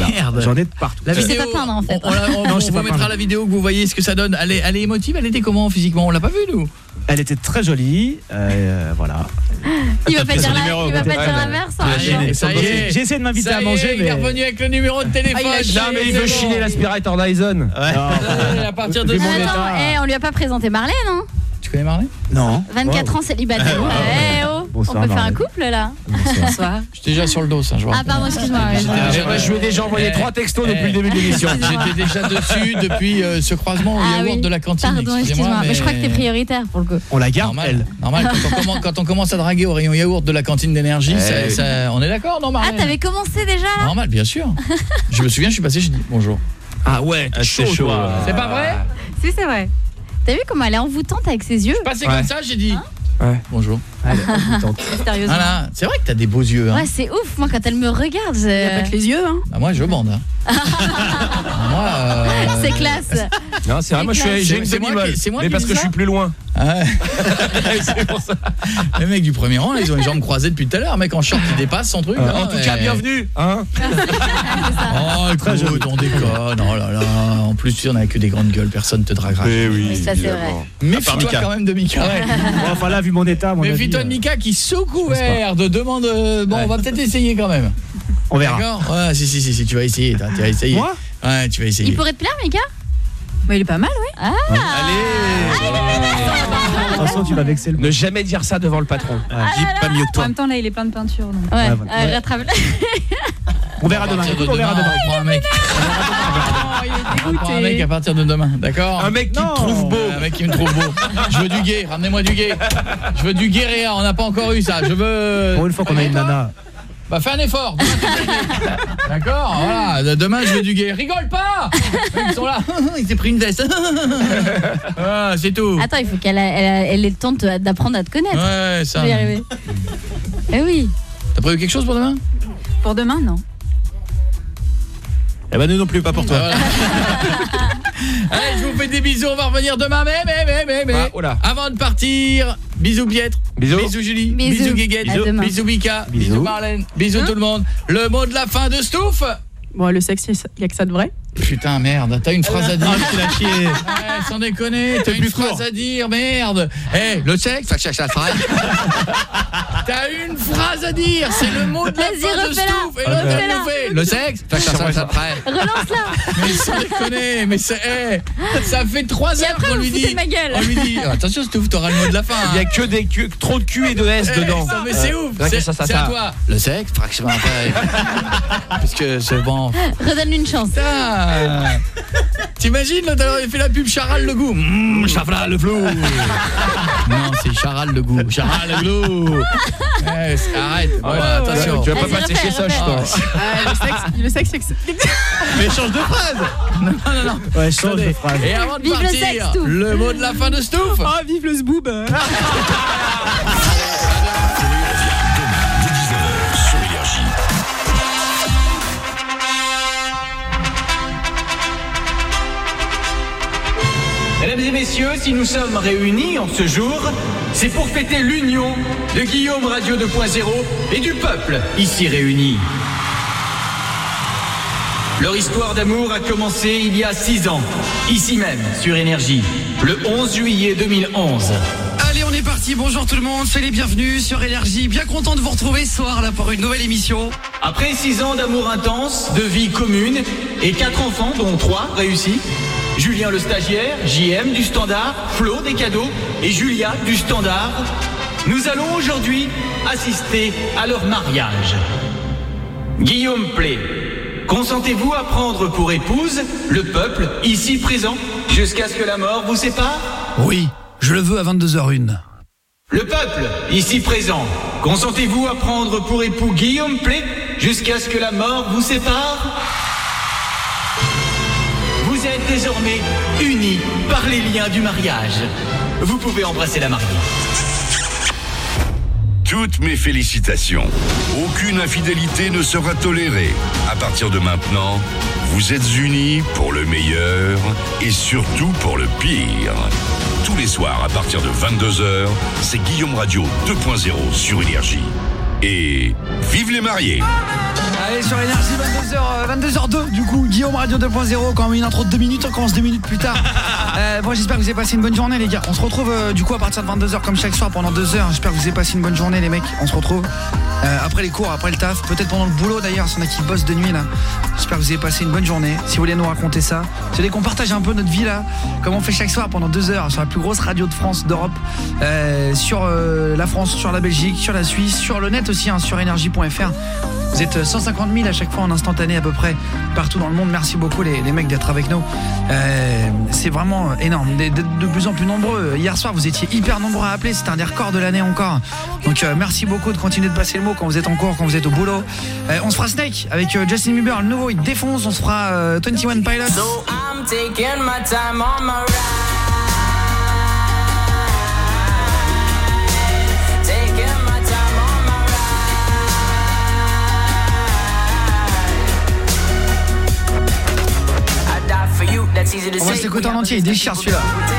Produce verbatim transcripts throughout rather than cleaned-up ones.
Merde. J'en ai de partout. La vidéo, c'est pas peindre en fait. On, on, la, on, non, on je sais vous pas mettra peindre. la vidéo que vous voyez ce que ça donne. Elle est, elle est émotive, elle était comment physiquement? On l'a pas vue nous. Elle était très jolie, euh, voilà. Il va pas dire la, numéro, il va pas ouais, dire la ouais. mère ça. Ah, hein. ça y est. J'ai essayé de m'inviter Ça à y manger, est, il est mais revenu avec le numéro de téléphone. Ah, il a Non, mais il veut C'est bon. chiner l'aspirateur Dyson. Ouais, à partir de Vu ce mon Attends, état. eh, on lui a pas présenté Marlène, hein. Tu connais Marlène? non. vingt-quatre ans célibataire. Eh oh, Bonsoir, on peut faire un Marlène. couple là. Bonsoir. Je suis déjà sur le dos, ça, je vois. Ah pardon, excuse-moi. ouais. J'étais- Eh ben, je lui ai déjà envoyé Eh, trois textos depuis eh, le début de l'émission. J'étais déjà dessus depuis euh, ce croisement au Ah yaourt oui. de la cantine. Pardon, excuse-moi, mais... je crois que t'es prioritaire pour le coup. On la garde, Normal, elle. normal quand, on commence, quand on commence à draguer au rayon yaourt de la cantine d'énergie, Eh, ça, ça- on est d'accord, non Ah, Marlène? t'avais commencé déjà là? Normal, bien sûr. Je me souviens, je suis passé, j'ai dit bonjour. Ah ouais, Ah, c'est chaud. C'est pas vrai? Si, c'est vrai. T'as vu comment elle est envoûtante avec ses yeux? Passé Ouais. comme ça, j'ai dit Ouais. bonjour. Elle est envoûtante. Mystérieusement. Voilà, c'est vrai que t'as des beaux yeux. Hein. Ouais, c'est ouf. Moi, quand elle me regarde, je... Il n'y a pas que les yeux, hein. Bah, moi, je bande. Hein. moi, euh... c'est classe. Non, c'est vrai, moi je suis j'ai une C'est moi qui- demi-molle. c'est moi Mais qui parce dis que je ça suis plus loin. Ouais. C'est pour ça. Les mecs du premier rang, là, ils ont les jambes croisées depuis tout à l'heure. Un mec en short qui dépasse son truc. Euh, là, en tout cas, et- bienvenue. Hein Oh, écoute, on déconne. Oh là là. En plus, tu on a que des grandes gueules. Personne te draguera. Oui, ça, c'est vrai. Méfie-toi Mika. quand même de Mika. Bon, enfin là, vu mon état, mon Méfie-toi avis, de euh, Mika qui, sous couvert de demande. Bon, Ouais. on va peut-être essayer quand même. on verra. D'accord. Ouais, si, si, si, si, tu vas essayer. toi, Tu vas essayer. Moi Ouais, tu vas essayer. Il pourrait te plaire, Mika? Mais il est pas mal, oui. Ah, De toute façon, tu vas vexer le Ne jamais dire ça devant le patron. Dis pas mieux que En toi. même temps, là, il est plein de peinture. Donc. ouais, Ouais, voilà. euh, rattrape. On verra demain. À partir de On verra demain, demain. on prend un mec. Oh, il est On prend un mec à partir de demain, d'accord? Un mec qui Non. te trouve beau. Un mec qui me trouve beau. Je veux du gay, ramenez-moi du gay. Je veux du guéréa, on n'a pas encore eu ça. Je veux... Pour une fois qu'on a une nana. Bah fais un effort. Demain, tu fais du gay. D'accord, voilà. Demain je veux du gay. Rigole pas. Ils sont là. Il s'est pris une veste. Ah, c'est tout. Attends, il faut qu'elle a- elle a- elle ait le temps de- d'apprendre à te connaître. Ouais, Tu ça. vas y arriver. Eh oui. T'as prévu quelque chose pour demain? Pour demain, non. Eh ben nous non plus, pas pour toi. Voilà. Allez, je vous fais des bisous, on va revenir demain, mais, mais, mais, mais, mais. Ah, oh là. Avant de partir, bisous Pietre, Bisous. bisous Julie, Bisous. bisous Guéguette, À demain. bisous Mika, Bisous. bisous Marlène, bisous tout le monde. Le mot de la fin de Stouff. Bon, le sexe, il n'y a que ça de vrai. Putain, merde, t'as une phrase à dire. Ah, tu l'as chié. Ouais, sans déconner, t'as une plus phrase court. à dire, merde. Eh, le sexe, ça cherche la phrase. T'as une phrase à dire, c'est le mot de la Vas-y, fin de refais-la. Stouff. Et l'autre, elle nous fait le sexe, ça cherche la phrase. Relance-la. Mais sans déconner, mais c'est eh, ça fait trois Et heures après, qu'on vous lui foutez dit. de ma gueule. On lui dit attention Stouff, t'auras le mot de la fin. Il y a Hein. que des Q- trop de Q et de S Eh, dedans. non, mais c'est ouf. C'est vrai que C'est ça, ça, c'est ça. à toi. Le sexe, fraction pareil. Parce que c'est bon. Redonne une chance. Putain. T'imagines là, t'as fait la pub Charal le goût. Mmh, Charal le flou. Non, c'est Charal le goût. Charal le goût. Eh, c'est- arrête. Voilà, attention. Tu vas pas Vas-y, passer refais, chez Soch, refais. toi. Ah, le sexe, le sexe, c'est que- Mais change de phrase. Non, non, non. Ouais, change de phrase. Et avant de Vive le partir, sexe, Stouff. le mot de la fin de Stouff. Oh, vive le zboob. Demain, dès dix-neuf heures sur Énergie. Mesdames et messieurs, si nous sommes réunis en ce jour, c'est pour fêter l'union de Guillaume Radio deux point zéro et du peuple ici réuni. Leur histoire d'amour a commencé il y a six ans, ici même, sur Énergie, le onze juillet deux mille onze. Allez, on est parti. Bonjour tout le monde. Soyez les bienvenus sur Énergie. Bien content de vous retrouver ce soir là pour une nouvelle émission. Après six ans d'amour intense, de vie commune et quatre enfants, dont trois réussis, Julien le stagiaire, J M du Standard, Flo des cadeaux et Julia du Standard, nous allons aujourd'hui assister à leur mariage. Guillaume Play, consentez-vous à prendre pour épouse le peuple ici présent jusqu'à ce que la mort vous sépare? Oui, je le veux à vingt-deux heures une. Le peuple ici présent, consentez-vous à prendre pour époux Guillaume Play jusqu'à ce que la mort vous sépare? Vous êtes désormais unis par les liens du mariage. Vous pouvez embrasser la mariée. Toutes mes félicitations. Aucune infidélité ne sera tolérée. À partir de maintenant, vous êtes unis pour le meilleur et surtout pour le pire. Tous les soirs, à partir de vingt-deux heures, c'est Guillaume Radio deux point zéro sur Énergie. Et vive les mariés! Allez sur Énergie, vingt-deux heures, vingt-deux heures deux du coup, Guillaume Radio deux point zéro, quand même une intro de deux minutes, on commence deux minutes plus tard. euh, Bon, j'espère que vous avez passé une bonne journée les gars. On se retrouve euh, du coup à partir de vingt-deux heures comme chaque soir pendant deux heures. J'espère que vous avez passé une bonne journée les mecs. On se retrouve euh, après les cours, après le taf, peut-être pendant le boulot d'ailleurs, s'il y en a qui bossent de nuit là. J'espère que vous avez passé une bonne journée. Si vous voulez nous raconter ça, si vous voulez qu'on partage un peu notre vie là, comme on fait chaque soir pendant deux heures sur la plus grosse radio de France, d'Europe, euh, sur euh, la France, sur la Belgique, sur la Suisse, sur le net aussi, hein, sur énergie point f r. Vous êtes cent cinquante mille à chaque fois en instantané à peu près partout dans le monde. Merci beaucoup les, les mecs d'être avec nous. Euh, c'est vraiment énorme, d'être de plus en plus nombreux. Hier soir vous étiez hyper nombreux à appeler, c'était un des records de l'année encore. Donc euh, merci beaucoup de continuer de passer le mot quand vous êtes en cours, quand vous êtes au boulot. Euh, on se fera Snake avec euh, Justin Bieber, le nouveau il défonce. On se fera euh, vingt et un Pilots. So I'm taking my time on my ride. On va s'écouter en entier, il déchire celui-là.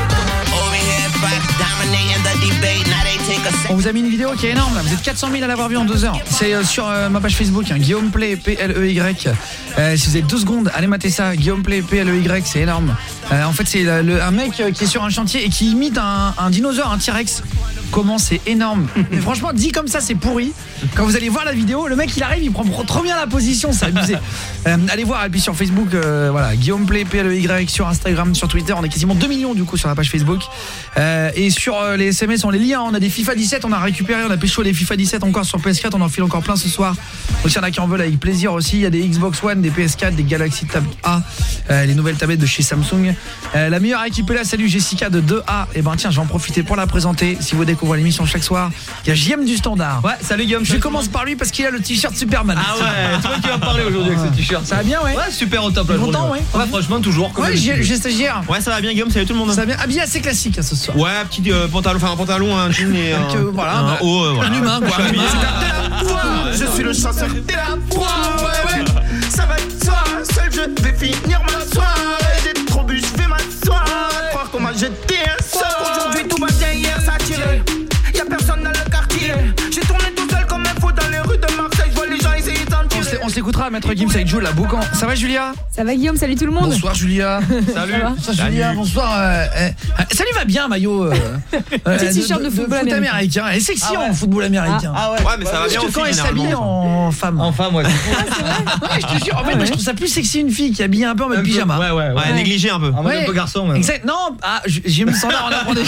On vous a mis une vidéo qui est énorme là. Vous êtes quatre cent mille à l'avoir vu en deux heures. C'est euh, sur euh, ma page Facebook, hein. Guillaume Play, P L E Y. euh, Si vous avez deux secondes, allez mater ça. Guillaume Play, P L E Y, c'est énorme. euh, En fait c'est le, le, un mec euh, qui est sur un chantier et qui imite un, un dinosaure, un T-Rex. Comment c'est énorme. Mais franchement dit comme ça c'est pourri. Quand vous allez voir la vidéo, le mec il arrive, il prend trop bien la position, c'est abusé. euh, Allez voir, et puis sur Facebook, euh, voilà, Guillaume Play, P L E Y, sur Instagram, sur Twitter. On est quasiment deux millions du coup sur la page Facebook. euh, Et sur euh, les S M S on les lit, hein. On a des FIFA dix-sept, on a récupéré, on a pécho des FIFA dix-sept encore sur P S quatre. On en file encore plein ce soir. Donc il y en a qui en veulent avec plaisir aussi. Il y a des Xbox One, des P S quatre, des Galaxy Tab A, euh, les nouvelles tablettes de chez Samsung. euh, La meilleure équipe est là, salut Jessica de deux A. Et ben tiens, je vais en profiter pour la présenter. Si vous découvrez l'émission chaque soir, il y a J M du Standard. Ouais, salut Guillaume. Je commence par lui parce qu'il a le t-shirt Superman. Ah ouais, toi qui vas parler aujourd'hui avec ce t-shirt. Ça va bien, ouais. Ouais, super au top là. Content, ouais. Ouais, franchement toujours. Ouais, j'ai j'ai stagiaire. Ouais, ça va bien Guillaume, salut tout le monde. Ça va bien. Habillé assez classique hein, ce soir. Ouais, petit euh, pantalon, enfin un pantalon, un jean et un, Donc, euh, voilà, un bah, haut, euh, voilà. un humain quoi. Je suis le chasseur de la foi. Ouais, ouais. Ça va être toi. Seul je vais finir ma soirée. J'ai trop bu, je vais m'asseoir. Croire qu'on m'a jeté un sort. Aujourd'hui tout va bien, hier ça a tiré. Y'a personne dans le quartier. J'ai tourné tout seul comme un fou dans les rues de Marseille. Je vois les gens essayer d'en tirer. On s'écoutera Maître Gims avec Joe là, Boucan. Ça va Julia? Ça va Guillaume, salut tout le monde. Bonsoir Julia. Salut. Bonsoir Julia, bonsoir. Euh, euh, ça lui va bien maillot. Euh, euh, Petit t-shirt de football foot américain. américain. Elle est sexy Ah ouais. en football américain. Ah ouais. Ouais, mais ça va bien Parce que aussi quand elle s'habille généralement. en femme. Enfin moi. Ouais, je te jure, en fait, moi je trouve ça plus sexy une fille qui est habillée un peu en mode pyjama. Ouais ouais, ouais, négligé un peu. Un Ouais. peu garçon même. Exact. Non, ah, j'ai mis le standard, on apprend des choses.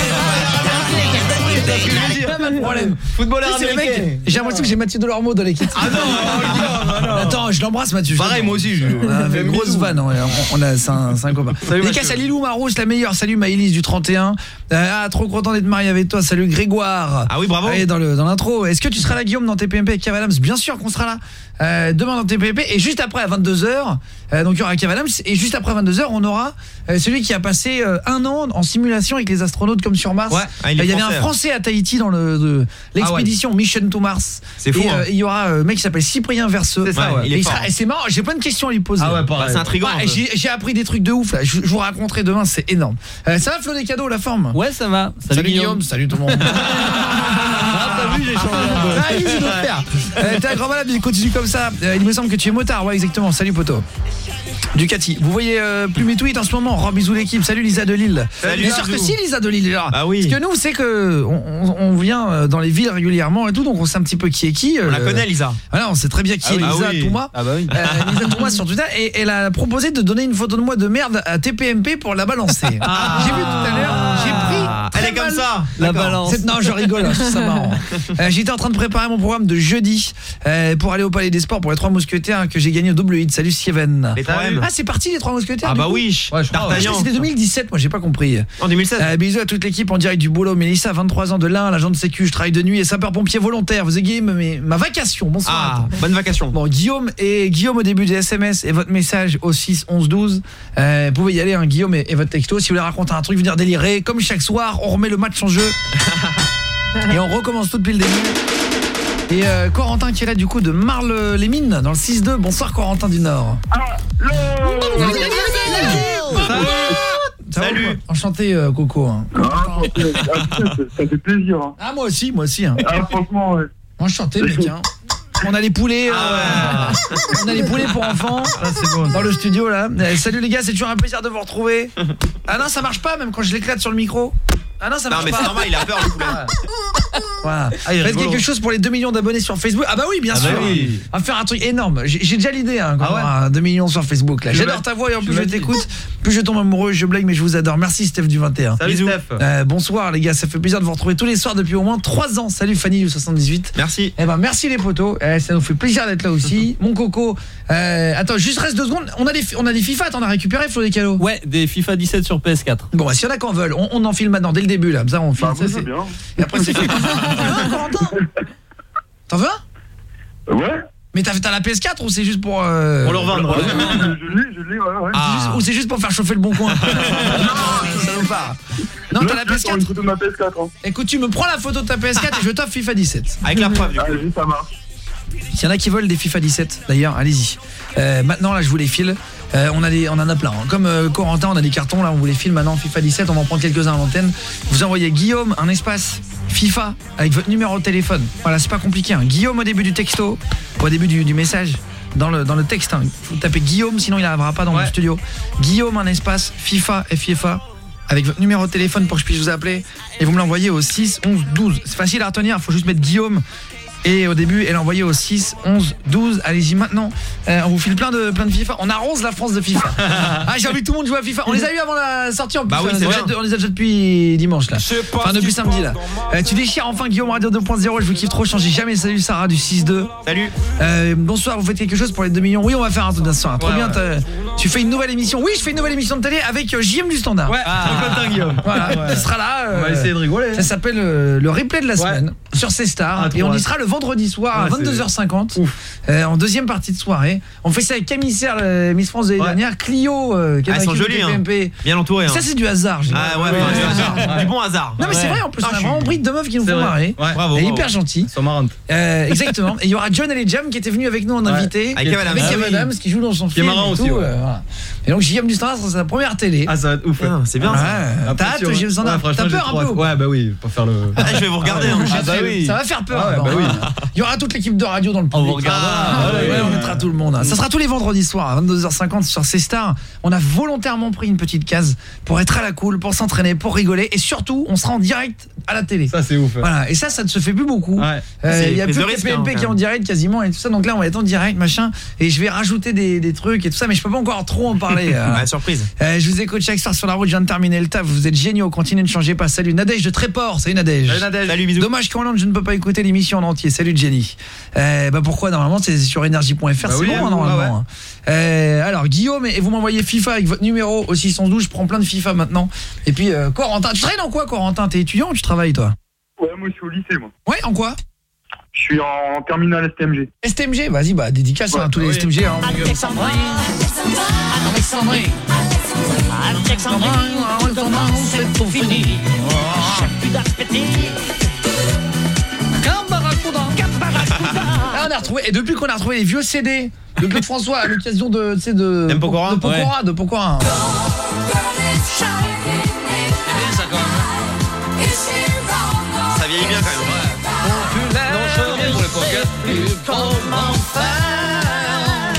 Pas de problème. Footballeur Tu sais, c'est le américain. mec, j'ai l'impression que j'ai Mathieu Delormeau dans l'équipe. Ah non, non. Attends, je l'embrasse Mathieu. je Pareil, moi aussi. Je... On a fait une grosse vanne, on, on a, c'est un, c'est un copain. Dédicace à Lilou Marouche, la meilleure. Salut Maëlys du trente et un. Euh, ah, trop content d'être marié avec toi. Salut Grégoire. Ah oui, bravo. Allez, dans le dans l'intro. Est-ce que tu seras là Guillaume dans T P M P avec Kev Adams? Bien sûr qu'on sera là. Euh, demain dans T P M P et juste après à vingt-deux heures, euh, donc il y aura Kev Adams et juste après vingt-deux heures, on aura euh, celui qui a passé euh, un an en simulation avec les astronautes comme sur Mars. Ouais, ah, il, Euh, est il y avait français, un Français à Tahiti dans le de l'expédition Mission to Mars. C'est fou, Et, hein. euh, il y aura un mec qui s'appelle Cyprien Verseux. C'est ça, ouais. Et Il est il sera- fort. et c'est marrant, j'ai plein de questions à lui poser. Ah ouais, pareil. Bah, c'est intriguant, Ah, un peu. j'ai j'ai appris des trucs de ouf là. Je, je vous raconterai demain, c'est énorme. Euh, ça va Flo des cadeaux la forme? Ouais, ça va. Salut, Guillaume. Salut tout le monde. Ah, t'as vu, j'ai changé un peu. Ah, easy de le faire. Euh, T'es un grand malade, il continue comme ça. Euh, il me semble que tu es motard, ouais exactement. Salut poto. Ducati. Vous voyez euh, plus mes tweets en ce moment. Gros bisous l'équipe. Salut Lisa de Lille. Salut, Bien sûr que bisous. si Lisa de Lille est là. Ah oui. Parce que nous c'est que on, on- on vient euh, dans les villes régulièrement et tout, donc on sait un petit peu qui est qui. On la euh, connaît Lisa. Voilà, on sait très bien qui Ah est oui. Lisa Ah oui. Touma. Ah bah oui. Euh, Lisa Touma sur Twitter et elle a proposé de donner une photo de moi de merde à T P M P pour la balancer. Ah. J'ai vu tout à l'heure, j'ai pris Elle très est comme mal. ça. La D'accord. balance. C'est- Non, je rigole, je trouve ça marrant. Euh, J'étais en train de préparer mon programme de jeudi euh, pour aller au Palais des Sports pour les trois mousquetaires que j'ai gagné au double hit. Salut Steven. Les trois M. Ah, c'est parti les trois mousquetaires Ah du bah coup oui. Ouais, je crois, D'Artagnan. ouais. C'était deux mille dix-sept, moi j'ai pas compris. En deux mille seize. Euh, bisous à toute l'équipe en direct du boulot. Mélissa, vingt-trois ans de l'Ain, l'agent de sécu, je travaille de nuit et sapeur-pompier volontaire. Vous aiguillez mais ma vacation. Bonsoir. Ah, bonne vacation. Bon, Guillaume et Guillaume au début des S M S et votre message au six onze douze. Euh, vous pouvez y aller, hein, Guillaume et, et votre texto. Si vous voulez raconter un truc, venir délirer. Comme chaque soir, on remet le match en jeu. Et on recommence tout depuis le début. Et euh, Corentin qui est là du coup de Marle-les-Mines dans le six deux. Bonsoir Corentin du Nord. Ça va Salut. ou quoi? Enchanté euh, Coco. Hein. Ah, ça, ça fait plaisir. Hein. Ah moi aussi, moi aussi. Hein. Ah, franchement, ouais. Enchanté mec. Hein. On a les poulets, euh, on a les poulets pour enfants dans le studio là. Euh, salut les gars, c'est toujours un plaisir de vous retrouver. Ah non, ça marche pas même quand je l'éclate sur le micro. Ah non, ça marche pas. Non mais pas. c'est normal, il a peur le poulet. Voilà. Ah, Faites quelque chose pour les deux millions d'abonnés sur Facebook. Ah bah oui, bien ah sûr. Bah oui. On va faire un truc énorme. J'ai, j'ai déjà l'idée hein, quand ah ouais. deux millions sur Facebook là. J'adore ta voix et en plus je t'écoute, plus je tombe amoureux, je blague mais je vous adore. Merci Steph du vingt et un. Salut Bisous. Steph. Euh, bonsoir les gars, ça fait plaisir de vous retrouver tous les soirs depuis au moins trois ans. Salut Fanny du soixante-dix-huit. Merci. Eh ben merci les potos. Eh, ça nous fait plaisir d'être là aussi. Mon coco. Euh, attends, juste reste deux secondes. On a des on a des FIFA, t'en as récupéré Flo des cadeaux. Ouais, des FIFA dix-sept sur P S quatre. Bon, bah, s'il y en a qui en veulent, on, on en file maintenant dès le début là. Ça on file. Bah, ça, c'est... bien. Et après c'est fait. T'en veux un? Ouais. Mais t'as, t'as la P S quatre ou c'est juste pour euh... Pour le revendre. Ouais, je l'ai, je l'ai, ouais, ouais. Ah. C'est juste, ou c'est juste pour faire chauffer le bon coin? Non, ça nous part. Non, t'as la P S quatre. Une photo de ma P S quatre. Hein. Écoute, tu me prends la photo de ta P S quatre et je t'offre FIFA dix-sept. Avec la preuve du coup. Allez, ça marche. S'il y en a qui veulent des FIFA dix-sept, d'ailleurs, allez-y. Euh, maintenant, là, je vous les file. Euh, on, a des, on en a plein. Hein. Comme euh, Corentin, on a des cartons, là, on vous les file maintenant. FIFA dix-sept, on va en prendre quelques-uns à l'antenne. Vous envoyez Guillaume, un espace FIFA, avec votre numéro de téléphone. Voilà, c'est pas compliqué. Hein. Guillaume au début du texto, au début du, du message. Dans le, dans le texte, hein. Vous tapez Guillaume, sinon il n'arrivera pas dans ouais. le studio. Guillaume, un espace FIFA, F I F A. Avec votre numéro de téléphone pour que je puisse vous appeler. Et vous me l'envoyez au six onze douze. C'est facile à retenir, il faut juste mettre Guillaume. Et au début, elle a envoyé au six onze douze. Allez-y maintenant. Euh, on vous file plein de plein de FIFA. On arrose la France de FIFA. Ah, j'ai envie que tout le monde joue à FIFA. On les a eu avant la sortie en plus. Bah oui, on, les a déjà, on les a déjà depuis dimanche là. Enfin depuis samedi là. Euh, tu déchires enfin Guillaume Radio deux point zéro. Je vous kiffe trop. Changez jamais. Salut Sarah du six deux. Salut. Euh, bonsoir. Vous faites quelque chose pour les deux millions? Oui, on va faire un truc d'instant. Trop ouais, bien. Ouais. Tu fais une nouvelle émission? Oui, je fais une nouvelle émission de télé avec euh, J M du Standard. Ouais. Ah, ah, Guillaume. Voilà. Ouais. Tu seras là. Euh, on va essayer de rigoler. Ça s'appelle euh, le replay de la semaine ouais. sur C Star. Ah, et on y sera le vendredi soir. À vingt-deux heures cinquante euh, en deuxième partie de soirée. On fait ça avec Camille Serre, euh, Miss France de l'année ouais. dernière, Clio euh, qui ah, sont jolis hein. Bien entourés hein. Ça c'est du hasard. Ah ouais, ouais, ouais, du, hasard. Ouais. Du bon hasard. Non mais ouais. c'est vrai en plus, ah, on a vraiment pris deux meufs qui nous font vrai. marrer. Ouais. Bravo. Et bravo. hyper gentil. Ils sont marrantes. Euh, exactement. Et il y aura John et les Jam qui étaient venus avec nous en invité. Avec Kev Adams. Avec Kev Adams qui joue dans son film. Qui est marrant aussi. Euh, voilà. Et donc J M du Standard, c'est sa première télé. Ah ça va être ouf. C'est bien ça. T'as hâte J M du Standard? T'as peur un peu? Ouais bah oui, pour faire le. Je vais vous regarder. Ça va faire peur. Il y aura toute l'équipe de radio dans le public. On vous regardera. Ah, ouais, ouais, on mettra tout le monde. Hein. Ça sera tous les vendredis soirs à vingt-deux heures cinquante sur C Star. On a volontairement pris une petite case pour être à la cool, pour s'entraîner, pour rigoler et surtout, on sera en direct à la télé. Ça c'est ouf. Voilà, et ça ça ne se fait plus beaucoup. Ouais. Euh, il y a plus que P M P hein, qui est en direct quasiment et tout ça. Donc là, on va être en direct machin et je vais rajouter des, des trucs et tout ça mais je peux pas encore trop en parler. euh. Ouais, surprise. Euh, je vous écoute chaque soir sur la route, je viens de terminer le taf, vous êtes géniaux, continuez de changer pas. Salut Nadège de Tréport, salut Nadège. Salut Nadège. Salut bisous. Dommage qu'en Hollande, je ne peux pas écouter l'émission en entier. Salut Jenny. Euh, bah pourquoi normalement c'est sur énergie point F R, bah c'est oui, bon hein, normalement. Ouais. Euh, alors Guillaume et vous m'envoyez FIFA avec votre numéro au six cent douze, je prends plein de FIFA maintenant. Et puis euh, Corentin, tu travailles dans quoi Corentin? T'es étudiant ou tu travailles toi? Ouais, moi je suis au lycée moi. Ouais, en quoi? Je suis en terminale S T M G. S T M G, vas-y bah dédicace ouais, à tous les oui. S T M G hein. Alexandrin, Alexandrin, Alexandrin, Alexandrin, c'est tout fini. J'ai plus d'appétit. Ah, on a retrouvé et depuis qu'on a retrouvé les vieux C D de Claude François à l'occasion de tu sais de de Pokora, de Pokora, ouais. de Pokora. Ça vieillit bien quand même. Ouais. Non, je viens pour le podcast. Plus comment faire.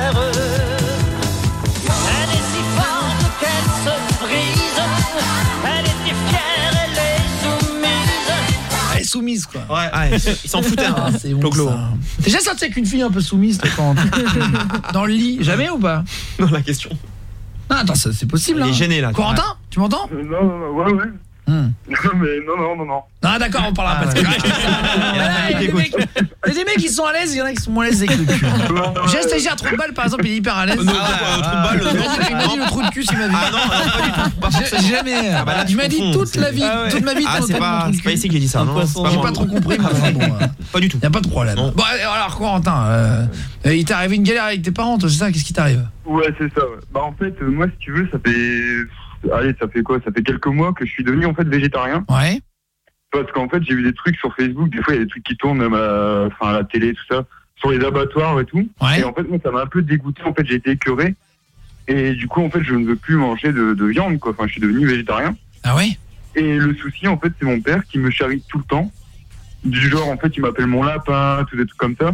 Elle est si forte qu'elle se brise. Elle était fière, elle est soumise. Elle est soumise quoi. Ouais, ouais. Ils s'en foutaient. Ah, c'est bon ça. T'es déjà sorti avec une fille un peu soumise quand dans le lit, jamais ou pas? Non, la question. Non, attends, c'est possible. Il hein. est gêné là. Corentin, ouais. Tu m'entends? euh, Non, non, non, ouais, ouais. Hum. Non, mais non, non, non, non. Ah d'accord, on parlera pas de ça. Il y a des mecs, il y a des mecs qui sont à l'aise, il y en a qui sont moins à l'aise avec le cul. J'ai un stagiaire trou de balle par exemple, il est hyper à l'aise. Non, ah, trou de balle. Il m'a dit le trou de cul, c'est ma vie. Ah non, non pas du tout. J'ai jamais. Ah bah là, il m'a dit toute la vie, ah ouais. toute ma vie. Ah c'est pas, c'est pas ici qu'il dit ça. Non, j'ai pas trop compris. Mais bon, pas du tout. Il y a pas de problème. Bon alors Corentin, euh, il t'est arrivé une galère avec tes parents, c'est ça? Qu'est-ce qui t'arrive? Ouais, c'est ça. Ouais. Bah en fait, euh, moi si tu veux, ça fait allez, ça fait quoi? Ça fait quelques mois que je suis devenu en fait végétarien. Ouais. Parce qu'en fait, j'ai vu des trucs sur Facebook, des fois il y a des trucs qui tournent même à, enfin, à la télé, tout ça, sur les abattoirs et tout. Ouais. Et en fait, moi, ça m'a un peu dégoûté. En fait, j'ai été écœuré. Et du coup, en fait, je ne veux plus manger de, de viande, quoi. Enfin, je suis devenu végétarien. Ah oui. Et le souci, en fait, c'est mon père qui me charrie tout le temps. Du genre, en fait, il m'appelle mon lapin, tout des trucs comme ça.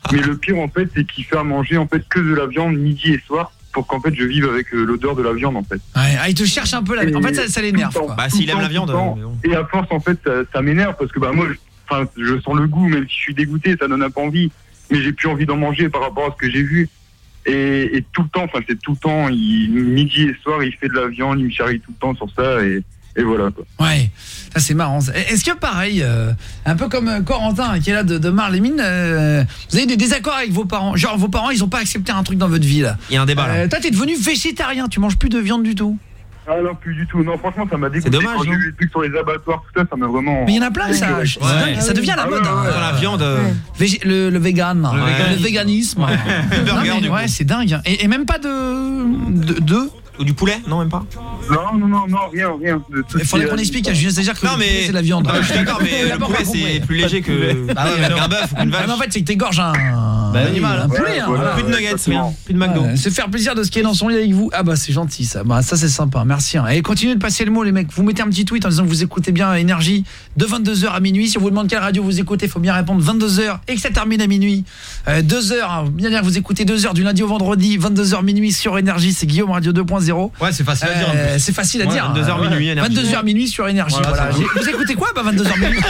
Mais le pire, en fait, c'est qu'il fait à manger en fait que de la viande midi et soir pour qu'en fait je vive avec euh, l'odeur de la viande en fait. Ouais, ah, il te cherche un peu la. En fait, ça, ça l'énerve. quoi. Bah, s'il aime la viande. Et à force, en fait, ça, ça m'énerve parce que bah moi, je, enfin, je sens le goût, même si je suis dégoûté, ça donne un peu envie. Mais j'ai plus envie d'en manger par rapport à ce que j'ai vu. Et, et tout le temps, enfin, c'est tout le temps. Il, midi et soir, il fait de la viande, il me charrie tout le temps sur ça et. Et voilà quoi. Ouais, ça c'est marrant. Est-ce que pareil, euh, un peu comme Corentin qui est là de, de Marles-les-Mines, euh, vous avez des désaccords avec vos parents? Genre vos parents ils ont pas accepté un truc dans votre vie là. Il y a un débat là. Euh, toi t'es devenu végétarien, tu manges plus de viande du tout? Ah non, plus du tout. Non, franchement, ça m'a dégoûté. C'est dommage, quand j'ai non vu les trucs sur les abattoirs, tout ça, ça m'a vraiment... Mais il y en a plein, ça, Ouais. c'est dingue, ça devient la Ah mode. ouais, hein. ouais, Dans la viande. euh, Végé- le, le vegan, Le le véganisme. véganisme. Ouais. Le burger, Non, mais du ouais, coup. c'est dingue. Et, et même pas de de, de Ou du poulet? Non, même pas. Non, non, non, non, rien, rien. De tout Il faudrait ce qui qu'on est- explique à Julien, c'est-à-dire que Non, le mais- poulet, c'est de la viande. Ah, je suis d'accord, mais le D'abord, poulet pas compris. c'est plus léger que Ah ouais, qu'un bœuf ou qu'une Ah, vache. mais en fait, c'est que t'égorges un, Bah, un animal, un ouais, poulet. hein, voilà. voilà. Plus de nuggets, rien. Plus de McDo. Ouais, se faire plaisir de ce qui est dans son lit avec vous. Ah bah c'est gentil ça. Bah ça c'est sympa. Merci. Hein. Et continuez de passer le mot les mecs. Vous mettez un petit tweet en disant que vous écoutez bien Énergie de vingt-deux heures à minuit. Si on vous demande quelle radio vous écoutez, il faut bien répondre vingt-deux heures et que ça termine à minuit. Euh, deux heures, hein, bien dire que vous écoutez deux heures du lundi au vendredi, vingt-deux heures minuit sur Énergie, c'est Guillaume Radio deux point zéro. Ouais, c'est facile à dire. en plus. Euh, c'est facile à Ouais, dire. vingt-deux heures hein. minuit, Énergie. vingt-deux heures minuit sur Énergie. Voilà, Voilà. ça va. J'ai- Vous écoutez quoi bah vingt-deux heures minuit.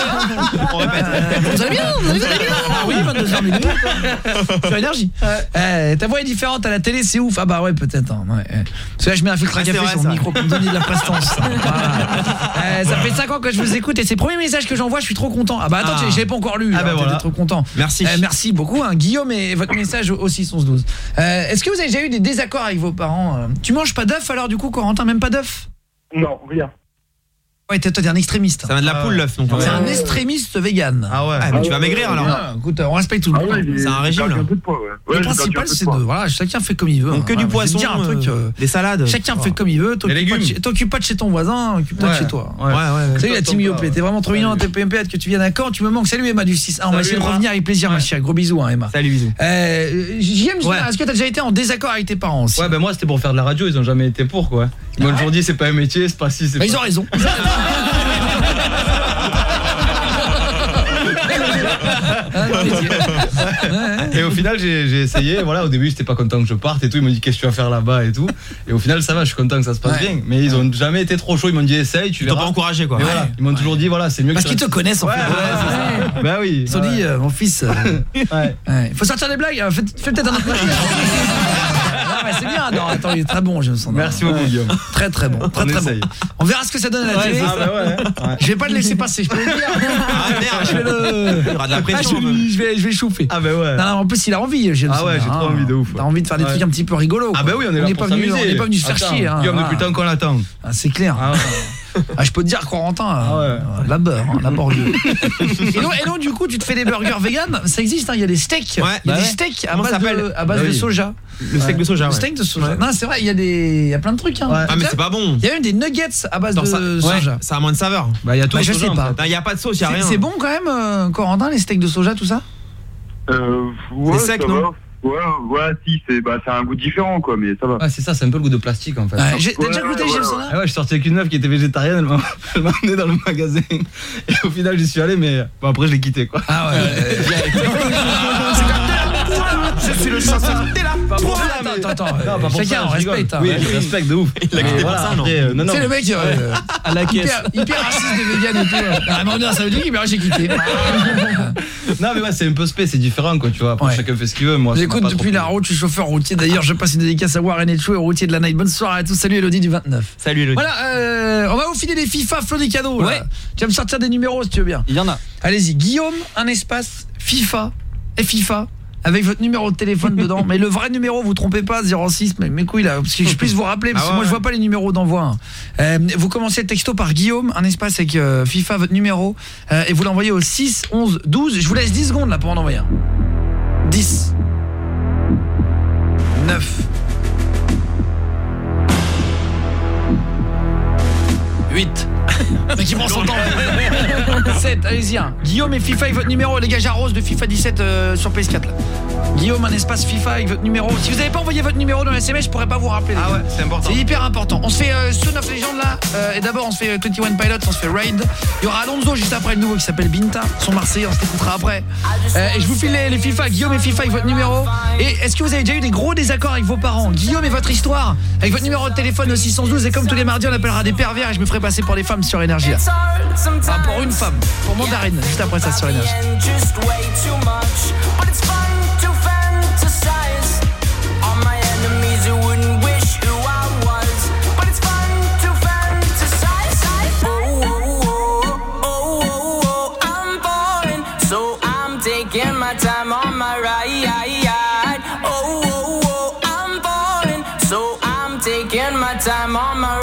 On répète. Vous allez bien, vous allez bien. Ah oui, vingt-deux heures minuit. Sur Énergie. Euh, ta voix est différente à la télé, c'est ouf. Ah bah ouais, peut-être. Hein, ouais. Parce que là, je mets un filtre à Ah, c'est café vrai, sur ça. le micro pour me donner de la prestance. Voilà. Euh, ça fait cinq ans que je vous écoute et c'est le premier message que j'envoie, je suis trop content. Ah bah attends, Ah. je l'ai pas encore lu. Ah bah alors, voilà. j'étais trop content. Merci. Euh, merci beaucoup. Hein. Guillaume et votre message au six onze douze. Euh, Est-ce que vous avez déjà eu des désaccords avec vos parents? euh Tu manges pas d'œuf alors du coup, Corentin, même pas d'œuf? Non, rien. Ouais, toi t'es un extrémiste. Ça va de la poule l'œuf donc. C'est un extrémiste vegan. Ah ouais. Ah, mais tu vas maigrir alors. Ah, écoute, on respecte tout le Ah monde. ouais, j'ai- C'est un j'ai régime, perdu là. un peu de poids, ouais. Ouais, Le j'ai perdu un principal peu de c'est poids. de voilà, chacun fait comme il veut. Donc que Ouais, du vous poisson, aimez dire un truc euh, euh, des salades. chacun fait comme il veut, t'occupes pas, légumes. de chez- t'occupes pas de chez ton voisin, occupe-toi de Ouais. chez toi. Ouais, ouais. Salut la Toi, team ton Yopé, corps. t'es vraiment trop mignon, t'es P M P, hâte que tu viennes à Caen, tu me manques. Salut Emma du six. Ah, on va Salut, essayer de Emma. revenir avec plaisir ma chère. Gros bisous hein, Emma. Salut bisous. Euh, J M, Ouais. est-ce que t'as déjà été en désaccord avec tes parents aussi? Ouais, ben moi c'était pour faire de la radio, ils ont jamais été pour quoi. Ils m'ont toujours dit c'est pas un métier, c'est pas si, c'est Bah, pas. ils ont raison. Ah, plaisir. Ouais. Et au final j'ai j'ai essayé, voilà, au début j'étais pas content que je parte et tout, ils m'ont dit qu'est-ce que tu vas faire là-bas et tout. Et au final ça va, je suis content que ça se passe Ouais. bien. Mais ils ont jamais été trop chauds, ils m'ont dit essaye, tu Ils t'ont verras. pas encouragé quoi. Mais voilà, ils m'ont toujours dit voilà, c'est mieux Parce que qu'ils tu te connaissent en Ouais, fait. ouais, c'est ça. Bah oui. Ils se sont dit, euh, mon fils, euh, Ouais. ouais. Faut sortir des blagues, hein. fais, fais peut-être un autre métier. Non, mais c'est bien, non, attends, il est très bon, je me sens. Merci beaucoup Guillaume. Très très bon, très On très essaye. bon. On verra ce que ça donne à la télé. Ah bah ouais. ouais. Je vais pas le laisser passer, je peux le dire. Ah Je vais merde. le... Il y aura de la Ah, pression. je, un peu. vais, je vais, je vais chauffer. Ah bah ouais. Non, non, en plus il a envie, James. Ah ouais, j'ai trop envie de ouf, T'as ouais. envie de faire des Ouais. trucs un petit peu rigolos. Ah bah oui, on est là n'est pour pas venu, s'amuser. on n'est pas venu se faire Attends, chier. Hein, Guillaume, voilà. depuis le temps qu'on l'attend. Ah, c'est clair. Ah ouais. Ah, je peux te dire, Corentin, Ah ouais. euh, la beurre, hein, la borgueuse. et, donc, et donc, du coup, tu te fais des burgers vegan. Ça existe, hein, il y a des steaks. Ouais. Il y a Bah des ouais. steaks à Comment base, ça de, s'appelle à base Bah de oui. soja. Le steak de soja. Le ouais. steak de soja. Non, c'est vrai, il y a des, il y a plein de trucs. Hein. Ouais. Ah mais c'est pas bon. Il y a même des nuggets à base Genre de ça, ouais, soja. ça a moins de saveur. Bah il y a tout Bah, le je soja, sais en pas. fait. Il y a pas de sauce, il y a C'est rien. c'est bon quand même, euh, Corentin, les steaks de soja, tout ça. Euh, ouais, C'est sec, ça non va. Ouais, ouais, si, c'est bah, c'est un goût différent, quoi, mais ça va. Ouais, c'est ça, c'est un peu le goût de plastique en fait. Ouais, j'ai- T'as Ouais, déjà goûté, ouais, James ouais. Soda Ah ouais, je suis sorti avec une meuf qui était végétarienne, elle m'a elle m'a emmené dans le magasin. Et au final, j'y suis allé, mais bon, après, je l'ai quitté quoi. Ah ouais. Je suis le chasseur de la poire. Attends, attends, attends. Non, pas pour Chacun, ça, on je rigole. respecte. hein. Oui, Ouais. je respecte de ouf. Il a quitté Mais pour voilà, ça, non après, euh, non, non. C'est le mec euh, À la caisse. hyper, hyper raciste des véganes et tout. Ah, mais non, ça veut dire qu'il m'a j'ai quitté. Non, mais ouais, c'est un peu spé, c'est différent quoi, tu vois. Après, Ouais. chacun fait ce qu'il veut. Moi, ça m'a J'écoute pas depuis trop la route, je suis chauffeur routier. D'ailleurs, je passe une dédicace à Warren et Chou, routier de la night. Bonne soirée à tous. Salut Elodie du vingt-neuf. Salut Elodie. Voilà, euh, on va vous filer des FIFA, Flo des cadeaux. Ouais. Là. Tu vas me sortir des numéros si tu veux bien. Il y en a. Allez-y, Guillaume, un espace, FIFA, et FIFA, avec votre numéro de téléphone dedans. Mais le vrai numéro, vous trompez pas, zéro six, mais mes couilles là, parce que je puisse vous rappeler, parce Ah que ouais, moi je ouais. vois pas les numéros d'envoi. Hein. Euh, vous commencez le texto par Guillaume, un espace avec euh, FIFA, votre numéro, euh, et vous l'envoyez au six onze douze. Je vous laisse dix secondes là pour en envoyer un. dix, neuf, huit. Mais qui prend son temps. sept, allez-y. Hein. Guillaume et FIFA et votre numéro, les gars, j'arrose de FIFA dix-sept euh, sur P S quatre là. Guillaume, un espace FIFA avec votre numéro. Si vous n'avez pas envoyé votre numéro dans le S M S, je pourrais pas vous rappeler. Ah ouais, c'est important. C'est hyper important. On se fait euh, Stone of Legend là. Euh, et d'abord, on se fait euh, vingt et un Pilots, on se fait Raid. Il y aura Alonso juste après le nouveau qui s'appelle Binta. Son Marseillais, on se l'écoutera après. Euh, et je vous file les, les FIFA. Guillaume et FIFA avec votre numéro. Et est-ce que vous avez déjà eu des gros désaccords avec vos parents? Guillaume et votre histoire avec votre numéro de téléphone au six cent douze. Et comme tous les mardis, on appellera des pervers et je me ferai passer pour les femmes sur Énergie là. Enfin, pour une femme, pour Mandarine, juste après ça sur Énergie. Time on my ride. Oh, oh, oh, I'm falling, so I'm taking my time on my ride.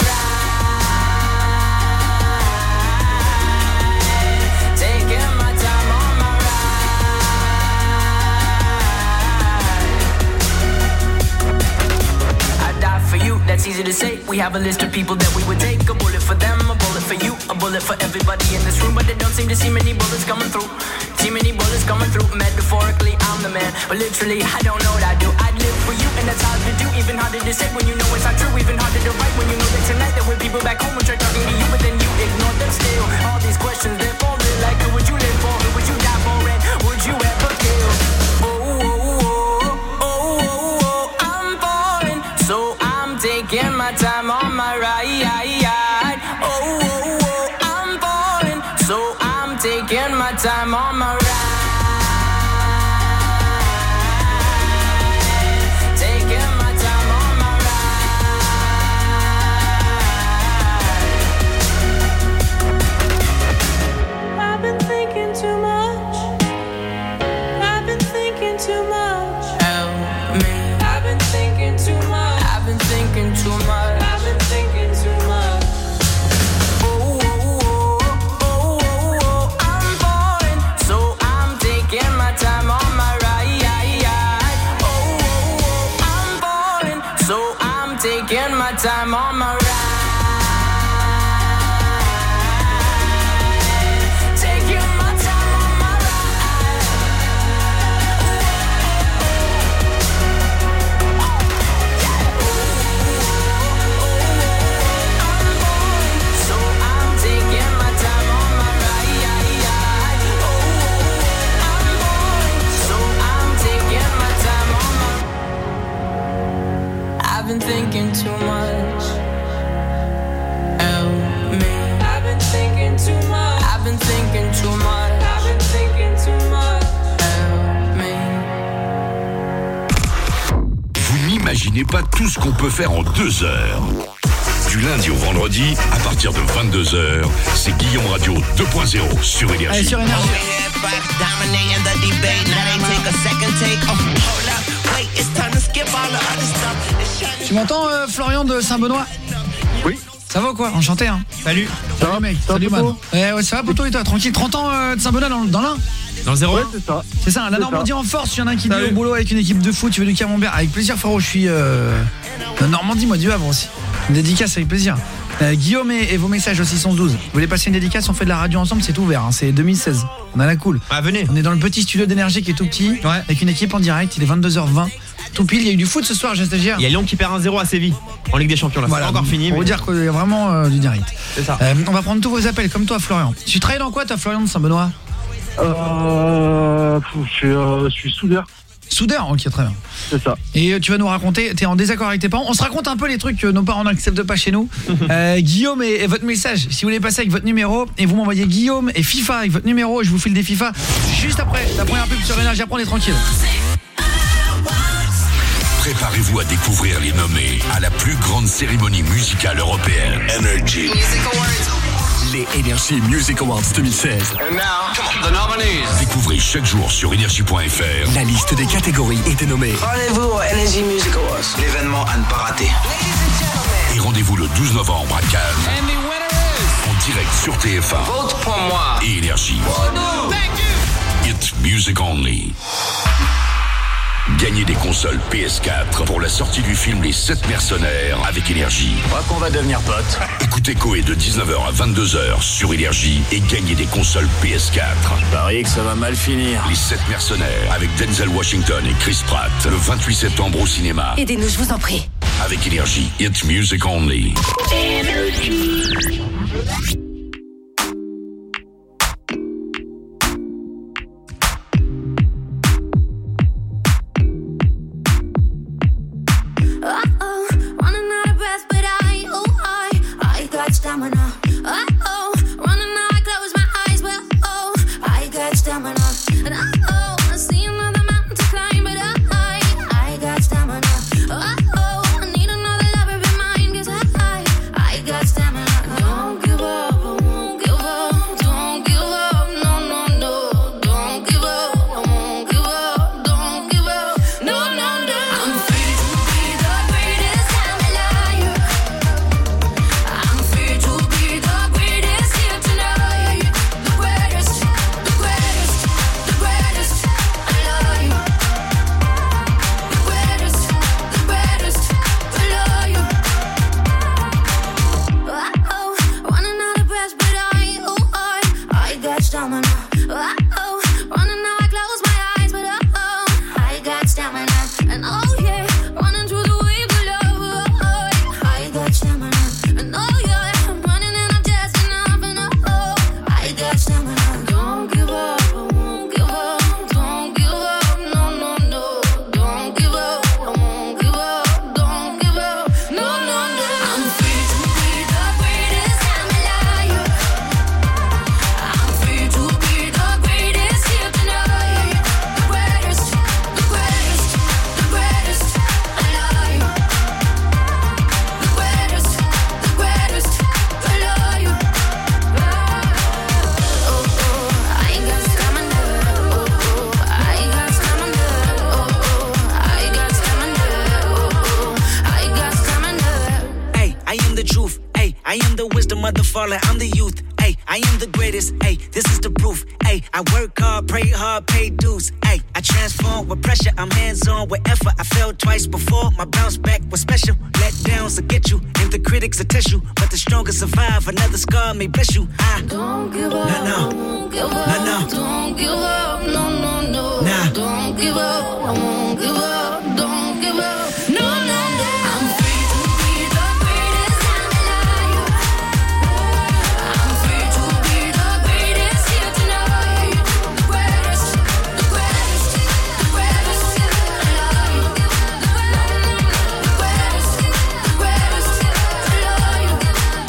Taking my time on my ride. I die for you, that's easy to say. We have a list of people that we would take. A bullet for them, a bullet for you, a bullet for everybody in this room. But they don't seem to see many bullets coming through. See many bullets coming through. Metaphorically, I'm the man, but literally, I don't know what I do. I'd live for you, and that's hard to do. Even harder to say when you know it's not true. Even harder to write when you know that tonight there were people back home who tried talking to you, but then you ignore them still. All these questions, they're falling like, who would you live for? Who would you die for? And would you ever kill? Oh, oh, oh, oh, oh, oh, I'm falling, so I'm taking my time on my ride. Oh, oh, oh, I'm falling, so I'm taking my time on my ride. Taking my time on my ride. I've been thinking too much. I've been thinking too much. Help me. I've been thinking too much. I've been thinking too much. I've been thinking too much. Taking my time on my ride. Taking my time on my ride. So I'm taking my time on my ride. I'm going, so I'm taking my time on my. I've been thinking too much. Help me. I've been thinking too much. I've been thinking too much. I've been thinking too much. Help me. Vous n'imaginez pas tout ce qu'on peut faire en deux heures. Du lundi au vendredi, à partir de vingt-deux heures, c'est Guillaume Radio deux point zéro sur Énergie. Allez, sur Énergie. Tu m'entends, euh, Florian de Saint-Benoît? Oui. Ça va ou quoi? Enchanté, hein. Salut. Salut, ça mec. Salut, man. Ouais, ouais, ça va, Poto, et toi? Tranquille, trente ans euh, de Saint-Benoît dans, dans l'Ain? Dans le zéro. Ouais, c'est ça. C'est ça, la Normandie en force. Il y en a un qui dit au boulot avec une équipe de foot, tu veux du camembert? Avec plaisir, frérot, je suis euh, de Normandie, moi, du Havre aussi. Une dédicace avec plaisir. Euh, Guillaume et, et vos messages au six cent douze. Vous voulez passer une dédicace? On fait de la radio ensemble, c'est ouvert, hein, c'est deux mille seize. On a la cool. Ah, venez. On est dans le petit studio d'énergie qui est tout petit, ouais. Avec une équipe en direct, il est vingt-deux heures vingt. Tout pile, il y a eu du foot ce soir, j'ai stagiaire. Il y a Lyon qui perd un zéro à Séville en Ligue des Champions là, voilà, c'est pas encore fini. Pour mais... vous dire qu'il y a vraiment euh, du direct. C'est ça. Euh, on va prendre tous vos appels comme toi, Florian. Tu travailles dans quoi, toi, Florian de Saint-Benoît? Euh, je suis, euh, je suis soudeur. Soudeur, ok, très bien. C'est ça. Et euh, tu vas nous raconter, t'es en désaccord avec tes parents. On se raconte un peu les trucs que nos parents n'acceptent pas chez nous. euh, Guillaume et, et votre message, si vous voulez passer avec votre numéro, et vous m'envoyez Guillaume et FIFA avec votre numéro, je vous file des FIFA juste après la première pub sur Énergie. Après, on est tranquille. Préparez-vous à découvrir les nommés à la plus grande cérémonie musicale européenne. Energy. Les Energy Music Awards deux mille seize. And now, the nominees. Découvrez chaque jour sur énergie point f r la liste des catégories et des nommés. Rendez-vous au Energy Music Awards, l'événement à ne pas rater. Et rendez-vous le douze novembre à Cannes. And the winner is... En direct sur T F un. Vote pour moi. Et Énergie. Oh no. Thank you. It's music only. Gagnez des consoles P S quatre pour la sortie du film Les sept mercenaires avec Énergie. Je crois qu'on va devenir potes. Écoutez Coé de dix-neuf heures à vingt-deux heures sur Énergie et gagnez des consoles P S quatre. Je parie que ça va mal finir. Les sept mercenaires avec Denzel Washington et Chris Pratt le vingt-huit septembre au cinéma. Aidez-nous, je vous en prie. Avec Énergie, it's music only. Uh-oh, running out of breath, but I, oh, I, I got stamina. Uh-oh, running out, I close my eyes, but oh, I got stamina. And uh-oh, I see another mountain to climb, but I, I got stamina. Uh-oh, I need another lover be mine, 'cause I, I got stamina. Don't give up, I won't give up, don't give up, no, no, no, don't give up, I won't give up, don't give up, no, no, no. I'm free to be the greatest, I'm alive. I'm free to be the greatest here tonight. The greatest, the greatest, the greatest alive. The greatest, the greatest alive. Uh-oh, running out of breath, but I, oh, I, I got stamina. Uh-oh, running out, I close my eyes, but uh-oh, I got stamina. And oh yeah, running through the waves of love, oh, I got stamina. And oh yeah, I'm running and I'm just enough, and oh, I got stamina. Don't give up, I won't give up, don't give up, no, no, no, don't give up, I won't give up, don't give up, no, no, no. I'm free to be the greatest, I'm alive. I'm free to be the greatest here tonight. The greatest, the greatest, the greatest alive. The greatest, the greatest alive. Oh, oh, I got stamina. Oh, oh, I got stamina. Oh, oh, I got stamina. Oh, oh, I got stamina. Hey, I am the truth. Hey, I am the wisdom of the fallen. I'm the youth. Hey, I am the greatest. Hey, this is the proof. Hey, I work hard, pray hard, pay dues. Hey, I transform with pressure. I'm hands on with effort. I failed twice before. My bounce back was special. Let downs will get you, and the critics will test you. But the strongest survive. Another scar may bless you. I Don't give up, no, no. won't give up, No, no. don't give up, no, no, no. Nah. Don't give up, I won't give up, don't give up, no, no, no. I'm free to be the greatest, I'm alive. I'm free to be the greatest here tonight. The greatest, the greatest, the greatest alive. The greatest, the greatest alive.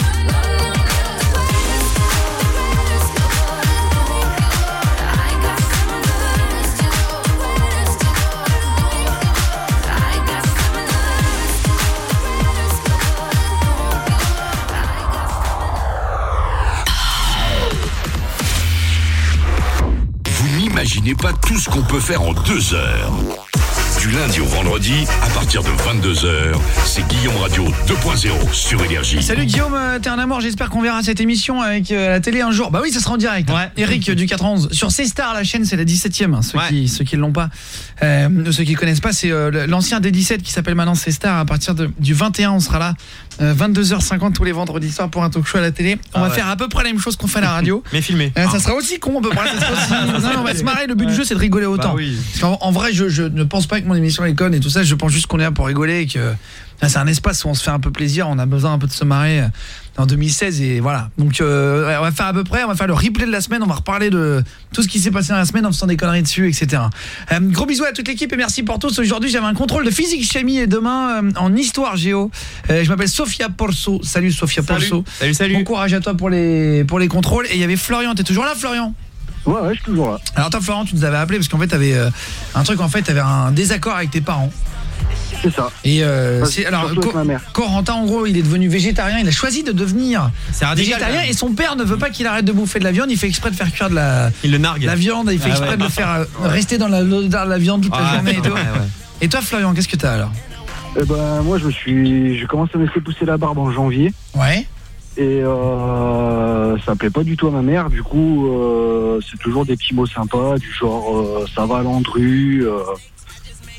Vous n'imaginez pas tout ce qu'on peut faire en deux heures. Du lundi au vendredi, à partir de vingt-deux heures, c'est Guillaume Radio deux point zéro sur Énergie. Salut Guillaume, euh, t'es un amour, j'espère qu'on verra cette émission avec euh, la télé un jour. Bah oui, ça sera en direct. Ouais. Eric euh, du quatre onze sur C Star, la chaîne, c'est la dix-septième, hein, ceux, ouais. qui, ceux qui l'ont pas, euh, ceux qui connaissent pas, c'est euh, l'ancien D dix-sept qui s'appelle maintenant C Star. À partir de, du vingt et un, on sera là, euh, vingt-deux heures cinquante tous les vendredis soirs pour un talk show à la télé. On ah va ouais. faire à peu près la même chose qu'on fait à la radio. Mais filmé. Euh, ah. Ça sera aussi con, on peut parler, ça sera aussi... Non, non, on va se marrer, le but ouais. du jeu c'est de rigoler autant. Bah oui. Parce qu'en en vrai, je, je ne pense pas que mon émission est conne et tout ça, je pense juste qu'on est là pour rigoler et que c'est un espace où on se fait un peu plaisir, on a besoin un peu de se marrer en deux mille seize et voilà. Donc euh, on va faire à peu près, on va faire le replay de la semaine, on va reparler de tout ce qui s'est passé dans la semaine en faisant des conneries dessus, et cetera. Euh, gros bisous à toute l'équipe et merci pour tous. Aujourd'hui j'avais un contrôle de physique chimie et demain euh, en histoire géo. Euh, je m'appelle Sophia Porso. Salut Sophia salut. Porso. Salut, salut. Bon courage à toi pour les pour les contrôles. Et il y avait Florian, t'es toujours là Florian? Ouais, ouais, je suis toujours là. Alors toi Florian, tu nous avais appelé parce qu'en fait t'avais euh, un truc, en fait t'avais un désaccord avec tes parents. C'est ça. Et euh, c'est alors Co Corentin en gros, il est devenu végétarien, il a choisi de devenir végétarien et son père ne veut pas qu'il arrête de bouffer de la viande, il fait exprès de faire cuire de la il le nargue. La viande, il fait exprès ah ouais. de le faire euh, rester dans la l'odeur de la viande toute ah, la journée et tout. Ouais, ouais. Et toi Florian, qu'est-ce que t'as alors? Eh ben moi je me suis je commence à me laisser pousser la barbe en janvier. Ouais. Et euh, ça plaît pas du tout à ma mère, du coup euh, c'est toujours des petits mots sympas du genre euh, ça va Landru, euh,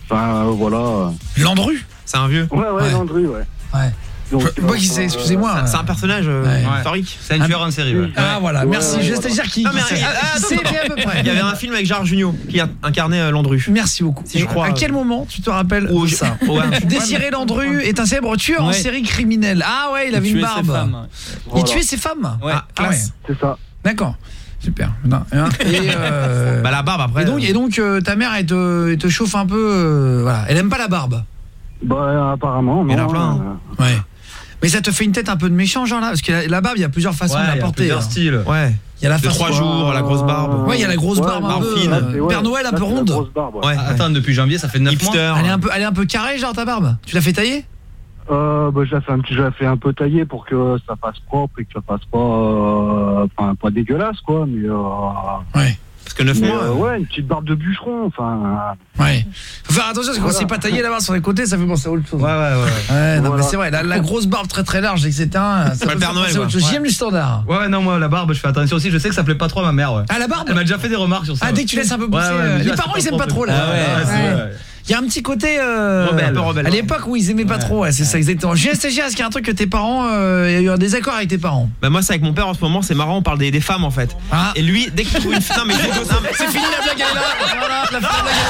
Enfin, euh, voilà. Landru. C'est un vieux. Ouais, ouais, Landru, ouais. Ouais. Donc, Moi euh, qui sais, excusez-moi. C'est un personnage euh, Ouais. historique. C'est un tueur en série, ouais. Ah voilà, merci. Je vais te dire qui Non, mais qui sait. ah, Qui attends, sait attends. bien à peu près. Il y avait un film avec Gérard Jugnot qui a incarné euh, Landru. Merci beaucoup. Si je crois. À quel moment tu te rappelles Ou de je- ça? Ouais. Désiré Landru est un célèbre tueur en Ouais. série criminelle. Ah ouais, il avait une tuait barbe. ses femmes. Il Voilà. tuait ses femmes. Ouais. Ah, Ah ouais. classe. C'est ça. D'accord. Super. Non, hein. Et, euh, Bah la barbe après. et donc, et donc euh, ta mère elle te, elle te chauffe un peu. euh, voilà. Elle aime pas la barbe. Bah, apparemment, non. Il y en a plein, hein. euh, Ouais. Mais ça te fait une tête un peu de méchant genre là, parce que la, la barbe il y a plusieurs façons Ouais, de il la y a porter. plusieurs hein. styles. Ouais. Il y a la De façon. trois jours, la grosse barbe. Ouais, il y a la grosse Ouais, barbe un barbe peu. fine. euh, c'est- ouais, Père Noël un là, peu c'est la ronde. grosse barbe, ouais. Ouais. Attends, depuis janvier, ça fait neuf mois. Hipster. Elle est un peu, elle est un peu carrée genre ta barbe. Tu l'as fait tailler? Euh, bah, je l'ai fait un petit, je l'ai fait un peu taillé pour que ça fasse propre et que ça fasse pas, euh, enfin, pas dégueulasse, quoi, mais, euh, Ouais. Parce que neuf mais, mois. euh, ouais, une petite barbe de bûcheron, enfin, Ouais. Faut faire attention parce que quand Voilà. c'est pas taillé là-bas sur les côtés, ça fait penser à autre chose. Ouais, ouais, ouais. Ouais, non, Voilà. mais c'est vrai, la, la grosse barbe très très large, et cetera. Ça Pas peut le Père faire Noël, penser à autre quoi. chose. J'aime du standard. Ouais, ouais, non, moi, la barbe, je fais attention aussi. Je sais que ça plaît pas trop à ma mère, ouais. Ah, la barbe? Elle m'a déjà fait des remarques sur ça. Ah, dès que tu laisses un peu Ouais, pousser. ouais, euh, mais les déjà, parents c'est ils aiment pas propre. trop là. Ah ouais, ouais, c'est Ouais. vrai. Il y a un petit côté euh, Rebelle. Un peu rebelle, à ouais. l'époque où ils aimaient pas trop, ouais, c'est ça exactement. Julien Stagiaire, est-ce qu'il y a un truc que tes parents euh, il y a eu un désaccord avec tes parents? Bah moi c'est avec mon père en ce moment, c'est marrant, on parle des, des femmes en fait. Ah. Et lui, dès qu'il trouve une femme, mais non, mais- C'est fini la blague elle est là. Voilà, la blague elle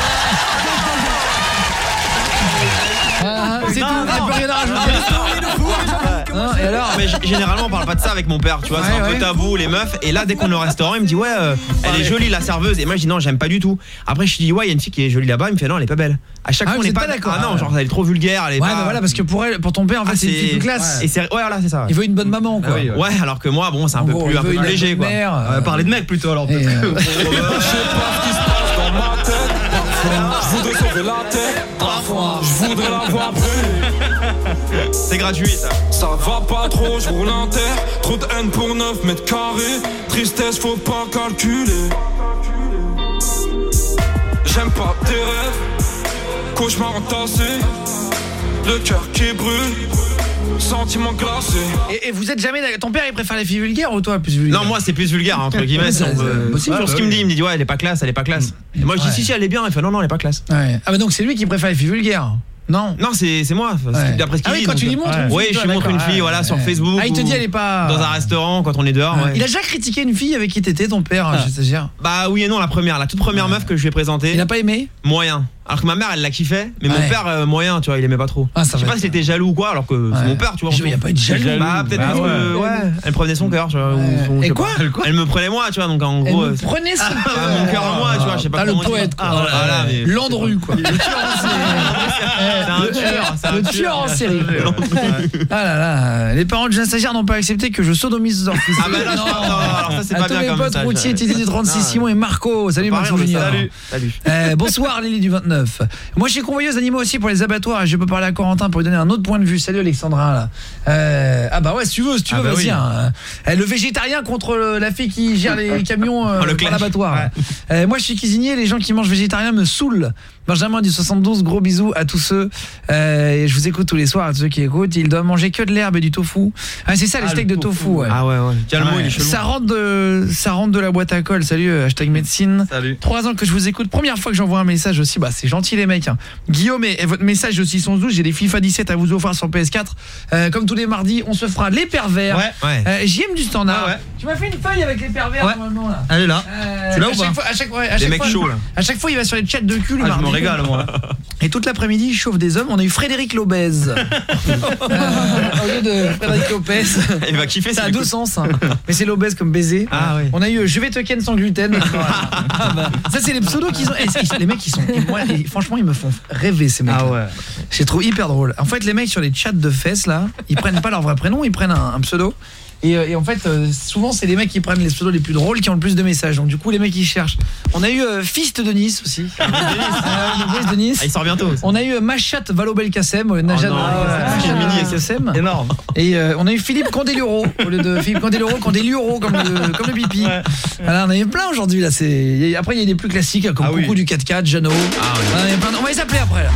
est là. Ah, c'est tout, Non, il n'y a non. plus rien à rajouter. Hein, et alors Mais g- généralement on parle pas de ça avec mon père, tu vois, c'est Ouais, un peu ouais. tabou les meufs. Et là dès qu'on est au restaurant, il me dit ouais, euh, elle est jolie la serveuse. Et moi je dis non, j'aime pas du tout. Après je dis ouais, il y a une fille qui est jolie là-bas, il me fait non, elle est pas belle. À chaque Ah, fois vous on est êtes pas pas d'accord. Ah non, genre elle est trop vulgaire, elle est Ouais, pas. bah voilà, parce que pour elle, pour ton père, en fait, Ah, c'est une fille plus classe. Et c'est ouais, voilà, c'est ça. ouais. Il veut une bonne maman, quoi. Ah oui, Ouais, alors que moi bon, c'est un En peu gros, plus il un peu veut plus une léger bonne quoi. mère, On va parler de mec plutôt alors. Et, peut-être. euh, Je sais pas ce qui se passe dans ma tête. Parfois, je voudrais sauver la tête. Parfois, je voudrais la voir brûler. C'est gratuit ça. Ça va pas trop, je roule un terre. Trop de haine pour neuf mètres carrés. Tristesse, faut pas calculer. J'aime pas tes rêves. Cauchemar entassé. Le cœur qui brûle. Sentiment glacé. Et, et vous êtes jamais d'accord. Ton père il préfère les filles vulgaires ou toi plus vulgaire? Non, moi c'est plus vulgaire entre guillemets. Ouais, si on c'est- veut. c'est possible. Sur ce qu'il me dit, il me dit ouais, elle est pas classe, elle est pas classe. Et moi je dis Ouais. si si, elle est bien, il fait non non, elle est pas classe. Ouais. Ah bah donc c'est lui qui préfère les filles vulgaires. Non. Non, c'est c'est moi, c'est Ouais. d'après ce qu'il Ah oui, dit. quand donc, tu lui euh, montres une ouais, fille, je toi, lui montre une d'accord, fille, ouais. voilà, sur Ouais. Facebook. Ah, il te ou dit elle est pas dans un restaurant quand on est dehors. Ouais. Ouais. Il a déjà critiqué une fille avec qui t'étais ton père, je sais dire. Bah oui et non, la première, la toute première meuf que je lui ai présentée. Il a pas aimé? Moyen. Alors que ma mère elle l'a kiffé, mais Ouais. mon père euh, moyen, tu vois, il aimait pas trop. Ah, ça je sais va pas être- s'il était jaloux ou quoi, alors que c'est Ouais. mon père, tu vois. Je- il y a pas de jaloux. Bah peut-être Bah parce que ouais. ouais, elle prenait son cœur, tu vois. ou- Ouais. ou je Et sais quoi pas. Elle me prenait moi, tu vois, donc en Elle gros. me euh, prenait son ah, cœur. mon cœur à moi, tu vois, je sais pas T'as le comment dire. poète, quoi. Ah, voilà, mais- Landru, quoi. Le tueur en série. C'est un tueur, c'est un Le tueur en série. Ah là là, les parents de Julien Stagiaire n'ont pas accepté que je sodomise leurs fils. Ah bah là, je crois- non, alors ça, c'est à pas tous bien mes comme potes message. routiers, Titi du trente-six, Non, Simon et Marco. Salut Pas Marco rien de Junior. ça. Salut. Salut. Euh, bonsoir Lily du vingt-neuf. Moi je suis convoyeuse d'animaux aussi pour les abattoirs et je peux parler à Corentin pour lui donner un autre point de vue. Salut Alexandra là. Euh, ah bah ouais, si tu veux, si tu Ah veux, bah vas-y. oui. Hein. Euh, le végétarien contre le- la fille qui gère les camions euh, Oh, le pour clash. l'abattoir. Euh, moi je suis cuisinier, les gens qui mangent végétarien me saoulent. Benjamin du soixante-douze, gros bisous à tous ceux. Euh, et je vous écoute tous les soirs, à tous ceux qui écoutent. Ils doivent manger que de l'herbe et du tofu. Ah c'est ça les Ah, steaks le de tofu. Ouais. Ah ouais ouais. Tiens le mot, Ouais. il est chelou. Ça rentre de ça rentre de la boîte à colle. Salut euh, hashtag médecine. Salut. Trois ans que je vous écoute. Première fois que j'envoie un message aussi. Bah c'est gentil les mecs. Hein. Guillaume et, et votre message aussi sont douze. J'ai des FIFA dix-sept à vous offrir sur P S quatre. Euh, comme tous les mardis, on se fera les pervers. Ouais. Ouais. Euh, J M du standard. Ah ouais. Tu m'as fait une feuille avec les pervers Ouais. normalement là. Elle est là. Euh, Tu l'as à ou chaque pas fois, à chaque, ouais, à Des chaque mecs fois, chauds, là. À chaque fois, il va sur les chats de cul le Ah, je mardi. me régale moi. Et toute l'après-midi, il chauffe des hommes. On a eu Frédéric Lopez. euh, au lieu de Frédéric Lopez. Il va kiffer Ça ça. a deux sens. Hein. Mais c'est l'obèse comme baiser. Ah ouais. On a eu Je vais te ken sans gluten. Ah bah, ça, c'est les pseudos qu'ils ont. Eh, c'est- les mecs, ils sont. et moi, et franchement, ils me font rêver, ces mecs. Ah ouais. C'est trop hyper drôle. En fait, les mecs sur les chats de fesses, là, ils prennent pas leur vrai prénom, ils prennent un, un pseudo. Et, euh, et en fait, euh, souvent, c'est les mecs qui prennent les pseudos les plus drôles qui ont le plus de messages. Donc, du coup, les mecs, ils cherchent. On a eu euh, Fist de Nice aussi. Euh, le Brice de Nice. Ah, il sort bientôt. On a eu euh, Machat Valo Belkacem, au lieu de Najat non, Belkacem. ouais. Machat Belkacem. Énorme. Et euh, on a eu Philippe Candeluro au lieu de Philippe Candeluro, Candeluro comme le comme le pipi. Voilà, on a eu plein aujourd'hui là, c'est après il y a des plus classiques comme Ah oui. Coucou du quatre quatre, Jeannot. Ah ouais. On, a plein de- on va les appeler après là.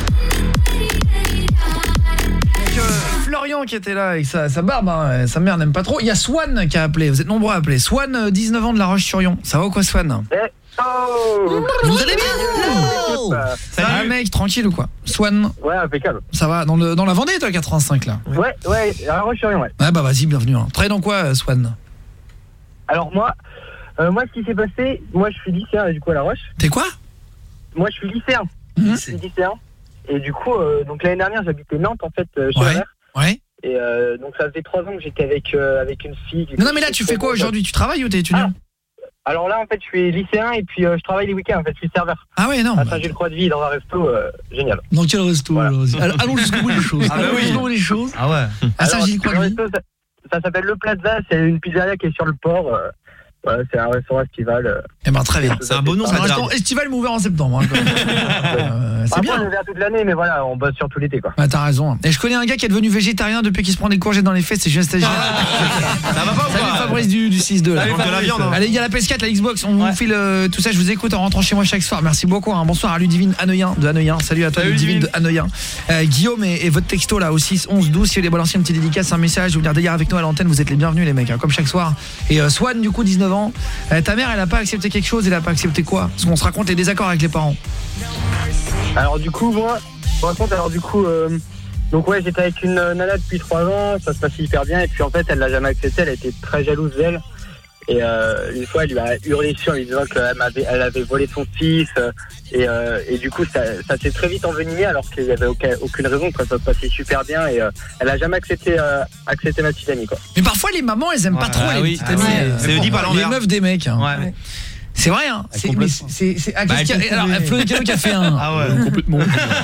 Donc, euh, Florian qui était là avec sa, sa barbe, hein, sa mère n'aime pas trop. Il y a Swan qui a appelé, vous êtes nombreux à appeler. Swan, euh, dix-neuf ans de La Roche-sur-Yon. Ça va ou quoi Swan? Eh, Oh Vous allez bien? Salut. Ah mec, tranquille ou quoi? Swan? Ouais, impeccable. Ça va dans, le, dans la Vendée toi, quatre-vingt-cinq là? Ouais, ouais, à La Roche-sur-Yon, ouais. Ah bah vas-y, bienvenue. Hein. Travaille dans quoi euh, Swan? Alors moi, euh, moi ce qui s'est passé, moi je suis lycéen du coup à La Roche. T'es quoi? Moi je suis lycéen. Mmh. Je suis lycéen. Et du coup, euh, donc l'année dernière j'habitais Nantes en fait, euh, chez Ouais. ma mère. Ouais. Et euh, donc ça faisait trois ans que j'étais avec, euh, avec une fille. Non, non mais là tu fais quoi aujourd'hui? Tu travailles ou t'es étudiant? Ah, alors là en fait je suis lycéen et puis euh, je travaille les week-ends en fait, je suis serveur. Ah ouais non. À Saint-Gilles-Croix-de-Vie dans un resto, euh, génial. Dans quel resto alors, vas-y. Allons allons jusqu'au bout des choses. Ah bah Allons oui. jusqu'au bout des choses. Ah ouais. À Saint-Gilles-Croix-de-Vie. Le resto, ça, ça s'appelle Le Plaza, c'est une pizzeria qui est sur le port. Euh, ouais, c'est un restaurant estival. Euh, Eh ben très bien. C'est un beau nom, C'est ça. un restaurant estival mais ouvert en septembre. Hein, quand même. euh, c'est Après, bien. on est ouvert toute l'année, mais voilà, on bosse sur tout l'été quoi. Ah, t'as raison. Et je connais un gars qui est devenu végétarien depuis qu'il se prend des courgettes dans les fesses, c'est juste stagiaire. Ça va pas ou Salut quoi? Fabrice du, du six deux là. Salut, Fabrice. De la viande, hein. Allez, il y a la P S quatre, la Xbox, on vous file euh, tout ça, je vous écoute en rentrant chez moi chaque soir. Merci beaucoup. Hein. Bonsoir à Ludivine Hanoïen de Hanoïen. Salut à toi Salut, Ludivine de Ludivine. Hanoïen. Euh, Guillaume et, et votre texto là au six onze douze, si vous voulez balancer une petite dédicace, un message, vous venir délire avec nous à l'antenne, vous êtes les bienvenus les mecs, hein, comme chaque soir. Et euh, Swan du coup dix-neuf ans, euh, ta mère elle a pas accepté quelque chose, elle a pas accepté quoi? Parce qu'on se raconte les désaccords avec les parents. Alors du coup, moi, je me raconte, alors du coup, euh, donc ouais, j'étais avec une euh, nana depuis trois ans, ça se passait hyper bien, et puis en fait, elle l'a jamais accepté, elle était très jalouse d'elle. Et euh, une fois, elle lui a hurlé dessus en lui disant qu'elle m'avait, elle avait volé son fils. euh, Et, euh, et du coup, ça, ça s'est très vite envenimé alors qu'il n'y avait aucun, aucune raison. Quoi. Ça se passait super bien et euh, elle a jamais accepté, euh, accepté ma petite amie. Quoi. Mais parfois les mamans elles aiment pas Ouais, trop ah les oui. petites Ah amies. ouais. euh, C'est Oedipe à les l'envers. meufs des mecs. Hein. Ouais. C'est vrai hein. C'est mais c'est c'est ah, Bah, qu'est-ce qu'il y a- alors Flo Decado qui a fait un Ah ouais. complètement.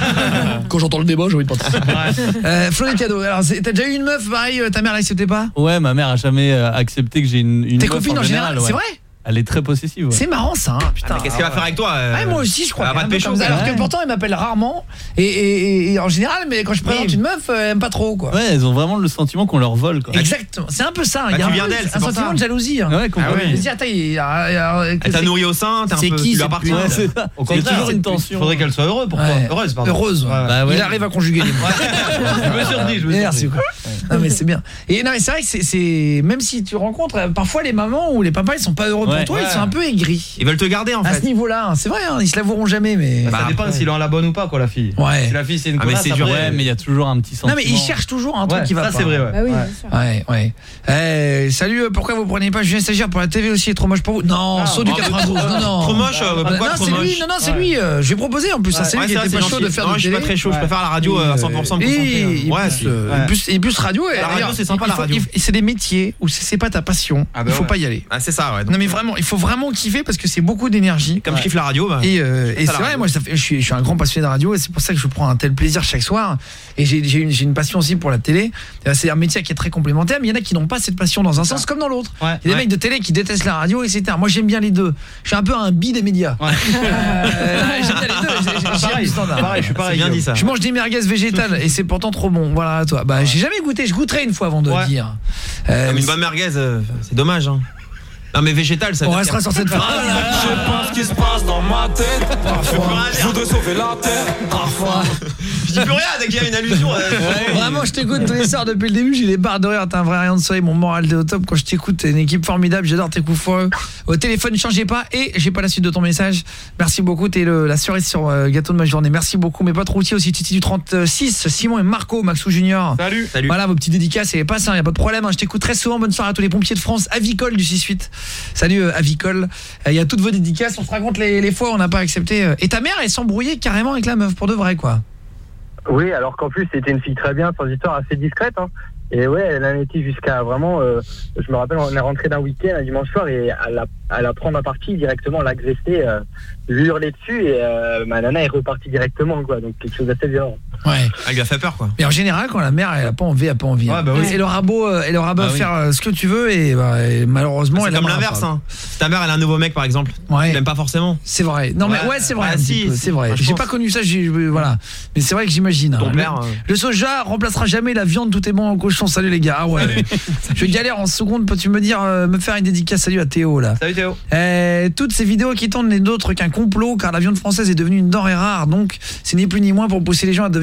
Quand j'entends le débat, j'ai envie de participer. Euh, Flo Decado, alors c'est- t'as déjà eu une meuf pareil, euh, ta mère l'acceptait pas? Ouais, ma mère a jamais euh, accepté que j'ai une, une Tes meuf copines en général, ouais. c'est vrai? Elle est très possessive. Ouais. C'est marrant ça, hein, putain. Mais qu'est-ce qu'elle va faire avec toi euh, Ouais, moi aussi je crois. Elle va qu'elle pas est te un peu pécho. comme ça. Alors ouais. que pourtant elle m'appelle rarement et, et, et, et en général, mais quand je présente Oui. une meuf, euh, elle aime pas trop quoi. Ouais, elles ont vraiment le sentiment qu'on leur vole quoi. Exactement, c'est un peu ça. Bah, Il y a tu un, viens peu- d'elle, c'est un pour sentiment ça. de jalousie. Hein. Ouais, complètement. Ah ouais. Je me dis, attends, il y a- il y a- Elle t'a c'est- nourri au sein, t'es un c'est peu, qui, tu lui c'est appartiens. Ouais, c'est ça. Au Il y a contraire, toujours une tension. Faudrait qu'elle soit heureuse. Pourquoi Ouais. Heureuse, pardon. Heureuse. Ouais. Bah ouais. Il arrive à conjuguer les mots. Je me suis redit, je me suis Merci. redit. Quoi. Non mais c'est bien. Et non mais c'est vrai que c'est c'est même si tu rencontres euh, parfois les mamans ou les papas ils sont pas heureux Ouais. pour toi, Ouais. ils sont un peu aigris. Ils veulent te garder en À ce fait. niveau-là, hein. C'est vrai hein, ils se l'avoueront jamais mais Bah, ça dépend après. s'il est en la bonne ou pas, quoi, la fille. Ouais. Si la fille, c'est une Ah, mais connasse, c'est dur, après, Ouais, mais il y a toujours un petit sentiment. Non mais ils cherchent toujours un truc Ouais, qui va ça, pas. c'est vrai, ouais. Bah oui, Ouais. bien sûr. Ouais, ouais. Eh, salut, euh, pourquoi vous prenez pas Julien Stagiaire pour la T V aussi, est trop moche pour vous? Non, Ah, saut du oh, quatre-vingt-douze. Non, non. Trop moche, euh, pourquoi non, trop c'est lui, moche non, non, c'est lui. euh, je vais proposer en plus. hein, Ouais. c'est lui Ouais, qui c'est était vrai, pas c'est chaud de gentil. faire Non, de je suis télé. pas très chaud, je Ouais. préfère la radio euh, à cent pour cent me Et, concentrer. et Ouais, plus, si. euh, Ouais. et plus, et plus radio. et La radio, d'ailleurs, c'est sympa, il la faut- radio. il- et c'est des métiers où c'est c'est pas ta passion. Ah bah Il faut ouais. pas y aller. Ah, c'est ça, ouais. Donc, Non mais vraiment, il faut vraiment kiffer parce que c'est beaucoup d'énergie. comme je kiffe la radio, bah, Et, euh, et ça, c'est la vrai, radio. moi ça fait, je, suis, je suis un grand passionné de radio et c'est pour ça que je prends un tel plaisir chaque soir. Et j'ai j'ai une, j'ai une passion aussi pour la télé. Euh, C'est un métier qui est très complémentaire, mais il y en a qui n'ont pas cette passion dans un sens comme dans l'autre. Ouais. Il y a des Ouais. mecs de télé qui détestent la radio, et cetera. Moi j'aime bien les deux. Je suis un peu un bi des médias. Ouais. Euh, j'aime bien les deux. j'ai- j'ai- j'ai Pareil, du standard. pareil, je suis pareil. c'est bien Guillaume. dit ça. Je mange des merguez végétales et c'est pourtant trop bon. Voilà à toi. Bah j'ai jamais goûté, je goûterai une fois avant de Ouais. dire. Euh, Comme une bonne merguez, euh, c'est dommage. Hein. Non, mais végétal, ça on veut dire restera qu'il y a- sur cette phrase. Je sais pas ce qui se passe dans ma tête. Parfois, je voudrais sauver la terre. Parfois, Je dis plus rien dès qu'il y a une allusion. euh, Vraiment, je t'écoute tous les soirs depuis le début. J'ai les barres de rire. T'es un vrai rayon de soleil. Mon moral est au top quand je t'écoute. T'es une équipe formidable. J'adore tes coups foireux. Au téléphone, ne changez pas. Et j'ai pas la suite de ton message. Merci beaucoup. T'es le, la cerise sur euh, gâteau de ma journée. Merci beaucoup. Mes potes routiers aussi. Titi du trente-six. Simon et Marco. Maxou Junior. Salut. Salut. Voilà vos petites dédicaces. Et pas ça. Y a pas de problème. hein. Je t'écoute très souvent. Bonne soirée à tous les pompiers de France. Avicole du six huit. Salut euh, Avicole. Il y a toutes vos dédicaces. On se raconte les, les fois où on n'a pas accepté. euh. Et ta mère, elle s'embrouillait carrément avec la meuf pour de vrai, quoi. Oui, alors qu'en plus c'était une fille très bien, sans histoire, assez discrète. Hein. Et ouais, elle en était jusqu'à vraiment. Euh, je me rappelle, on est rentré d'un week-end un dimanche soir et elle a, elle a pris ma partie directement, l'agressé, euh, lui hurler dessus et euh, ma nana est repartie directement, quoi. Donc quelque chose d'assez violent. Ouais. Elle lui a fait peur, quoi. Mais en général, quand la mère elle a pas envie, elle a pas envie. Ouais, bah oui. Elle aura beau, euh, elle aura beau Bah oui. faire euh, ce que tu veux et, bah, et malheureusement, C'est elle comme aimera l'inverse. pas. Hein. Si ta mère, elle a un nouveau mec, par exemple, Ouais. tu l'aimes pas forcément. C'est vrai. Non mais Ouais. ouais, c'est vrai. Ah, un petit si, peu, si. c'est vrai. Bah, je J'ai pense. pas connu ça. J'ai voilà. Mais c'est vrai que j'imagine. Ton hein. père, Le, euh. le soja remplacera jamais la viande. Tout est bon en cochon. Salut les gars. Ah ouais. Je galère en seconde. Peux-tu me dire, euh, me faire une dédicace? Salut à Théo là. Salut Théo. Euh, toutes ces vidéos qui tournent n'est d'autre qu'un complot car la viande française est devenue une denrée rare. Donc, c'est ni plus ni moins pour pousser les gens à devenir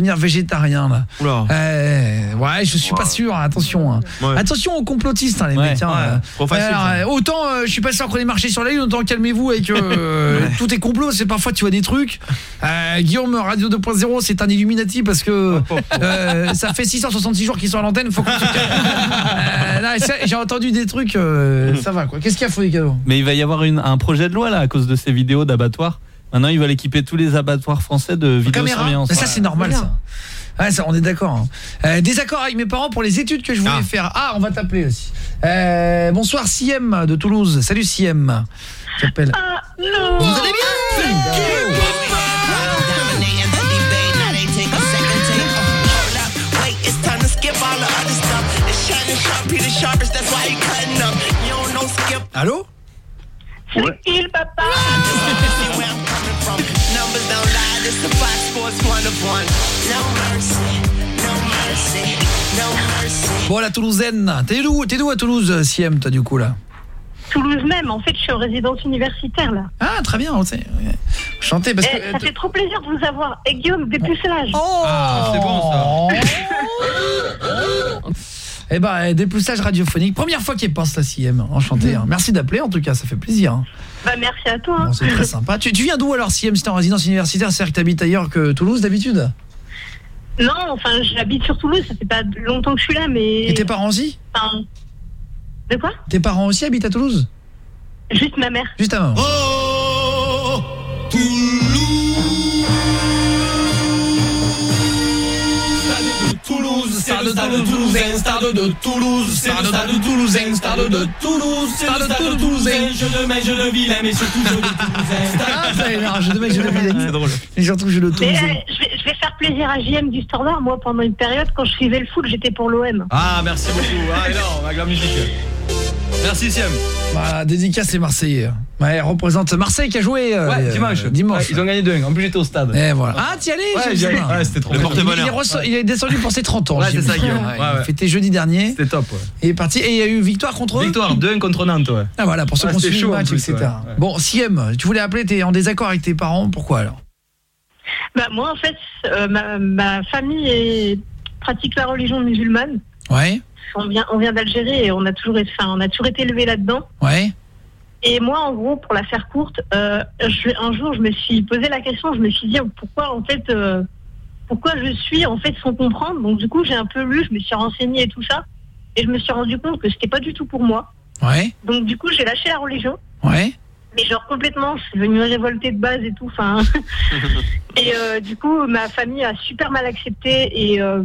devenir végétarien là. Oula. Euh, ouais, je suis Ouais. pas sûr, attention. Hein. Ouais. Attention aux complotistes hein, les Ouais. mecs. Hein. Ouais, trop facile, Alors, ça. euh, autant euh, je suis pas sûr qu'on ait marché sur la lune, autant calmez-vous avec euh, Ouais. tout est complot, c'est parfois tu vois des trucs. Euh, Guillaume Radio deux point zéro, c'est un Illuminati parce que euh, ça fait six cent soixante-six jours qu'ils sont à l'antenne, faut qu'on se calme. euh, là, ça, j'ai entendu des trucs euh, ça va quoi. Qu'est-ce qu'il y a faut les cadeaux? Mais il va y avoir une, un projet de loi là à cause de ces vidéos d'abattoirs. Maintenant, ils veulent équiper tous les abattoirs français de vidéosurveillance. Mais ça c'est normal ça. Ouais, ça on est d'accord. Hein. Euh, désaccord avec mes parents pour les études que je voulais Ah. faire. Ah, on va t'appeler aussi. Euh, bonsoir Siem de Toulouse. Salut Siem. J'appelle. Ah, non. Vous allez bien? Allô? C'est qui le papa? Bon la Toulousaine, t'es d'où t'es d'où à Toulouse Siem toi du coup là? Toulouse même, en fait, je suis en résidence universitaire là. Ah très bien, on sait. Chanter parce Eh, que ça fait trop plaisir de vous avoir. Et Guillaume, dépucelage. Oh, Ah, c'est bon ça. Eh ben dépucelage radiophonique, première fois qu'il passe la Siem, enchanté. Hein. Merci d'appeler en tout cas, ça fait plaisir. Hein. Bah merci à toi. Hein. Bon, c'est très sympa. Tu, tu viens d'où alors Siem? C'était en résidence universitaire, c'est-à-dire que t'habites ailleurs que Toulouse d'habitude? Non, enfin, j'habite sur Toulouse, ça fait pas longtemps que je suis là, mais... Et tes parents aussi? Enfin, de quoi? Tes parents aussi habitent à Toulouse? Juste ma mère. Juste ta maman. Oh, Toulouse, c'est le stade toulousain, stade de Toulouse, c'est le stade toulousain, stade de Toulouse, c'est le stade toulousain, jeu de main, jeu de vilain, mais surtout jeu de toulousain. Ah, ça énerve, je devais que je le vilain. C'est drôle. Et surtout je le Mais Toulousain. euh, je, vais, je vais faire plaisir à J M du Standard. Moi, pendant une période, quand je suivais le foot, j'étais pour l'O M. Ah, merci beaucoup. Ah, énorme, avec la musique. Merci Siem. Voilà, dédicace les Marseillais. Ouais, représente Marseille qui a joué euh, Ouais, dimanche. euh, dimanche. Ouais, ils ont gagné deux un. En plus, j'étais au stade. Et voilà. Ah, t'y allais? Ouais, j'ai j'y vu allais. ça. Ouais, c'était trop Le bien. porte-bonheur. Il est, reço- il est descendu pour ses trente ans. Ouais, j'ai c'est vu. ça, Guillaume. Ouais, Ouais, il a ouais. fêté jeudi dernier. C'était top, ouais. Et il est parti. Et il y a eu victoire contre eux. Victoire deux un contre Nantes, ouais. Ah voilà, pour ceux Ouais, qui ont c'était suivi le chaud, en match, plus, et cetera. ouais, ouais. Bon, Siem, tu voulais appeler, t'es en désaccord avec tes parents, pourquoi alors? Bah, moi, en fait, euh, ma, ma famille est, pratique la religion musulmane. Ouais, On vient, on vient d'Algérie et on a toujours été, enfin, on a toujours été élevé là-dedans. ouais, Et moi, en gros, pour la faire courte, euh, je, un jour, je me suis posé la question, je me suis dit pourquoi, en fait, euh, pourquoi je suis, en fait, sans comprendre. Donc, du coup, j'ai un peu lu, je me suis renseignée et tout ça, et je me suis rendu compte que c'était pas du tout pour moi. ouais, Donc, du coup, j'ai lâché la religion. ouais. Mais genre complètement, je suis devenue révoltée de base et tout. Enfin, et euh, du coup, ma famille a super mal accepté et euh,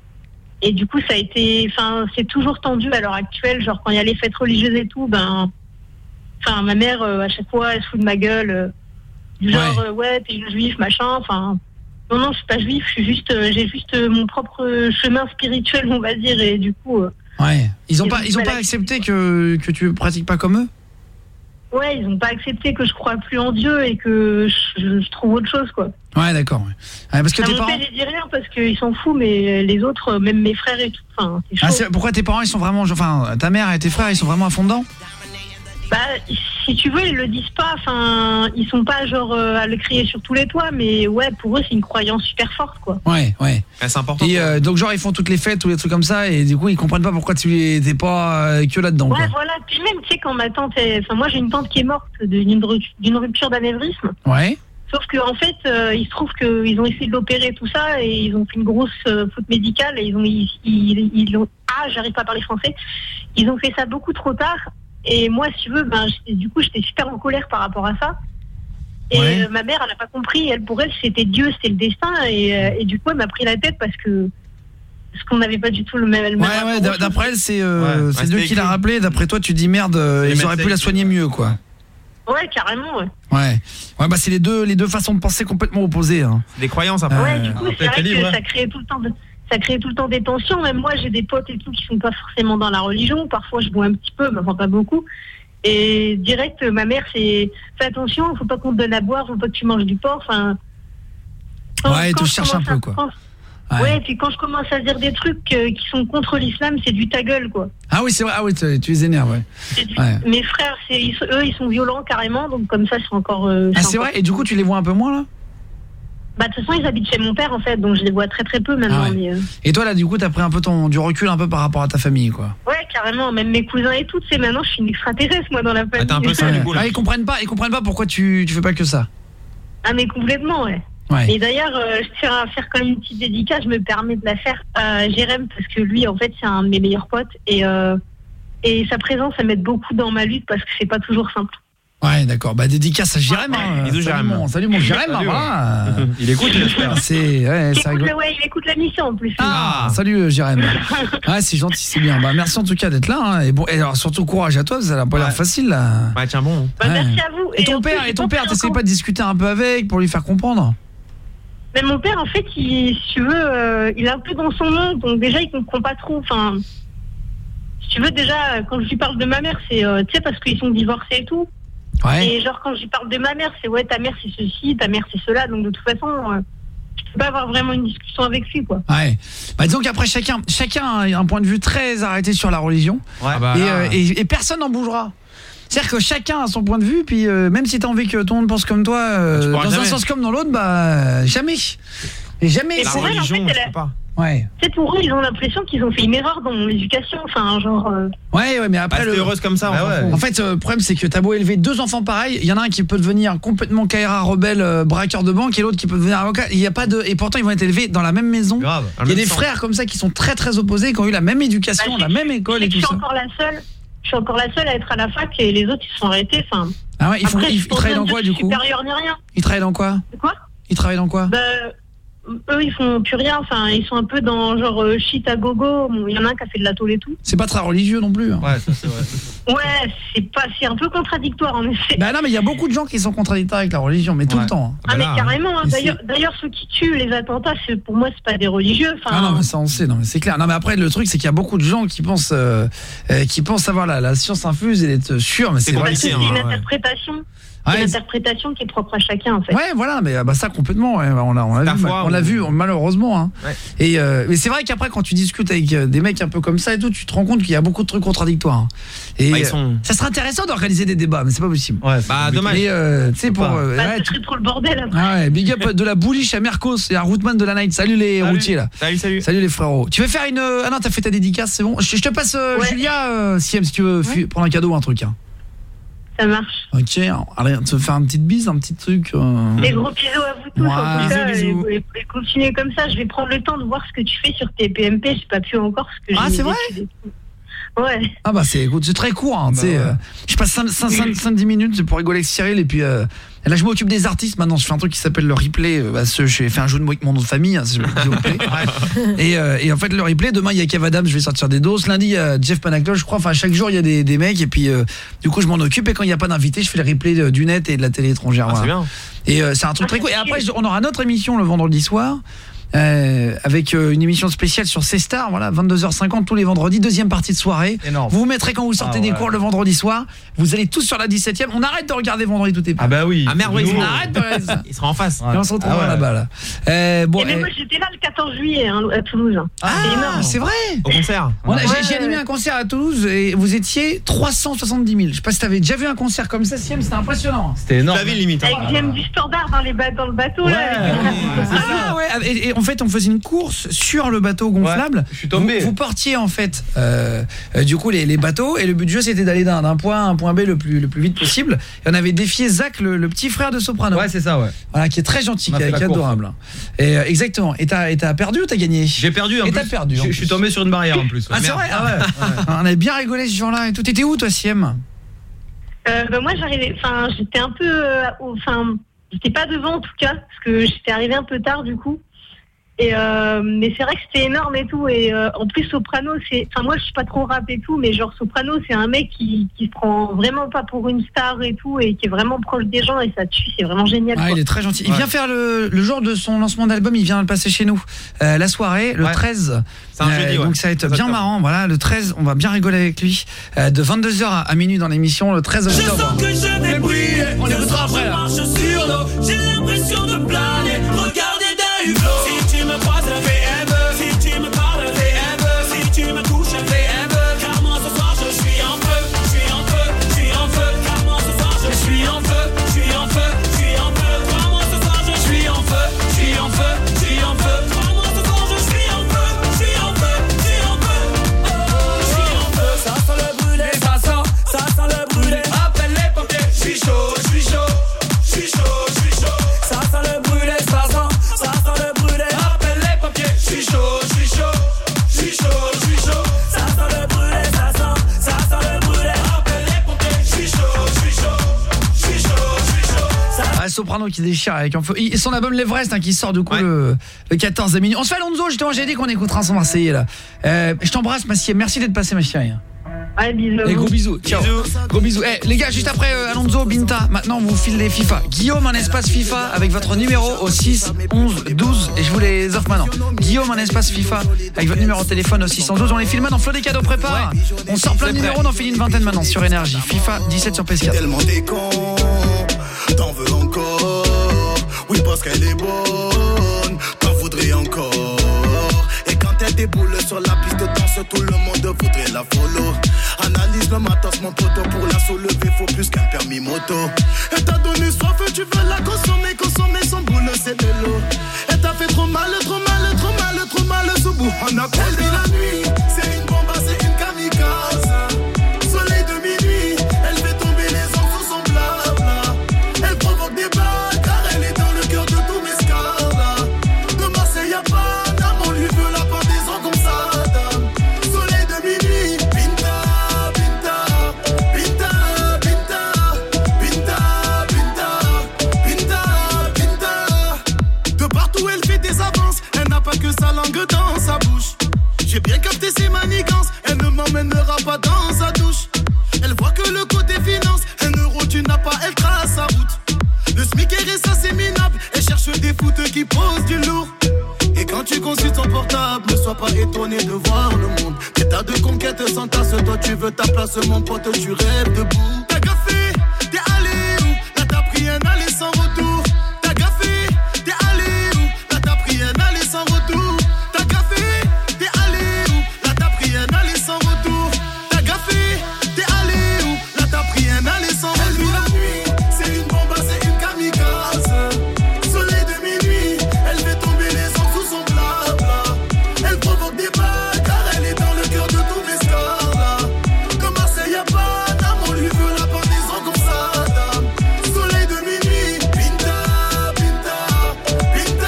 et du coup, ça a été, enfin, c'est toujours tendu à l'heure actuelle. Genre quand il y a les fêtes religieuses et tout, ben, enfin, ma mère euh, à chaque fois, elle se fout de ma gueule, euh, du genre Ouais. euh, ouais, t'es une juif, machin. Enfin, non, non, je suis pas juif, je suis juste, euh, j'ai juste euh, mon propre chemin spirituel, on va dire, et du coup. euh, Ouais. Ils ont Et pas, donc, ils ont voilà. pas accepté que, que tu pratiques pas comme eux? Ouais, ils ont pas accepté que je croie plus en Dieu et que je, je trouve autre chose, quoi. Ouais, d'accord. Ouais. Ouais, parce que À tes mon parents. père, il dit rien parce qu'il s'en fout, mais les autres, même mes frères et tout, enfin, c'est chaud. Ah, c'est- pourquoi tes parents ils sont vraiment, enfin, ta mère et tes frères ils sont vraiment à fond dedans? Bah, si tu veux, ils le disent pas, enfin, ils sont pas genre euh, à le crier sur tous les toits, mais ouais, pour eux, c'est une croyance super forte, quoi. Ouais, ouais. c'est important. Et euh, donc genre ils font toutes les fêtes ou des trucs comme ça et du coup ils comprennent pas pourquoi tu t'es pas euh, que là-dedans. Ouais, quoi. voilà. Puis même, tu sais, quand ma tante, est- enfin, moi, j'ai une tante qui est morte d'une ru- d'une rupture d'anévrisme. Ouais. Sauf qu'en en fait, euh, il se trouve qu'ils ont essayé de l'opérer tout ça et ils ont fait une grosse euh, faute médicale et ils ont, ils, ils, ils ont, ah, j'arrive pas à parler français. Ils ont fait ça beaucoup trop tard et moi, si tu veux, ben, j'étais- du coup, j'étais super en colère par rapport à ça. Et Ouais. euh, ma mère, elle n'a pas compris. Elle, pour elle, c'était Dieu, c'était le destin et, euh, et du coup, elle m'a pris la tête parce que parce qu'on n'avait pas du tout le même. le même Ouais, rapport ouais, aux d'a- choses. d'après elle c'est euh, Ouais. c'est Ouais, Dieu c'était qui l'a écrit. rappelé, d'après toi tu dis merde, euh, C'est les ils auraient pu médecins la qui- soigner mieux quoi. Ouais, carrément. Ouais. Ouais. Ouais bah c'est les deux les deux façons de penser complètement opposées hein. C'est des croyances après. Ouais, du coup, c'est vrai calibre, que hein. ça crée tout le temps de, ça crée tout le temps des tensions. Même moi, j'ai des potes et tout qui sont pas forcément dans la religion. Parfois, je bois un petit peu, mais enfin pas beaucoup. Et direct, ma mère, c'est fais attention, faut pas qu'on te donne à boire, faut pas que tu manges du porc. Enfin. quand- Ouais, ils te quand je cherchent un commence peu, à- quoi. quand- Ouais. Ouais, puis quand je commence à dire des trucs euh, qui sont contre l'islam, c'est du ta gueule, quoi. Ah oui, c'est vrai. Ah oui, tu, tu les énerves ouais. C'est du- Ouais. Mes frères, c'est, ils sont- eux, ils sont violents carrément, donc comme ça, c'est encore. euh, Ah c'est encore- vrai et du coup tu les vois un peu moins là? Bah de toute façon ils habitent chez mon père en fait, donc je les vois très très peu maintenant. Ah ouais. mais, euh, Et toi là du coup t'as pris un peu ton du recul un peu par rapport à ta famille quoi. Ouais carrément, même mes cousins et tout, tu sais maintenant je suis une extraterrestre moi dans la famille. Ouais. Ah, ils comprennent pas, ils comprennent pas pourquoi tu tu fais pas que ça. Ah mais complètement ouais. Ouais. Et d'ailleurs euh, je tiens à faire quand même une petite dédicace, je me permets de la faire à Jérém parce que lui en fait c'est un de mes meilleurs potes et euh, et sa présence ça m'aide beaucoup dans ma lutte parce que c'est pas toujours simple. Ouais, d'accord. Bah dédicace à Jérém. Hein. Bisous, Salut Jérém. mon, salut mon Jérém. Salut, voilà. Il écoute, j'espère. C'est ouais, Il c'est écoute, rigolo. le- ouais, il écoute l'émission en plus. Ah, salut euh, Jérém. Ouais, c'est gentil, c'est bien. Bah merci en tout cas d'être là hein. Et bon, et alors surtout courage à toi, ça n'a pas l'air facile là. Ouais, tiens bon. Bah, merci à vous. Et, Et ton en plus, père, j'ai et ton pas père, pris t'essayes encore- pas de discuter un peu avec pour lui faire comprendre. Mais mon père, en fait, il, si tu veux, euh, il est un peu dans son monde, donc déjà, il comprend pas trop. Enfin, si tu veux, déjà, quand je lui parle de ma mère, c'est, euh, tu sais, parce qu'ils sont divorcés et tout. Ouais. Et genre, quand je lui parle de ma mère, c'est ouais, ta mère, c'est ceci, ta mère, c'est cela. Donc, de toute façon, euh, je peux pas avoir vraiment une discussion avec lui, quoi. Ouais. Bah disons qu'après chacun chacun a un point de vue très arrêté sur la religion. Ouais. Ah bah et, là. euh, et, et personne n'en bougera. C'est-à-dire que chacun a son point de vue, puis euh, même si t'as envie que tout le monde pense comme toi, euh, Tu pourras dans un jamais. sens comme dans l'autre, bah jamais. Et jamais. Et c'est- pour elle, en fait, elle a- Ouais. Tu sais, pour eux, ils ont l'impression qu'ils ont fait une erreur dans mon éducation. Enfin, genre. euh, Ouais, ouais, mais après. Bah, le... t'es heureuse comme ça, on Bah s'en ouais. fout. En fait, euh, le problème, c'est que t'as beau élever deux enfants pareils, il y en a un qui peut devenir complètement Kaira, rebelle, euh, braqueur de banque, et l'autre qui peut devenir avocat. Il y a pas de. Et pourtant, ils vont être élevés dans la même maison. Grave. Il y a des frères comme ça qui sont très très opposés, qui ont eu la même éducation, bah, la même école et je tout suis ça. encore la seule. Je suis encore la seule à être à la fac et les autres, ils se sont arrêtés. Enfin. Ah ouais, ils, font, Après, ils, je ils peux travaillent pas dans dire quoi que je du suis coup supérieure ni rien. Ils travaillent dans quoi Quoi Ils travaillent dans quoi Bah, eux, ils font plus rien. Enfin, ils sont un peu dans genre euh, shit à gogo. Bon, il y en a un qui a fait de la tôle et tout. C'est pas très religieux non plus. hein. Ouais, ça c'est vrai. Ouais, c'est pas, c'est un peu contradictoire en effet. Bah non, mais il y a beaucoup de gens qui sont contradictoires avec la religion, mais tout le temps. hein. Ah mais carrément. hein. Et D'ailleurs, d'ailleurs, ceux qui tuent les attentats, c'est pour moi, c'est pas des religieux. Enfin, Ah non, mais ça on sait, non mais c'est clair. Non mais après le truc c'est qu'il y a beaucoup de gens qui pensent euh, euh, qui pensent avoir la, la science infuse et d'être sûr, mais c'est parce vrai. que c'est que- une ouais. interprétation. Ouais, C'est une c'est- interprétation qui est propre à chacun en fait. Ouais, voilà, mais bah ça complètement. Ouais, on l'a, on l'a Ta vu, foi, on l'a ou- vu malheureusement. Hein. Ouais. Et euh, mais c'est vrai qu'après quand tu discutes avec euh, des mecs un peu comme ça et tout, tu te rends compte qu'il y a beaucoup de trucs contradictoires. hein. Et Bah, ils sont- euh, ça serait intéressant d'organiser des débats, mais c'est pas possible. Ouais, Bah dommage. Et euh, tu sais pour pas. euh, Bah, ouais, ce tu- serait trop le bordel après. ah ouais, big up de la bouliche à Mercos et à Routman de la Night. Salut les Salut. routiers là. Salut, salut. Salut les frérots. Tu veux faire une ah non, t'as fait ta dédicace, c'est bon. Je, je te passe euh, Ouais. Julia euh, Siem si tu veux fu- prendre un cadeau ou un truc. Hein. Ça marche. OK, alors, allez, te faire une petite bise, un petit truc. euh. Des gros bisous à vous tous. Ouais. En tout cas, Bisous, bisous. Et, et- et continuez comme ça. Je vais prendre le temps de voir ce que tu fais sur tes P M P. J'ai pas pu encore parce que Ah, j'ai c'est mes vrai études et tout. Ouais. Ah bah c'est écoute, c'est très court hein, tu sais. ouais. euh, je passe cinq dix minutes pour rigoler avec Cyril et puis euh, et là je m'occupe des artistes maintenant, je fais un truc qui s'appelle le replay euh, bah, ce, j'ai fait un jeu de mots avec mon nom de famille hein, s'il vous plaît. et, euh, et en fait le replay demain il y a Kev Adams, je vais sortir des doses, lundi il y a Jeff Panacloche je crois, enfin chaque jour il y a des, des mecs et puis euh, du coup je m'en occupe et quand il n'y a pas d'invité je fais le replay de- du net et de la télé étrangère. Ah, c'est voilà. bien. Et euh, c'est un truc très cool. Et après, je- on aura notre émission le vendredi soir. Euh, avec euh, une émission spéciale sur C-Star, voilà, vingt-deux heures cinquante tous les vendredis, deuxième partie de soirée. Énorme. Vous vous mettrez quand vous sortez Ah des ouais. cours le vendredi soir, vous allez tous sur la dix-septième. On arrête de regarder vendredi tout est Ah bah oui. Ah merde, ouais, Nous, ils on sont- arrête de regarder ça. Il sera en face. Et on se retrouvera Ah ouais. là-bas là. Euh, bon, Et mais euh, moi j'étais là le quatorze juillet hein, à Toulouse. ah, c'est énorme. c'est vrai. Au concert. On a- Ouais. j'ai- J'ai animé un concert à Toulouse et vous étiez trois cent soixante-dix mille. Je sais pas si t'avais déjà vu un concert comme ça, Siem, c'était impressionnant. C'était énorme. La ville limite. hein. Avec James du Standard dans, les ba- dans le bateau là. avec- Ah ouais, et, et en fait on faisait une course sur le bateau gonflable. Ouais, je suis tombé. Vous, vous portiez en fait euh, euh, du coup les, les bateaux et le but du jeu c'était d'aller d'un d'un point A à un point B le plus le plus vite possible. Et on avait défié Zach le, le petit frère de Soprano. Ouais, c'est ça, ouais. Voilà, qui est très gentil, On a qui, fait est- la qui est course. adorable. Et euh, exactement. Et t'as et t'as perdu ou t'as gagné? J'ai perdu en Et plus. t'as perdu, en Je, je suis plus. tombé sur une barrière en plus. Ah c'est Merde. vrai. Ah ouais. On avait bien rigolé ce jour-là et tout. T'étais où toi, Siem? Euh, bah, moi j'arrivais, enfin j'étais un peu, euh, au- enfin j'étais pas devant en tout cas parce que j'étais arrivée un peu tard du coup. Et euh, mais c'est vrai que c'était énorme et tout et euh, en plus Soprano c'est, enfin moi je suis pas trop rap et tout mais genre Soprano c'est un mec qui qui se prend vraiment pas pour une star et tout et qui est vraiment proche des gens et ça tue, c'est vraiment génial. Ah, quoi. il est très gentil. Il Ouais. vient faire le, le jour de son lancement d'album, il vient le passer chez nous. Euh, la soirée, le Ouais. treize. C'est un jeudi, ouais. Donc ça va être treize bien octobre. marrant. Voilà, le treize, on va bien rigoler avec lui. Euh, de vingt-deux heures à, à minuit dans l'émission, le treize Je octobre. sens que je vais briller. On l'écoutera Ce soir, après, je là. marche sur l'eau. J'ai l'impression de planer. Regardez d'un hublot. Si tu me croises, V M E. Si tu me parles, V M E. Si tu me touches, V M E. Car moi ce soir, je suis en feu. Je suis en feu. Je suis en feu. Car moi ce soir, je suis en feu. Je suis en feu. Je suis en feu. Car moi ce soir, je suis en feu. Je suis soprano qui déchire avec un feu. Et son album l'Everest hein, qui sort du coup ouais. le, le quatorze minuit. On se fait Alonso justement, j'ai dit qu'on écoutera un son marseillais là. Euh, je t'embrasse ma chérie, merci d'être passé ma chérie. Ouais, bisous. Et gros bisous. Ciao. Bisous. Gros bisous. Eh hey, les gars, juste après euh, Alonso, Binta, maintenant on vous file les FIFA. Guillaume en espace FIFA avec votre numéro au six onze douze et je vous les offre maintenant. Guillaume en espace FIFA avec votre numéro de téléphone au six un deux, on les file maintenant. Flo des cadeaux prépare. Ouais. On sort plein de numéros, on en file une vingtaine maintenant sur Énergie. FIFA dix-sept sur P S quatre. Tellement t'es con, t'en veux encore. Oui parce qu'elle est bonne, t'en voudrais encore. Et quand elle déboule sur la piste de danse, tout le monde voudrait la follow. Analyse le matos mon poteau, pour la soulever faut plus qu'un permis moto. Elle t'a donné soif, tu veux la consommer, consommer son boule c'est de l'eau. Elle t'a fait trop mal, trop mal, trop mal, trop mal sous bout. On a perdu la nuit, c'est une bombe, c'est une kamikaze. Soleil de minuit, elle fait tomber les hommes sous son blabla. Elle provoque des balles car elle est dans le cœur de tous mes scars. De Marseille y'a pas d'âme, on lui veut la pendaison comme ça. Soleil de minuit, Binta, Binta, Binta, Binta, Binta, Binta, Binta, Binta. De partout elle fait des avances, elle n'a pas que sa langue dans sa bouche. J'ai bien capté ses manigances, elle ne m'emmènera pas dans sa douche. Elle voit que le côté finance, un euro tu n'as pas, elle trace sa route. Le SMIC est ça c'est minable, elle cherche des foutes qui posent du lourd. Et quand tu consultes ton portable, ne sois pas étonné de voir le monde. Des tas de conquêtes s'entassent, toi tu veux ta place mon pote, tu rêves debout. T'as gaffé, t'es allé où? Là t'as pris un aller sans retour. T'as gaffé, t'es allé où? Là t'as pris un aller sans retour. T'as gaffé, t'es allé où? Là t'as pris un aller sans retour. T'as gaffé, t'es allé où? Là t'as pris un aller sans retour. La nuit, c'est une bombe, c'est une kamikaze. Soleil de minuit, elle fait tomber les hommes sous son blabla. Elle provoque des balles car elle est dans le cœur de tous mes scars. De Marseille y'a pas d'âme, on lui veut la pendaison comme ça. Soleil de minuit, Binta, Binta, Binta,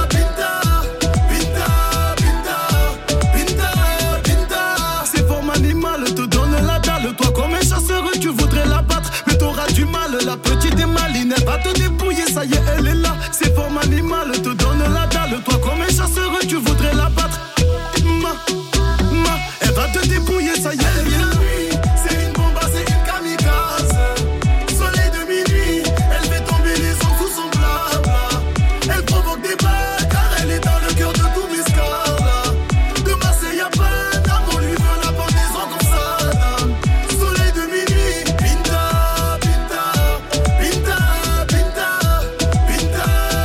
Binta, Binta, Binta, Binta, Binta. C'est forme animale, te donne la dalle. Toi comme un chasseur, tu voudrais la battre, mais t'auras du mal. La petite est maline, elle va te dépouiller, ça y est, elle est là. C'est forme animale, te donne la dalle. Toi comme un chasseur, tu voudrais la battre. Ma, ma, elle va te dépouiller, ça y est, elle est là. C'est une bombe, c'est une kamikaze. Soleil de minuit, elle fait tomber les hommes sous son blabla. Elle provoque des balles car elle est dans le cœur de tous mes scars. De Marseille y'a pas d'âme, on lui veut la pendaison comme ça. Soleil de minuit, Binta, Binta, Binta, Binta, Binta,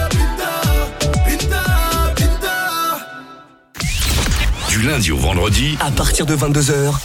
Binta, Binta, Binta. Du lundi au vendredi, À partir de vingt-deux heures,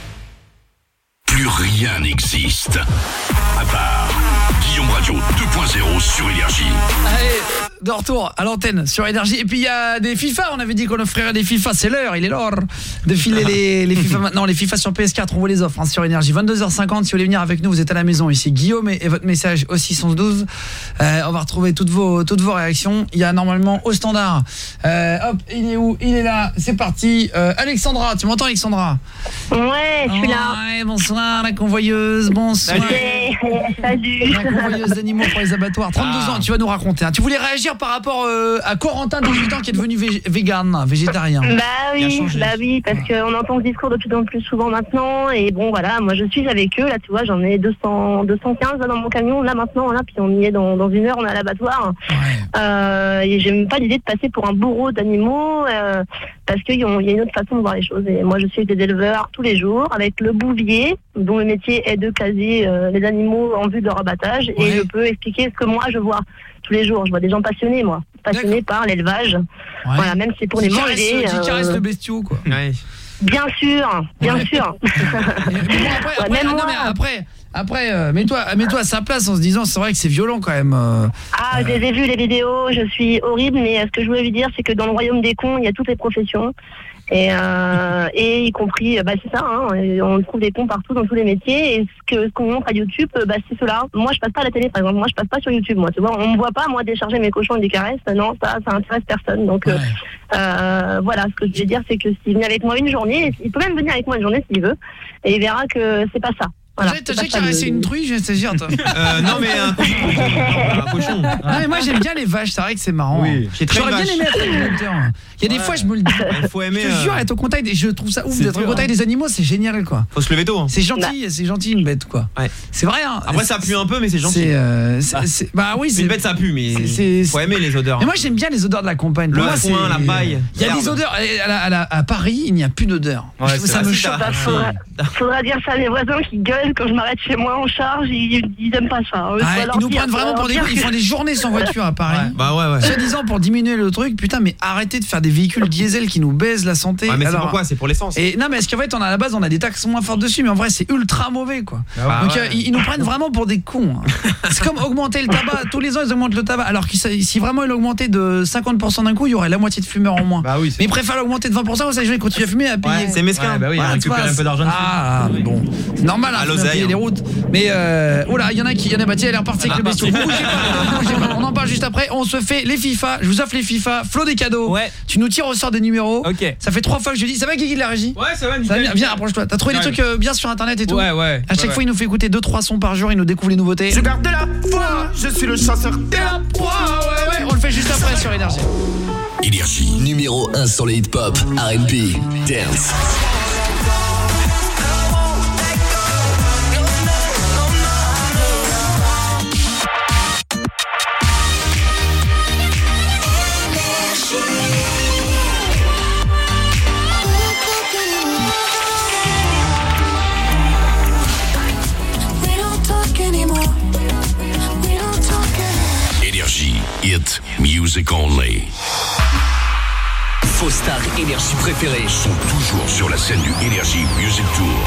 plus rien n'existe. À part Guillaume Radio deux point zéro sur Énergie. Allez, de retour à l'antenne sur Énergie. Et puis il y a des FIFA, on avait dit qu'on offrirait des FIFA, c'est l'heure, il est l'heure de filer les, les FIFA maintenant, les FIFA sur P S quatre, on vous les offre hein, sur Énergie. vingt-deux heures cinquante, si vous voulez venir avec nous, vous êtes à la maison ici. Guillaume et, et votre message au six onze douze. Euh, on va retrouver toutes vos, toutes vos réactions. Il y a normalement au standard. Euh, hop, il est où? Il est là, c'est parti. Euh, Alexandra, tu m'entends Alexandra? Ouais, je suis là. Ouais, bonsoir la convoyeuse, bonsoir. Salut. La convoyeuse d'animaux pour les abattoirs. trente-deux Ah. ans, tu vas nous raconter. Hein. Tu voulais réagir par rapport euh, à Corentin, dix-huit ans, qui est devenu vé- vegan, végétarien. Bah Il a oui, changé. bah oui, parce qu'on entend ce discours de plus en plus souvent maintenant. Et bon, voilà, moi je suis avec eux. Là, tu vois, j'en ai deux cents, deux cent quinze là, dans mon camion. Là, maintenant, là, puis on y est dans, dans une heure, on est à l'abattoir. Euh, et j'aime pas l'idée de passer pour un bourreau d'animaux. Euh, parce qu'il y a une autre façon de voir les choses. Et moi, je suis des éleveurs tous les jours avec le bouvier, dont le métier est de caser euh, les animaux en vue de leur abattage. Et je peux expliquer ce que moi, je vois tous les jours. Je vois des gens passionnés, moi. Passionnés par l'élevage. Voilà, même si c'est pour Qui les caresse- manger. Qui euh, caresse le bestiau, quoi. Bien sûr, bien Ouais. sûr. Après, après, même ah non, moi. mais après, après euh, mets-toi, mets-toi à sa place en se disant, c'est vrai que c'est violent quand même. euh. Ah, je les ai vus, les vidéos, je suis horrible, mais ce que je voulais lui dire, c'est que dans le royaume des cons, il y a toutes les professions. Et, euh, et y compris, bah c'est ça, hein, on trouve des cons partout dans tous les métiers. Et ce que ce qu'on montre à YouTube, bah c'est cela. Moi, je passe pas à la télé, par exemple. Moi, je passe pas sur YouTube. Moi, tu vois, on me voit pas moi décharger mes cochons et des caresses. Non, ça, ça intéresse personne. Donc euh, euh, voilà, ce que je vais dire, c'est que s'il vient avec moi une journée, il peut même venir avec moi une journée s'il veut, et il verra que c'est pas ça. Voilà, T'as c'est déjà pas ça, caressé le- une truie, je stagiaire, toi. Euh, non, mais un cochon. Un cochon. Ah, mais moi j'aime bien les vaches, c'est vrai que c'est marrant. Oui. J'ai très J'aurais bien vache. aimé être agriculteur. Il y a des Ouais. fois je me le dis. Il faut aimer. Je te euh, jure, être au contact, des- je trouve ça ouf C'est d'être au dur, contact hein. des animaux, c'est génial quoi. Faut se lever tôt. Hein. C'est gentil, c'est gentil une bête quoi. Ouais. C'est vrai hein. Après, ça pue un peu, mais c'est gentil. C'est euh, c'est- Ah. c'est- bah oui, c'est Une bête, ça pue, mais c'est- faut aimer les odeurs. Mais moi j'aime bien les odeurs de la campagne. Pour Le moi, foin, c'est- la paille, Il y a l'herbe. des odeurs à, la- à la- à Paris, il n'y a plus d'odeur. Ouais, Je trouve c'est ça vrai. me Ah, si, choque. t'as- Bah, faudra, faudra dire ça à mes voisins qui gueulent quand je m'arrête chez moi en charge, ils, ils aiment pas ça. Eux, Ah, faut leur ils nous dire, prennent faut vraiment leur pour des dire cons. Ils que- font des journées sans voiture à Paris. Bah ouais, ouais. Soi-disant pour diminuer le truc, putain, mais arrêtez de faire des véhicules diesel qui nous baisent la santé. Ouais, mais c'est Alors, pourquoi? C'est pour l'essence. Et non, mais est-ce qu'en fait, on a à la base, on a des taxes moins fortes dessus, mais en vrai, c'est ultra mauvais, quoi. Ah Donc, ouais. euh, ils, ils nous prennent vraiment pour des cons. hein. C'est comme augmenter le tabac. Tous les ans, ils augmentent le tabac. Alors que ça- si vraiment il augmentait de cinquante pour cent d'un coup, il y aurait la moitié de fumeurs en moins. Bah oui. Mais ils préfèrent l'augmenter de vingt pour cent, ça, les gens ils continuent à fumer, à payer. Ouais, c'est mesquin. Ouais, bah oui, Voilà, on tu récupère vois, un peu d'argent dessus. Ah, mais bon. C'est normal, hein, À faut l'oseille, payer hein. les routes. Mais, euh, oh là, il y en a qui, il y en a, bah, tiens, elle est repartie avec le bestiau. Vous bougez pas, vous bougez pas. On en parle juste après. On se fait les FIFA. Je vous offre les FIFA. Flo des cadeaux. Ouais. Tu nous tires au sort des numéros. Ok. Ça fait trois fois que je dis. Ça va, Guigui de la régie? Ouais, ça va, Ça va, nickel. viens, viens, approche-toi. T'as trouvé des J'arrive. trucs euh, bien sur internet et tout? Ouais, ouais. À chaque Ouais, fois, il nous fait écouter deux trois sons par jour. Il nous découvre les nouveautés. Je garde la foi, je suis le chasseur de la proie. Ouais, ouais, on le fait juste après sur Énergie. Énergie, numéro un sur les hip-hop, R and B, dance. We don't talk anymore. We don't talk anymore. Énergie, hit, music only. Vos stars énergie préférées Sont toujours sur la scène du Énergie Music Tour.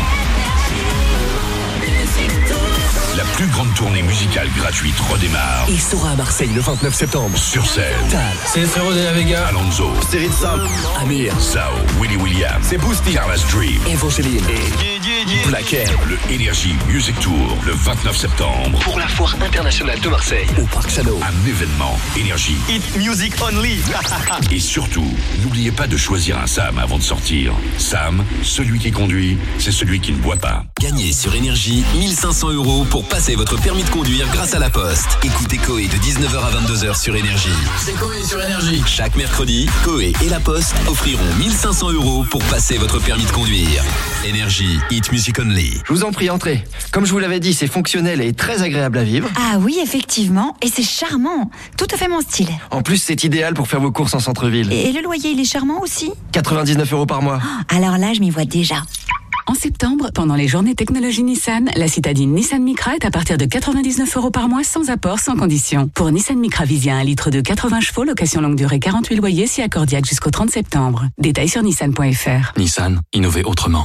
La plus grande tournée musicale gratuite redémarre. et sera à Marseille le vingt-neuf septembre. Sur scène, Tal, C'est Zéro de la Vega. Alonso, Série de Sam, Amir, Zao, Willy William, c'est Boosty. Carla's Dream. Evangeline et Black M Le Énergie Music Tour, le vingt-neuf septembre. pour la foire internationale de Marseille au Parc Chano. Un événement Énergie. Hit music only. Et surtout, n'oubliez pas de choisir un Sam avant de sortir. Sam, celui qui conduit, c'est celui qui ne boit pas. Gagnez sur Énergie mille cinq cents euros pour passer votre permis de conduire grâce à la Poste. Écoutez Coé de dix-neuf heures à vingt-deux heures sur Énergie. C'est Coé sur Énergie. Chaque mercredi, Coé et la Poste offriront mille cinq cents euros pour passer votre permis de conduire. Énergie, hit music only. Je vous en prie, entrez. Comme je vous l'avais dit, c'est fonctionnel et très agréable à vivre. Ah oui, effectivement. Et c'est charmant. Tout à fait mon style. En plus, c'est idéal pour faire vos courses en centre-ville. Et le loyer, il est charmant aussi? quatre-vingt-dix-neuf euros par mois. Alors là, je m'y vois déjà. En septembre, pendant les journées technologie Nissan, la citadine Nissan Micra est à partir de quatre-vingt-dix-neuf euros par mois sans apport, sans condition. Pour Nissan Micra Visia, un litre de quatre-vingts chevaux, location longue durée quarante-huit loyers, si accordiaque jusqu'au trente septembre. Détails sur nissan point f r. Nissan, innover autrement.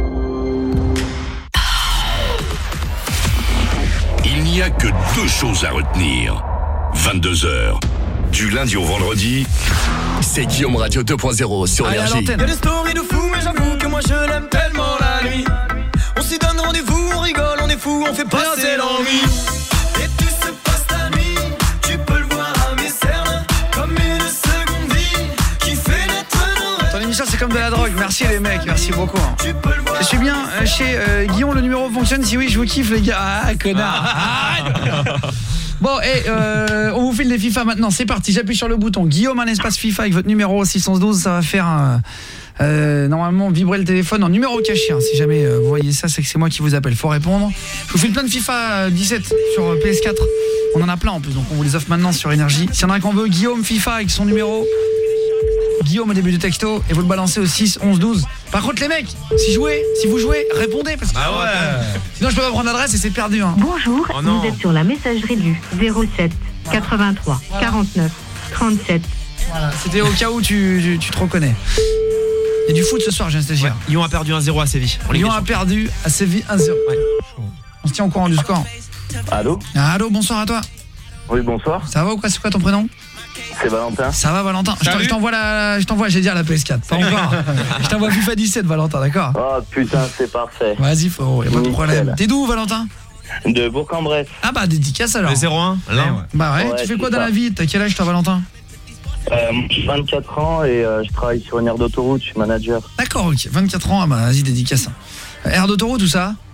Il n'y a que deux choses à retenir. vingt-deux heures. Du lundi au vendredi, c'est Guillaume Radio deux point zéro sur Allez, à Énergie. l'antenne. Y'a des stories de fous, mais j'avoue que moi je l'aime tellement la nuit. On s'y donne rendez-vous, on rigole, on est fous, on fait passer l'ennui. Et tout se passe la nuit, tu peux le voir à mes cernes, comme une seconde vie qui fait naître nos rêves. Ton émission, c'est comme de la drogue. Merci les mecs, merci beaucoup. hein. Je suis bien euh, chez euh, Guillaume, le numéro fonctionne. Si oui, je vous kiffe les gars. Ah, connard. Arrête. Bon, et euh, on vous file des FIFA maintenant. C'est parti, j'appuie sur le bouton. Guillaume, un espace FIFA avec votre numéro six cent douze. Ça va faire euh, euh, normalement vibrer le téléphone en numéro caché. hein. Si jamais euh, vous voyez ça, c'est que c'est moi qui vous appelle. Faut répondre. Je vous file plein de FIFA euh, dix-sept sur euh, P S quatre. On en a plein en plus, donc on vous les offre maintenant sur Énergie. S'il y en a un qu'on veut, Guillaume FIFA avec son numéro. Guillaume au début du texto et vous le balancez au six onze douze. Par contre les mecs, si jouez, si vous jouez, répondez parce que Ah ouais. sinon je peux pas prendre l'adresse et c'est perdu hein. Bonjour, Oh non. vous êtes sur la messagerie du zéro sept quatre-vingt-trois quarante-neuf trente-sept. Voilà, c'était au cas où tu, tu, tu te reconnais. Il y a du foot ce soir, j'ai un stagiaire. Ouais. Lyon a perdu un zéro à Séville. On Lyon a perdu à Séville un zéro. Ouais. On se tient au courant du score. Allô? Ah, allô, bonsoir à toi. Oui, bonsoir. Ça va ou quoi? C'est quoi ton prénom? C'est Valentin. Ça va Valentin? Je t'en- Je t'envoie la je t'envoie, j'ai dire la P S quatre. Pas encore. Je t'envoie FIFA dix-sept Valentin, d'accord? Oh putain, c'est parfait. Vas-y, faut, y a pas de Nickel. problème. T'es d'où Valentin? De Bourg-en-Bresse. Ah bah dédicace alors. Le zéro un là. Bah ouais, Ouais, tu fais c'est quoi dans ça. la vie? T'as quel âge toi Valentin? Euh, j'ai vingt-quatre ans et euh, je travaille sur une aire d'autoroute, je suis manager. D'accord, ok, vingt-quatre ans, ah bah vas-y dédicace. Euh, Air d'autoroute ou ça?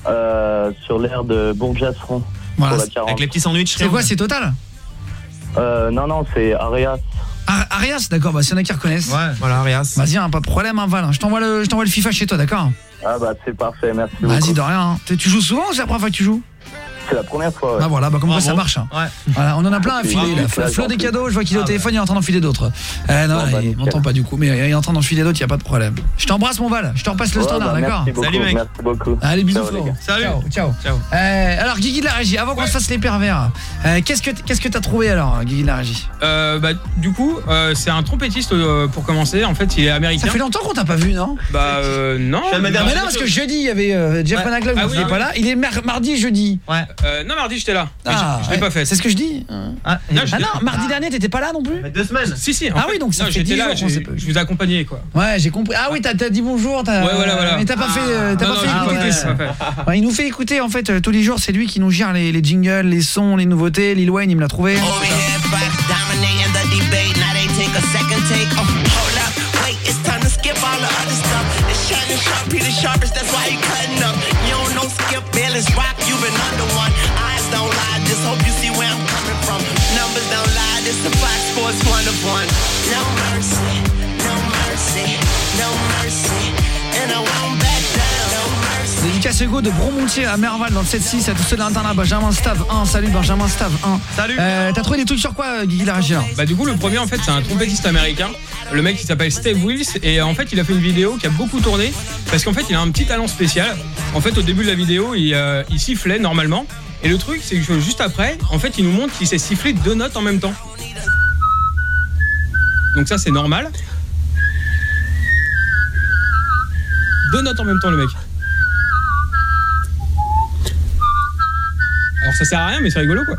Euh, sur l'air de Bourg-Jasseron. Voilà. Pour la quarante. Avec les petits sandwichs. C'est quoi, c'est Total? Euh, non, non, c'est Arias. Ah, Arias, d'accord, bah s'il y en a qui reconnaissent. Ouais, voilà, Arias. Vas-y, hein, pas de problème, hein, Val. Je t'envoie le, je t'envoie le FIFA chez toi, d'accord? Ah bah c'est parfait, merci beaucoup. Vas-y, de rien. Hein. Tu joues souvent ou c'est la première fois que tu joues? C'est la première fois, ouais. Bah voilà, bah comme quoi ça marche. Hein. Ouais. Voilà, on en a plein à filer là. Bravo. Flo des cadeaux, je vois qu'il est au Ah, téléphone, il est en train d'en filer d'autres. Euh, non, Bon, bah, il nickel. m'entend pas du coup, mais il est en train d'en filer d'autres, il y a pas de problème. Je t'embrasse mon Val, je te repasse le Ouais, standard, bah, d'accord? merci beaucoup, Salut, mec. Merci beaucoup. Allez, bisous Ciao, Flo. les gars. Salut. Ciao, ciao. Ciao. Euh, alors Guigui de la régie, avant qu'on se fasse les pervers, euh, qu'est-ce que qu'est-ce que t'as trouvé alors, Guigui de la régie? Euh, bah, du coup, euh, c'est un trompettiste euh, pour commencer. En fait, il est américain. Ça fait longtemps qu'on t'a pas vu, non? Bah, euh, non. Je viens de me Non, dire- mais non, parce que jeudi, il y avait euh, Jeff Ouais. Panaclock, Ah il oui, était ah pas oui. là. Il est mar- mardi et jeudi. Ouais. Euh, non, mardi, j'étais là. Mais Ah, je je l'ai ouais. pas fait. C'est ce que je dis. Ah, Non, Ah j'étais- non, mardi dernier, t'étais pas là non plus? mais deux semaines. Si, si. en Ah fait, oui, donc ça non, fait j'étais dix là, jours qu'on j'ai- s'est pas vu. je vous ai accompagné, quoi. Ouais, j'ai compris. Ah oui, t'as t'as dit bonjour, t'as. Ouais, voilà, voilà. Mais t'as pas fait, euh, t'as Non, pas non, fait j'ai écouter. pas fait, ça. j'ai pas fait. Ouais, il nous fait écouter en fait euh, tous les jours, c'est lui qui nous gère les, les jingles, les sons, les nouveautés. Lil Wayne, il me l'a trouvé. Over here, Fox dominating the debate. Now they take a second take. Oh, hold up, wait, it's time to skip all the other stuff. It's shining sharp, Peter Sharpest, that's why you cutting up. You don't know Skip Bayless rock, you've been under one. Eyes don't lie, just hope you see where I'm coming from. Numbers don't lie, this the Fox Sports one of one. No mercy, no mercy, no mercy, and I won't back down. No mercy. Dédicace Hugo de Bromontier à Merval dans le sept six à tous ceux de l'internat. Benjamin Stav un, salut Benjamin Stav un. Salut. Euh, T'as trouvé des trucs sur quoi, Guigui la régie? Bah du coup le premier en fait c'est un trompettiste américain. Le mec il s'appelle Steve Wills et en fait il a fait une vidéo qui a beaucoup tourné parce qu'en fait il a un petit talent spécial. En fait au début de la vidéo il, euh, il sifflait normalement et le truc c'est que juste après en fait il nous montre qu'il sait siffler deux notes en même temps. Donc ça c'est normal. Deux notes en même temps le mec. Alors ça sert à rien mais c'est rigolo quoi.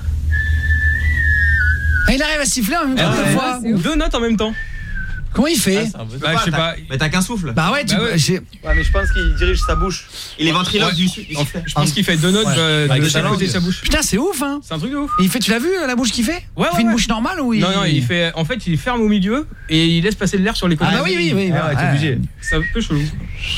Ah, il arrive à siffler en même temps Ah, deux ouais. fois. Deux notes en même temps. Comment il fait? Ah, Bah je sais pas. Mais t'as qu'un souffle. Bah ouais, tu Bah peux- ouais. j'ai- Ouais, mais je pense qu'il dirige sa bouche. Il est ventriloque Ouais. du En fait, je pense qu'il fait deux notes Ouais. euh, Avec de sa chaque langue. côté de sa bouche. Putain, c'est ouf, hein. C'est un truc de ouf. Et il fait, tu l'as vu la bouche qu'il fait? Ouais, Il fait ouais, une ouais. bouche normale ou il... Non, non, il fait. En fait, il ferme au milieu et il laisse passer de l'air sur les côtés. Ah bah oui, oui, oui. Ah ouais, t'es ouais. obligé. C'est un peu chelou.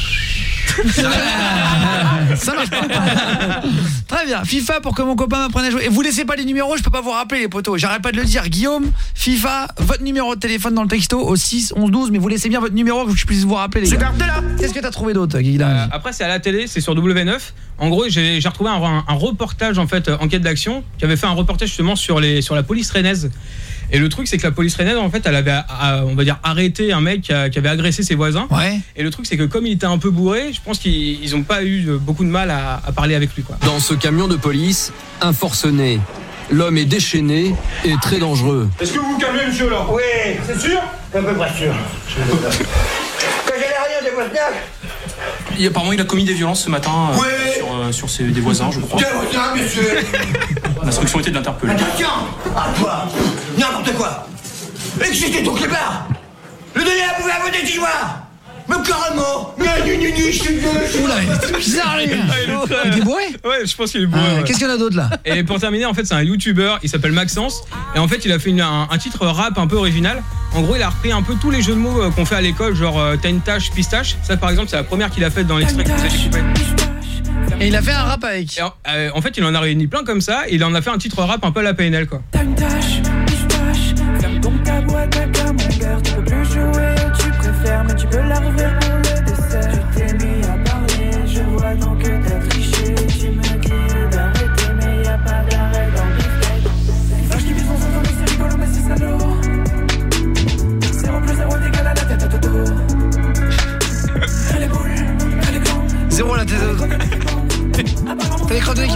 Ça marche pas. Très bien. FIFA pour que mon copain m'apprenne à jouer. Et vous laissez pas les numéros, je peux pas vous rappeler les potos. J'arrête pas de le dire. Guillaume, FIFA, votre numéro de téléphone dans le texto au six onze douze, mais vous laissez bien votre numéro que je puisse vous rappeler les gars. Qu'est-ce que t'as trouvé d'autre, Guy? Euh, après, c'est à la télé, c'est sur W neuf. En gros, j'ai j'ai retrouvé un, un, un reportage en fait, enquête d'action, qui avait fait un reportage justement sur les sur la police rennaise. Et le truc, c'est que la police rennaise, en fait, elle avait, à, on va dire, arrêté un mec qui, a, qui avait agressé ses voisins. Ouais. Et le truc, c'est que comme il était un peu bourré, je pense qu'ils ils ont pas eu beaucoup de mal à, à parler avec lui, quoi. Dans ce camion de police, un forcené. L'homme est déchaîné et très dangereux. Est-ce que vous vous calmez, monsieur, là? Oui, c'est sûr? À peu près sûr. Que j'ai l'air rien des Bosniaques? Et apparemment, il a commis des violences ce matin euh, Oui. sur, euh, sur ses, des voisins, je crois. Quel voisin, monsieur? L'instruction était de l'interpeller. Attention! À toi! N'importe quoi! Excitez ton clébard! Le donner à bouffer à vos détigeoirs! Mais carrément! Gna gna gna gna, je suis vieux, je suis Oula, c'est bizarre, lui. Il est bourré? Ouais, je pense qu'il est bourré. Ah, ouais. qu'est-ce qu'il y en a d'autre, là? Et pour terminer, en fait, c'est un YouTuber, il s'appelle Maxence. Et en fait, il a fait une- un, un titre rap un peu original. En gros, il a repris un peu tous les jeux de mots euh, qu'on fait à l'école, genre euh, t'as une tâche, pistache. Ça, par exemple, c'est la première qu'il a faite dans l'extrait que vous avez coupé. Et il a fait un rap avec. Et en, euh, en fait, il en a réuni plein comme ça. Et il en a fait un titre rap un peu à la P N L, quoi. T'as une tâche, pistache. Ferme donc ta boîte à gars, mon père. Tu peux plus jouer, tu préfères, mais tu peux la rouvrir pour le dessert. Tu t'es mis à parler, je vois donc que t'as triché. Tu me dis d'arrêter, mais y'a pas d'arrêt dans le beefcake. Vache qui vit son sang, c'est rigolo, mais c'est salaud. Zéro plus zéro égale à la tête à Toto. Elle est boule, elle est grande. Zéro à la tête à Toto. T'as les crottes de l'équipe?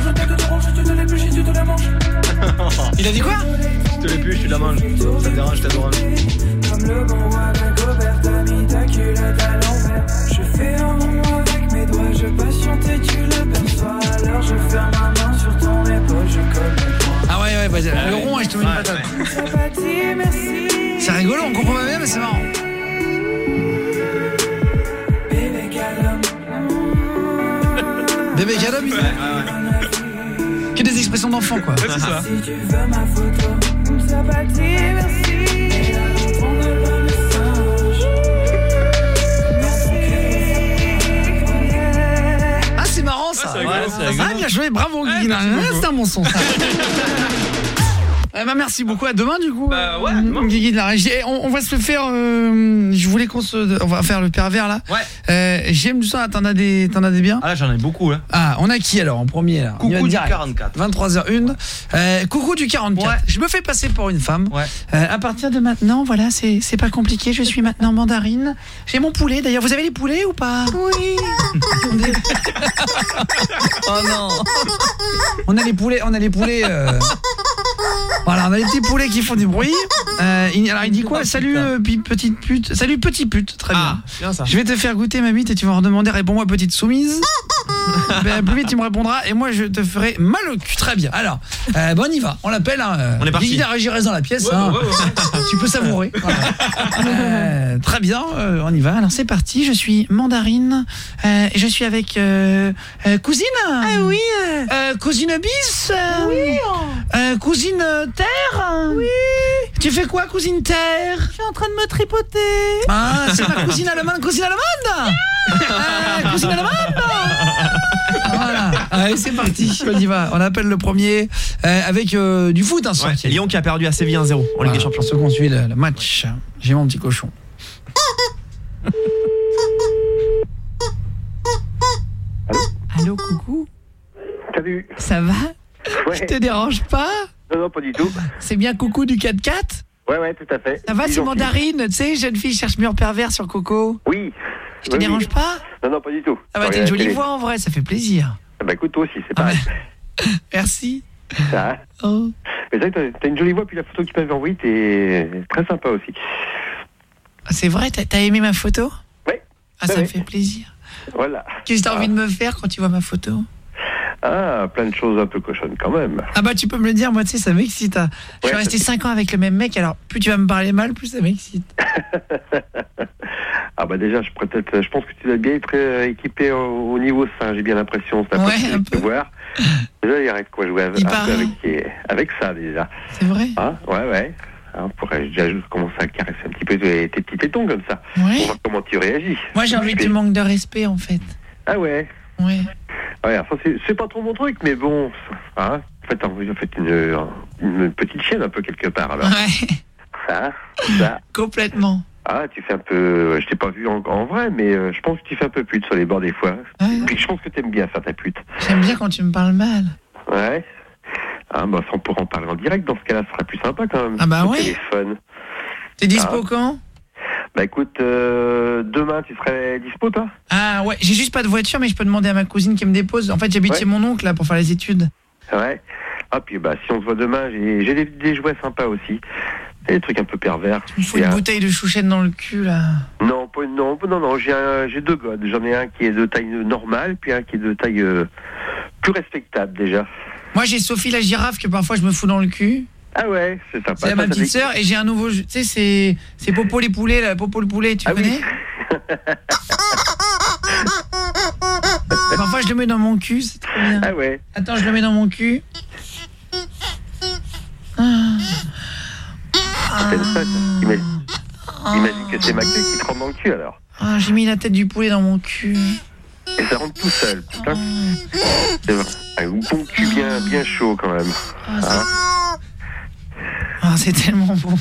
Il a dit quoi? Je te l'épluche, tu la manges. Ça te dérange, t'adores. Comme le bon roi d'Agobert, t'as mis ta culotte à l'envers. Je fais un rond avec mes doigts, je patiente et tu l'aperçois. Alors je ferme ma main sur ton épaule, je colle mes poings. Ah ouais, ouais, vas-y. Le rond, et je te mets une patate. Sympathie, merci. C'est rigolo, on comprend pas bien, mais c'est marrant. Bébé calme. Bébé Calum, il que des expressions d'enfant, quoi. Ouais, c'est ça. Si tu veux ma photo, sympathie, merci. Et là, on tourne le message. Ah, c'est marrant ça. joué, bravo Guigui. merci Ah, beaucoup. c'est un bon son ça. Eh ben, merci beaucoup, à demain du coup. Bah ouais, euh, Guigui de la régie. Et on, on va se faire euh, je voulais qu'on se on va faire le pervers là. Ouais. Euh, j'aime du son, t'en as des t'en as des biens. Ah là j'en ai beaucoup là. Ah, on a qui alors en premier là? On y va Coucou du direct. quarante-quatre. vingt-trois heures une. Euh, coucou du quarante-quatre. Ouais. Je me fais passer pour une femme. Ouais. Euh, à partir de maintenant, voilà, c'est c'est pas compliqué, je suis maintenant mandarine. J'ai mon poulet d'ailleurs, vous avez les poulets ou pas? Oui. Oh non. On a les poulets, on a les poulets euh... Voilà, on a les petits poulets qui font du bruit. Euh, il, alors il dit quoi? Salut euh, pi- petite pute. Salut petit pute, très bien. Ah, bien ça. Je vais te faire goûter ma bite et tu vas en demander, réponds-moi petite soumise. Ben, plus vite tu me répondras et moi je te ferai mal au cul. Très bien. Alors, euh, bon on y va. On l'appelle. Hein, on est parti. Guigui Darégis reste dans la pièce. Ouais, hein. ouais, ouais, ouais. Tu peux savourer. Voilà. Euh, très bien, euh, on y va. Alors c'est parti. Je suis mandarine. Euh, et je suis avec euh, euh, cousine. Ah oui. Euh, cousine bis. Euh, oui. Euh, cousine Terre. Oui. Tu fais quoi, cousine Terre? Je suis en train de me tripoter. Ah, c'est ma cousine allemande, cousine allemande. euh, cousine allemande. Voilà. Allez, c'est parti. On y va. On appelle le premier euh, avec euh, du foot. Hein, Ouais, Lyon qui a perdu à Séville un zéro en Ligue des Champions. Ceux qu'on suit le, le match. J'ai mon petit cochon. Allô, coucou. Salut. Ça va? Ouais. Je te dérange pas? Non, non, pas du tout. C'est bien coucou du quatre quatre? Ouais, ouais, tout à fait. Ça va, Dis c'est gentil. mandarine, tu sais, jeune fille cherche mur pervers sur Coco. Oui. Je te Oui, dérange oui. pas? Non, non, pas du tout. Ah bah t'as une jolie voix en vrai, ça fait plaisir. Ah bah écoute, toi aussi, c'est pareil. Merci. Ça. Oh. Mais c'est vrai que t'as- t'as une jolie voix, puis la photo que tu m'avais envoyée, t'es très sympa aussi. Ah, c'est vrai, t'as t'as aimé ma photo? Ouais. Ah, ça Ouais, me ouais. fait plaisir. Voilà. Qu'est-ce que t'as envie de me faire quand tu vois ma photo? Ah, plein de choses un peu cochonnes quand même. Ah bah tu peux me le dire, moi tu sais, ça m'excite. hein. Je suis Ouais, resté ça- cinq ans avec le même mec, alors plus tu vas me parler mal, plus ça m'excite. Ah bah déjà, je, pourrais peut-être- je pense que tu dois bien être euh, équipé au, au niveau sein, j'ai bien l'impression. C'est Ouais, un peu voir. Déjà, il y a de quoi jouer avec, Il un peu paraît. avec, avec ça déjà. C'est vrai? Ah, ouais, ouais. Hein, on pourrait déjà commencer à caresser un petit peu tes, tes petits tétons comme ça. Ouais. On va voir comment tu réagis. Moi j'ai envie que tu manques de respect en fait. Ah ouais. Ouais. Ouais, enfin, c'est, c'est pas trop mon truc, mais bon, hein, en fait, en fait une, une petite chienne un peu quelque part alors. Ouais. Ça, ça. Complètement. Ah, tu fais un peu, je t'ai pas vu en, en vrai, mais euh, je pense que tu fais un peu pute sur les bords des fois. Puis je pense que t'aimes bien faire ta pute. J'aime bien quand tu me parles mal. Ouais. Ah bah, on pourra en parler en direct, dans ce cas-là, ce sera plus sympa quand même. Ah bah au ouais. téléphone. T'es dispo Ah. quand? Bah écoute, euh, demain tu serais dispo toi? Ah ouais, j'ai juste pas de voiture, mais je peux demander à ma cousine qui me dépose. En fait, j'habite Ouais. chez mon oncle là pour faire les études. Ouais. Ah puis bah si on se voit demain, j'ai, j'ai des, des jouets sympas aussi. Des trucs un peu pervers. Il faut J'ai une un- bouteille de chouchette dans le cul là. Non, pas, non, non, non, j'ai, un, j'ai deux godes. J'en ai un qui est de taille normale, puis un qui est de taille euh, plus respectable déjà. Moi j'ai Sophie la girafe que parfois je me fous dans le cul. Ah ouais, c'est sympa. C'est Ça, ma ça petite fait- sœur et j'ai un nouveau, tu sais c'est c'est Popo les poulets là, Popo le poulet, tu connais? Parfois je le mets dans mon cul, c'est trop bien. Ah ouais. Attends, je le mets dans mon cul. Ah. C'est ça, ça. Imagine, imagine que c'est ma queue qui te rentre dans le cul alors. Ah, j'ai mis la tête du poulet dans mon cul. Et ça rentre tout seul, putain. C'est vrai. Un bon cul bien, bien chaud quand même. Hein? Ah, c'est tellement bon.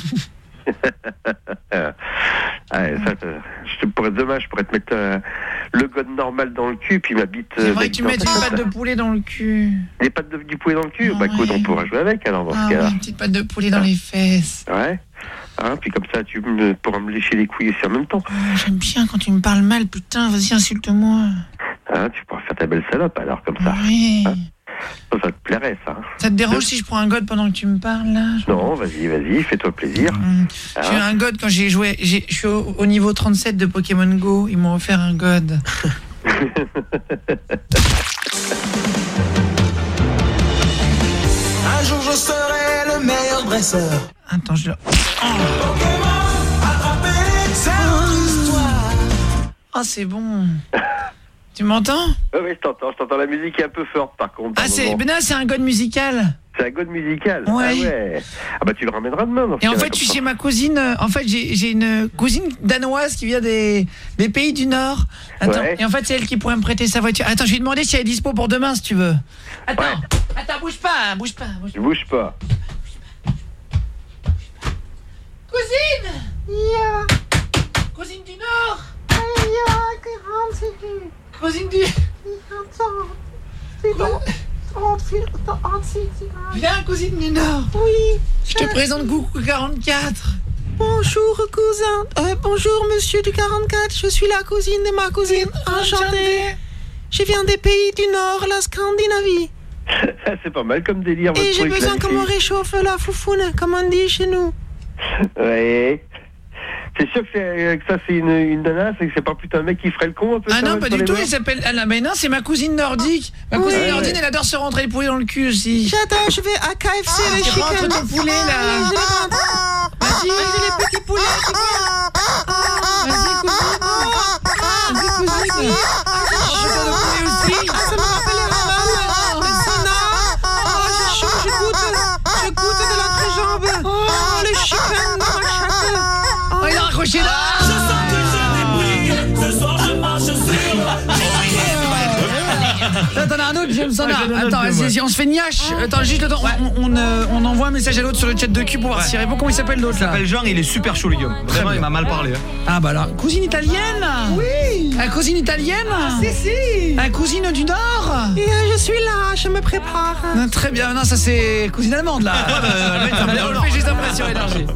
Ah, ça, ça, je te pourrais, demain, je pourrais te mettre euh, le god normal dans le cul, puis ma bite. C'est euh, vrai ma que tu bite mettes dans une ta patte de chatte. poulet dans le cul. Des pattes de, du poulet dans le cul? Bah écoute, on pourra jouer avec alors dans Ah ce ouais, cas-là. une petite patte de poulet dans les fesses. Ouais. Hein, puis comme ça, tu me, pourras me lécher les couilles aussi en même temps. Ah, j'aime bien quand tu me parles mal, putain, vas-y, insulte-moi. Hein, tu pourras faire ta belle salope alors comme ça. Oui. Hein? Ça, ça te plairait ça. Ça te dérange si je prends un god pendant que tu me parles là? Non, vas-y, vas-y, fais-toi plaisir. J'ai eu un god quand j'ai joué, j'ai- je suis au, au niveau trente-sept de Pokémon Go, ils m'ont offert un god. Un jour je serai le meilleur dresseur. Attends, je le... Ah, c'est bon. Tu m'entends? Ouais, ouais, je t'entends, je t'entends. La musique est un peu forte par contre. Ah, par c'est moment. ben là, c'est un god musical. C'est la God musicale. Ouais. Ah ouais. Ah bah tu le ramèneras demain. Dans ce Et en cas-là, fait, comme tu ça. sais, ma cousine, euh, en fait, j'ai j'ai une cousine danoise qui vient des, des pays du Nord. Attends, Ouais. et en fait, c'est elle qui pourrait me prêter sa voiture. Attends, je vais lui demander si elle est dispo pour demain, si tu veux. Attends, attends, bouge pas, hein, bouge pas. Bouge Je bouge pas. Cousine yeah. Cousine du Nord Cousine du... Viens, cousine du Nord. Oui. Je te présente Coucou quarante-quatre. Bonjour cousin, euh, bonjour monsieur du quarante-quatre, je suis la cousine de ma cousine, enchantée. Je viens des pays du Nord, la Scandinavie. C'est pas mal comme délire. Et votre j'ai truc, besoin là, qu'on ici. me réchauffe la foufoune, comme on dit chez nous. Ouais. C'est sûr que, c'est- que ça c'est une, une nana, c'est que c'est pas plutôt un mec qui ferait le con un peu. Ah ça, non, sur pas du les tout, bords il s'appelle... Ah non, mais non, c'est ma cousine nordique. Ma cousine Ouais, nordique, ouais. elle adore se rentrer les poulets dans le cul aussi. J'adore, je vais à K F C, Ah, les tu chicken. rentres ton poulet, là. Je les rentre. Vas-y. J'ai les petits poulets, tu vois. Vas-y, cousine. Vas-y, cousine. Je veux de poulet aussi. Ah, ça me rappelle les ramales, le sauna. Oh, j'ai chaud, je goûte. Je goûte de l'entrejambe. Oh, le chicken dans ma chatte. Oh, il a raccroché là. Je sens que j'ai des briques. Ce soir, je marche sur. Là, t'en as un autre, James, t'en Ouais, as. j'en ai un Attends, autre, vas-y, ouais. vas-y, on se fait niache. Attends, juste le temps. On, on, euh, on envoie un message à l'autre sur le chat de cul pour voir s'il répond. Comment il s'appelle l'autre Il là? s'appelle Jean, il est super chaud, le gars. Vraiment, il m'a mal parlé. Hein. Ah bah alors, cousine italienne? Oui. Un cousine italienne? Si, si. Un cousine du Nord? Et euh, je suis là, je me prépare. Non, très bien, non, ça c'est cousine allemande là. Ouais, bah, le mec, ça me On le fait juste après sur Énergie.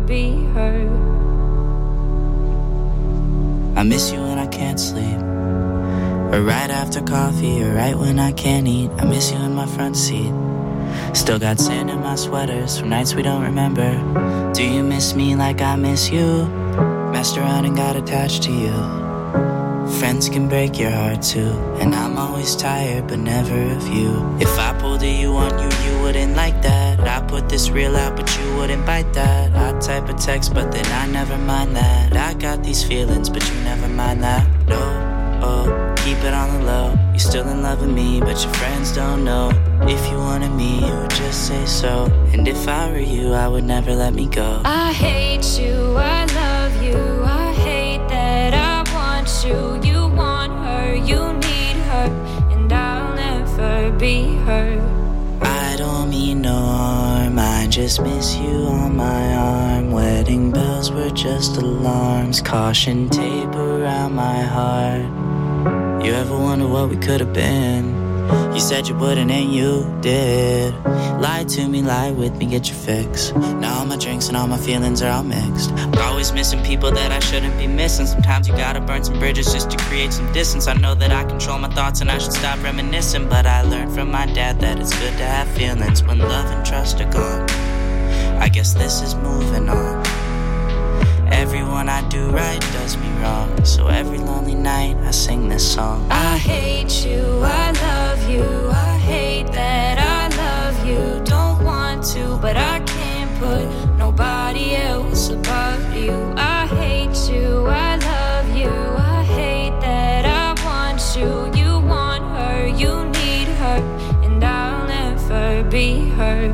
I miss you when I can't sleep, or right after coffee, or right when I can't eat. I miss you in my front seat. Still got sand in my sweaters from nights we don't remember. Do you miss me like I miss you? Messed around and got attached to you. Friends can break your heart too, and I'm always tired but never of you. If I pulled a you on you, you wouldn't like that. I put this real out but you wouldn't bite that. I type a text but then I never mind that. I got these feelings but you never mind that. No, oh, keep it on the low. You're still in love with me but your friends don't know. If you wanted me, you would just say so. And if I were you, I would never let me go. I hate you, I love you, I hate that I want you. You want her, you need her, and I'll never be her. I don't mean no harm, I just miss you on my arm. Wedding bells were just alarms, caution tape around my heart. You ever wonder what we could have been? You said you wouldn't and you did. Lie to me, lie with me, get your fix. Now all my drinks and all my feelings are all mixed. I'm always missing people that I shouldn't be missing. Sometimes you gotta burn some bridges just to create some distance. I know that I control my thoughts and I should stop reminiscing, but I learned from my dad that it's good to have feelings when love and trust are gone. I guess this is moving on. Everyone I do right does me wrong, so every lonely night I sing this song. I hate you, I love you, I hate that I love you. Don't want to, but I can't put nobody else above you. I hate you, I love you, I hate that I want you. You want her, you need her, and I'll never be her.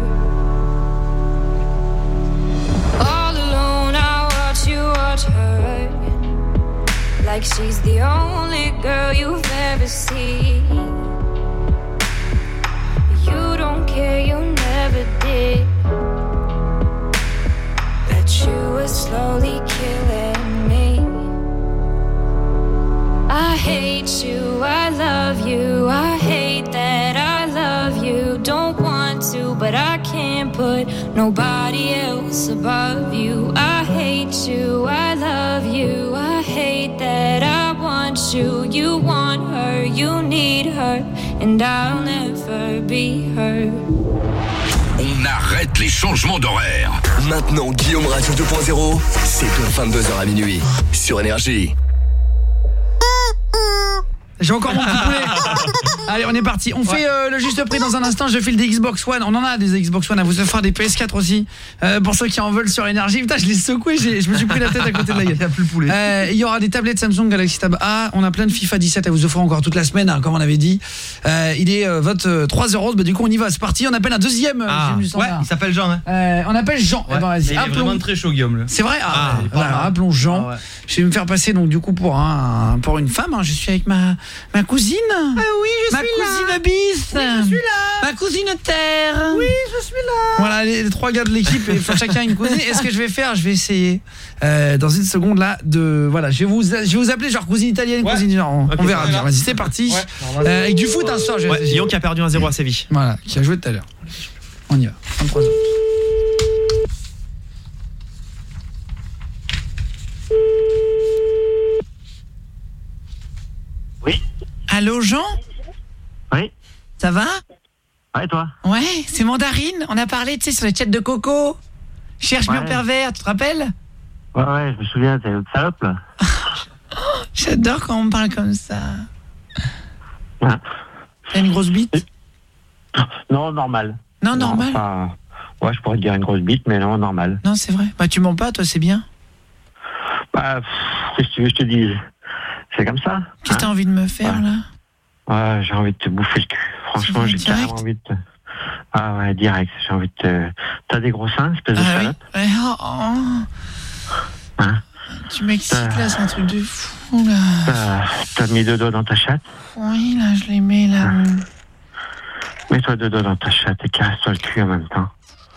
All alone I watch you watch her, like she's the only girl you've ever seen. You don't care, you never did. That you were slowly killing me. I hate you, I love you, I hate that I love you. Don't want to, but I can't put nobody else above you. I hate you, I love you, I hate that I want you. You want her, you need her, and I'll never be her. On arrête les changements d'horaire. Maintenant, Guillaume Radio deux point zéro, c'est de vingt-deux heures à minuit sur Énergie. J'ai encore mon petit poulet. Allez, on est parti. On fait euh, le juste prix dans un instant. Je file des Xbox One. On en a des Xbox One à vous offrir, des P S quatre aussi. Euh, pour ceux qui en veulent sur Énergie. Putain, je l'ai secoué. Je me suis pris la tête à côté de la gueule. Il n'y a plus le poulet. Euh, il y aura des tablettes Samsung Galaxy Tab A. On a plein de FIFA dix-sept à vous offrir encore toute la semaine, hein, comme on avait dit. Euh, il est euh, vote euh, trois euros. Bah, du coup, on y va. C'est parti. On appelle un deuxième. Ah, ouais, il s'appelle Jean. Hein. Euh, on appelle Jean. Ouais. Eh ben, vas-y. Il est Appelons... vraiment très chaud, Guillaume. C'est vrai. Ah, ah, ouais. Voilà, appelons Jean. Ah, ouais. Je vais me faire passer donc du coup pour un pour une femme. Hein. Je suis avec ma ma cousine. Ah oui, je ma suis là. là. Ma cousine bis. Oui, je suis là. Ma cousine Terre. Oui, je suis là. Voilà, les, les trois gars de l'équipe, il faut chacun une cousine. Et ce que je vais faire, je vais essayer euh, dans une seconde là de voilà, je vais vous je vais vous appeler genre cousine italienne, ouais. cousine genre. Okay, on verra bien. Vas-y, c'est parti. Ouais. Euh, avec du foot un soir, je vais. Ouais, Lyon qui a perdu un zéro à Séville. Voilà, qui a joué tout à l'heure. On y va. vingt-trois heures. Oui. Allô Jean? Oui. Ça va? Ouais, toi? Ouais, c'est Mandarine. On a parlé, tu sais, sur les chats de coco. Cherche ouais. bien pervers, tu te rappelles? Ouais, ouais, je me souviens, t'es une salope, là. J'adore quand on me parle comme ça. Ouais. T'as une grosse bite? Non, normal. Non, normal? Enfin, ouais, je pourrais te dire une grosse bite, mais non, normal. Non, c'est vrai. Bah, tu mens pas, toi, c'est bien. Bah, qu'est-ce que tu veux que je te dise? C'est comme ça. Qu'est-ce que t'as envie de me faire, ouais. là? Ouais, j'ai envie de te bouffer le cul. Franchement, j'ai carrément envie de te... Ah ouais, direct, j'ai envie de te... T'as des gros seins, espèce de ah, salope? Oui. Ouais, oh, oh. Hein? Tu m'excites, là, c'est un truc de fou, là. T'as mis deux doigts dans ta chatte? Oui, là, je les mets, là. Hein? Mets-toi deux doigts dans ta chatte et caresse-toi le cul en même temps.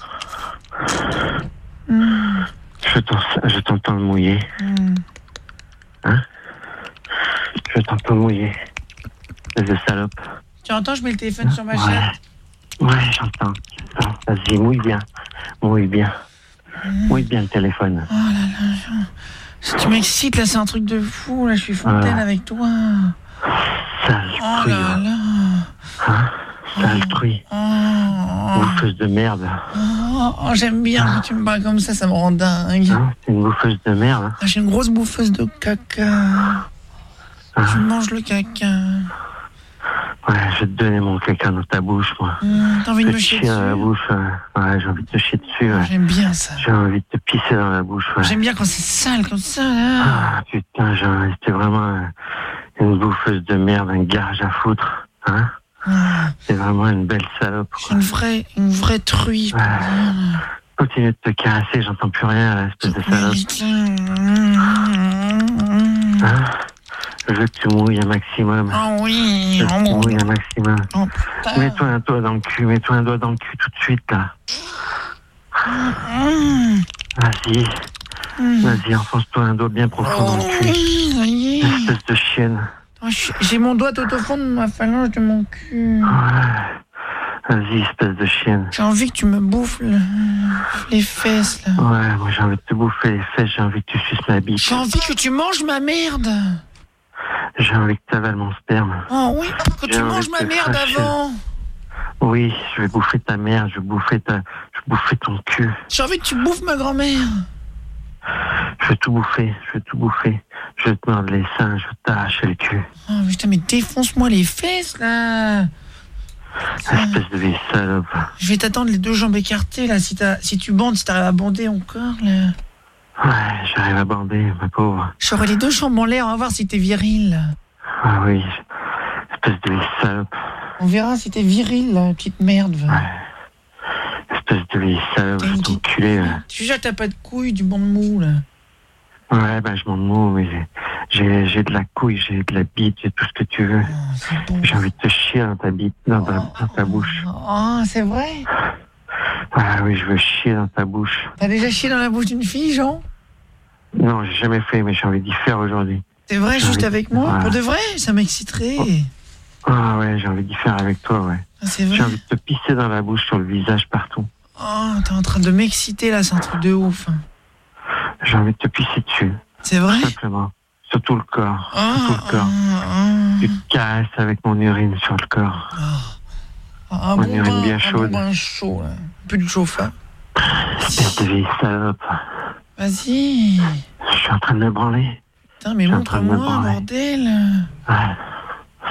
Mm. Je t'entends le mouiller. Mm. Hein? Je t'entends mouiller. Espèce de salope. Tu entends, je mets le téléphone sur ma ouais. chatte. Ouais, j'entends. Vas-y, mouille bien. Mouille bien. Mmh. Mouille bien le téléphone. Oh là là. Je... Tu m'excites, là, c'est un truc de fou. Là, je suis fontaine ah. avec toi. Sale oh truie. Là là. Hein? Sale oh. truie. Oh. Bouffeuse de merde. Oh, oh j'aime bien ah. que tu me parles comme ça, ça me rend dingue. Hein? C'est une bouffeuse de merde. Ah, j'ai une grosse bouffeuse de caca. Ah. Je mange le caca. Ouais, je vais te donner mon caca dans ta bouche, moi. Mmh, t'as envie de me chier dessus? Dans la bouche, ouais. ouais, j'ai envie de te chier dessus, ouais. J'aime bien ça. J'ai envie de te pisser dans la bouche, ouais. J'aime bien quand c'est sale comme ça, là. Ah, putain, j'ai envie... C'était vraiment une bouffeuse de merde, un garage à foutre, hein. Ah. C'est vraiment une belle salope, quoi. C'est une vraie, une vraie truie, je peux ouais. dire. Continue de te caresser, j'entends plus rien, là, espèce de salope. Hein? Je veux que tu mouilles un maximum. Oh oui. Je veux que tu mouilles un maximum. Oh, mets-toi un doigt dans le cul, mets-toi un doigt dans le cul tout de suite, là. Mmh. Vas-y. Mmh. Vas-y, enfonce-toi un doigt bien profond oh, dans le cul. Oui, espèce de chienne. Oh, j'ai mon doigt tout au fond de ma phalange de mon cul. Ouais. Vas-y, espèce de chienne. J'ai envie que tu me bouffes le... les fesses, là. Ouais, moi j'ai envie de te bouffer les fesses, j'ai envie que tu suces ma bite. J'ai envie que tu manges ma merde. J'ai envie que tu avales mon sperme. Oh oui, que tu manges ma merde fâcher. Avant. Oui, je vais bouffer ta merde, je vais bouffer, ta... je vais bouffer ton cul. J'ai envie que tu bouffes ma grand-mère. Je vais tout bouffer, je vais tout bouffer. Je vais te mordre les seins, je vais t'arracher le cul. Oh putain, mais défonce-moi les fesses, là. Espèce de vieille salope. Je vais t'attendre les deux jambes écartées, là, si, si tu bandes, si t'arrives à bander encore, là. Ouais, j'arrive à bander, ma pauvre. J'aurai les deux jambes en l'air, on va voir si t'es viril. Ah oui, espèce de vieille salope. On verra si t'es viril, là, petite merde. Va. Ouais. Espèce de vieille salope, je vais t'enculer, là. Tu sais, t'as pas de couilles, du bon de mou, là. Ouais, ben je m'en mou, mais j'ai, j'ai de la couille, j'ai de la bite, j'ai tout ce que tu veux. Oh, bon. J'ai envie de te chier dans ta bite, dans, ta, dans ta bouche. Oh, c'est vrai? Ah oui, je veux chier dans ta bouche. T'as déjà chié dans la bouche d'une fille, Jean? Non, j'ai jamais fait, mais j'ai envie d'y faire aujourd'hui. C'est vrai, j'ai juste avec moi? Ouais. Pour de vrai? Ça m'exciterait. Oh. Ah ouais, j'ai envie d'y faire avec toi, ouais. Ah, c'est vrai? J'ai envie de te pisser dans la bouche, sur le visage, partout. Oh, t'es en train de m'exciter, là, c'est un truc de ouf. J'ai envie de te pisser dessus. C'est vrai? Tout simplement. Sur tout le corps. Oh, sur tout le corps. Oh, oh. Tu te caresses avec mon urine sur le corps. Oh. Un mon bon urine bain, bien un chaude. bon bain chaud, là. Plus de chauffeur. Espèce de vieille salope. Vas-y. Je suis en train de me branler. Putain, mais montre-moi, bordel. Ouais.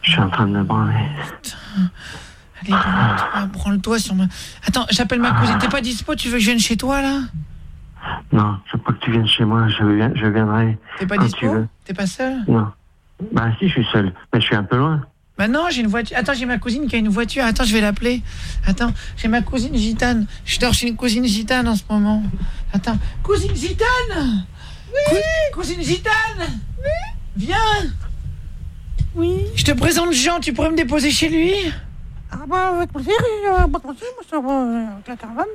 Je suis en train de me branler. Allez, branle-toi, branle-toi sur ma... Attends, j'appelle ma cousine. T'es pas dispo? Tu veux que je vienne chez toi, là? Non, je veux pas que tu viennes chez moi. Je, viens, je viendrai. T'es pas quand dispo? tu veux. T'es pas seul? Non. Bah si, je suis seul. Mais je suis un peu loin. Bah non, j'ai une voiture. Attends, j'ai ma cousine qui a une voiture. Attends, je vais l'appeler. Attends, j'ai ma cousine gitane. Je dors chez une cousine gitane en ce moment. Attends, cousine gitane. Oui. Cou- cousine gitane. Oui. Viens. Oui. Je te présente Jean, tu pourrais me déposer chez lui? Ah bah avec plaisir, euh, pas de soucis, moi ça va euh, avec la caravane.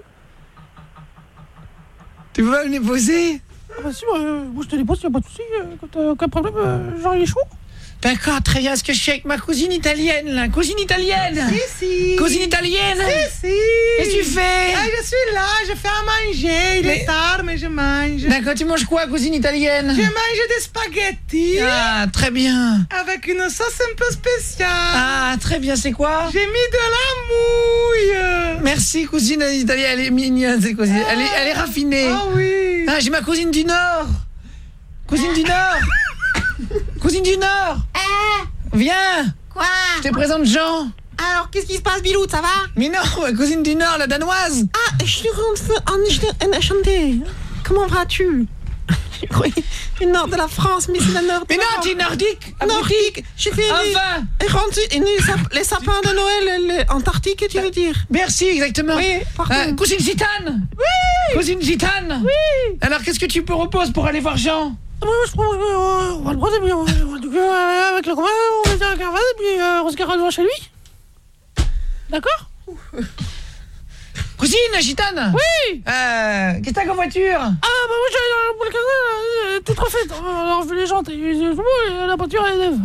Tu veux me déposer? Ah bah si, euh, moi je te dépose, y'a pas de soucis, euh, quand t'as aucun problème, euh, genre il est chaud. D'accord, très bien. Est-ce que je suis avec ma cousine italienne, là? Cousine italienne? Si, si. Cousine italienne? Si, si. Qu'est-ce que tu fais? Ah, je suis là, je fais à manger, il Mais- est tard, mais je mange. D'accord, tu manges quoi, cousine italienne? Je mange des spaghettis. Ah, très bien. Avec une sauce un peu spéciale. Ah, très bien, c'est quoi? J'ai mis de la mouille. Merci, cousine italienne, elle est mignonne, cette cousine. Elle est, elle est raffinée. Ah oui. Ah, j'ai ma cousine du Nord. Cousine du Nord. Cousine du Nord. Viens. Quoi? Je te présente Jean. Alors, qu'est-ce qui se passe, Bilou, ça va? Mais non, ma cousine du Nord, la danoise. Ah, je suis en enchanté. Comment vas-tu? Oui, du nord de la France, mais c'est le nord de Mais la non, France. tu es nordique. Nordique. Je fais les, Enfin. et rendu- et les, sap- les sapins de Noël les antarctiques, tu veux dire? Merci, exactement. Oui, pardon. Euh, cousine gitane. Oui. Cousine gitane. Oui. Alors, qu'est-ce que tu peux reposer pour aller voir Jean? Ah bah, je prends, euh, on va le prendre, et puis on va euh, avec le copain, on va faire un caravane, et puis euh, on se garage chez lui. D'accord? Cousine gitane. Oui. Euh, qu'est-ce que t'as comme voiture? Ah bah moi j'allais dans le caravane, elle était trop faite. On fait les jantes, et, et, et la voiture elle est neuve.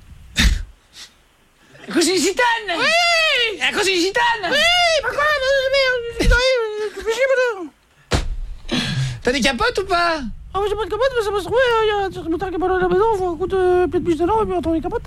Cousine gitane. Oui. La cousine gitane. Oui, bah quoi, mais mais T'as des capotes ou pas? Ah ouais, j'ai pas de capote, mais ça va se trouver, il y a un distributeur qui est pas loin de la maison, faut un coup de plein de bûches dedans, et puis on trouve les capotes.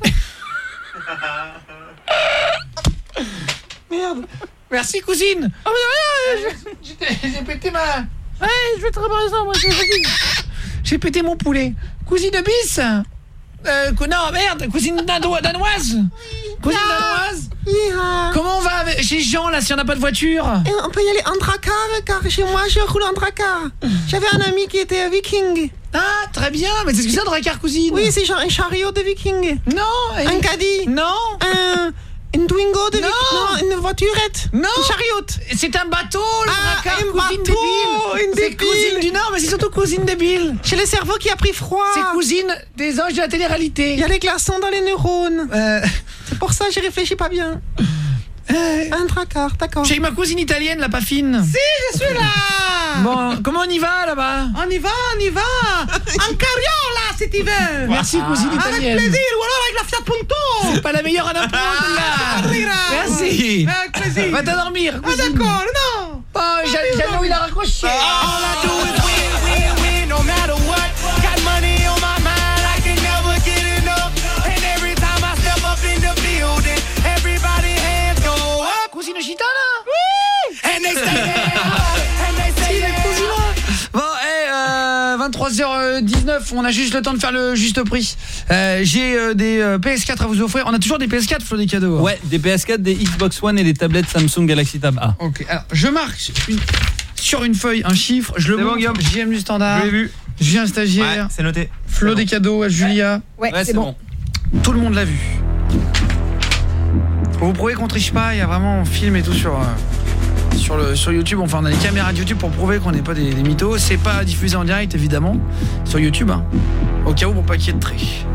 Merde. Merci, cousine. Ah mais rien, J'ai j'ai pété ma... ouais, je vais te réparer ça, moi, c'est facile. J'ai pété mon poulet. Cousine de bis. Euh, cou- non, merde, cousine dano- danoise. Cousine danoise. Yeah. Comment on va avec... chez Jean, là, si on n'a pas de voiture? Et on peut y aller en dracar, car chez moi, je roule en dracar. J'avais un ami qui était viking. Ah, très bien. Mais c'est ce que c'est un dracar, cousine? Oui, c'est genre un chariot de viking. Non. Un caddie. Non. Un... Une Twingo de Non. viking. Non, une voiturette. Non. Une chariot. C'est un bateau, le Ah, dracar, un cousine bateau, débile. une C'est débile. cousine du Nord, mais c'est surtout cousine débile. J'ai le cerveau qui a pris froid. C'est cousine des anges de la télé-réalité. Il y a les glaçons dans les neurones. Euh, C'est pour ça que j'ai réfléchi pas bien. euh, Un dracar, d'accord. J'ai ma cousine italienne, là, pas fine. Si, je suis là. Bon, comment on y va, là-bas? On y va, on y va. En carriola, si tu veux. Merci, cousine Avec italienne. plaisir, ou alors avec la Fiat Punto. C'est pas la meilleure en impro, Ah, celle-là. Merci. Avec plaisir. Va t'endormir, Ah, cousine. d'accord, non. Oh, j'a- jamais où il a raccroché. All I do is win, win, win, no matter what. Got money on my mind, I can never get enough. And every time I step up in the building, everybody hands go up. Cousine gitane? Oui. And they say yeah. And they say yeah. Bon, eh, euh, vingt-trois heures dix-neuf, on a juste le temps de faire le juste prix. Euh, J'ai euh, des euh, P S quatre à vous offrir. On a toujours des P S quatre, Flo, des cadeaux. hein. Ouais, des P S quatre, des Xbox One et des tablettes Samsung Galaxy Tab A. Ok, alors je marque une- sur une feuille un chiffre, je le C'est bon, montre, Guillaume. J M du standard. Je l'ai vu. Julien stagiaire. Ouais, c'est noté. Flo des cadeaux à Julia. Ouais, Ouais, c'est bon. Tout le monde l'a vu. Pour vous prouver qu'on triche pas, il y a vraiment un film et tout sur euh, sur le sur YouTube. Enfin, on a les caméras de YouTube pour prouver qu'on n'est pas des, des mythos. C'est pas diffusé en direct évidemment sur YouTube. Hein. Au cas où pour pas qu'il y ait de triche.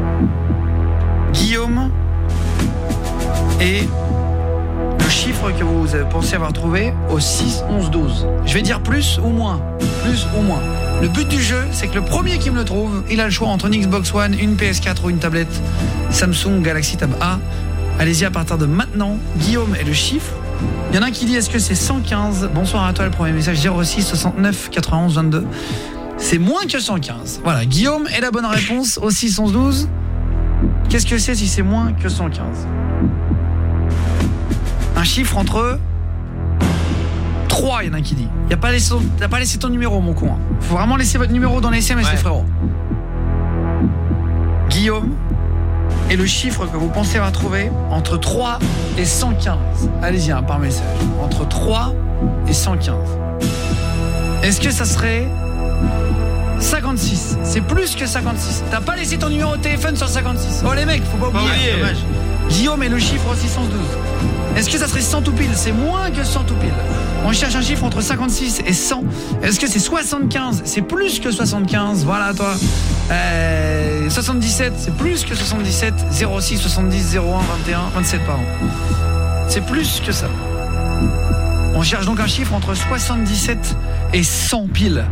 Guillaume et le chiffre que vous pensez avoir trouvé au six, onze, douze. Je vais dire plus ou moins. Plus ou moins. Le but du jeu, c'est que le premier qui me le trouve, il a le choix entre une Xbox One, une P S quatre ou une tablette Samsung Galaxy Tab A. Allez-y à partir de maintenant. Guillaume est le chiffre. Il y en a un qui dit est-ce que c'est cent quinze? Bonsoir à toi, le premier message zéro six soixante-neuf quatre-vingt-onze vingt-deux. C'est moins que cent quinze. Voilà, Guillaume est la bonne réponse au six onze douze. Qu'est-ce que c'est si c'est moins que cent quinze? Un chiffre entre trois, il y en a un qui dit. Il n'y a pas laissé, t'as pas laissé ton numéro, mon con. Il faut vraiment laisser votre numéro dans les S M S, Ouais. les frérots. Guillaume et le chiffre que vous pensez avoir trouvé entre trois et cent quinze. Allez-y, hein, par message. Entre trois et cent quinze. Est-ce que ça serait cinquante-six? C'est plus que cinquante-six. T'as pas laissé ton numéro de téléphone sur cinquante-six. Oh les mecs, faut pas oublier. Ouais, dommage. Guillaume et le chiffre six cent douze. Est-ce que ça serait cent tout pile? C'est moins que cent tout pile. On cherche un chiffre entre cinquante-six et cent. Est-ce que c'est soixante-quinze? C'est plus que soixante-quinze. Voilà toi. Euh, soixante-dix-sept, c'est plus que soixante-dix-sept. zéro six, soixante-dix, zéro un, vingt et un, vingt-sept pardon. C'est plus que ça. On cherche donc un chiffre entre soixante-dix-sept et cent pile.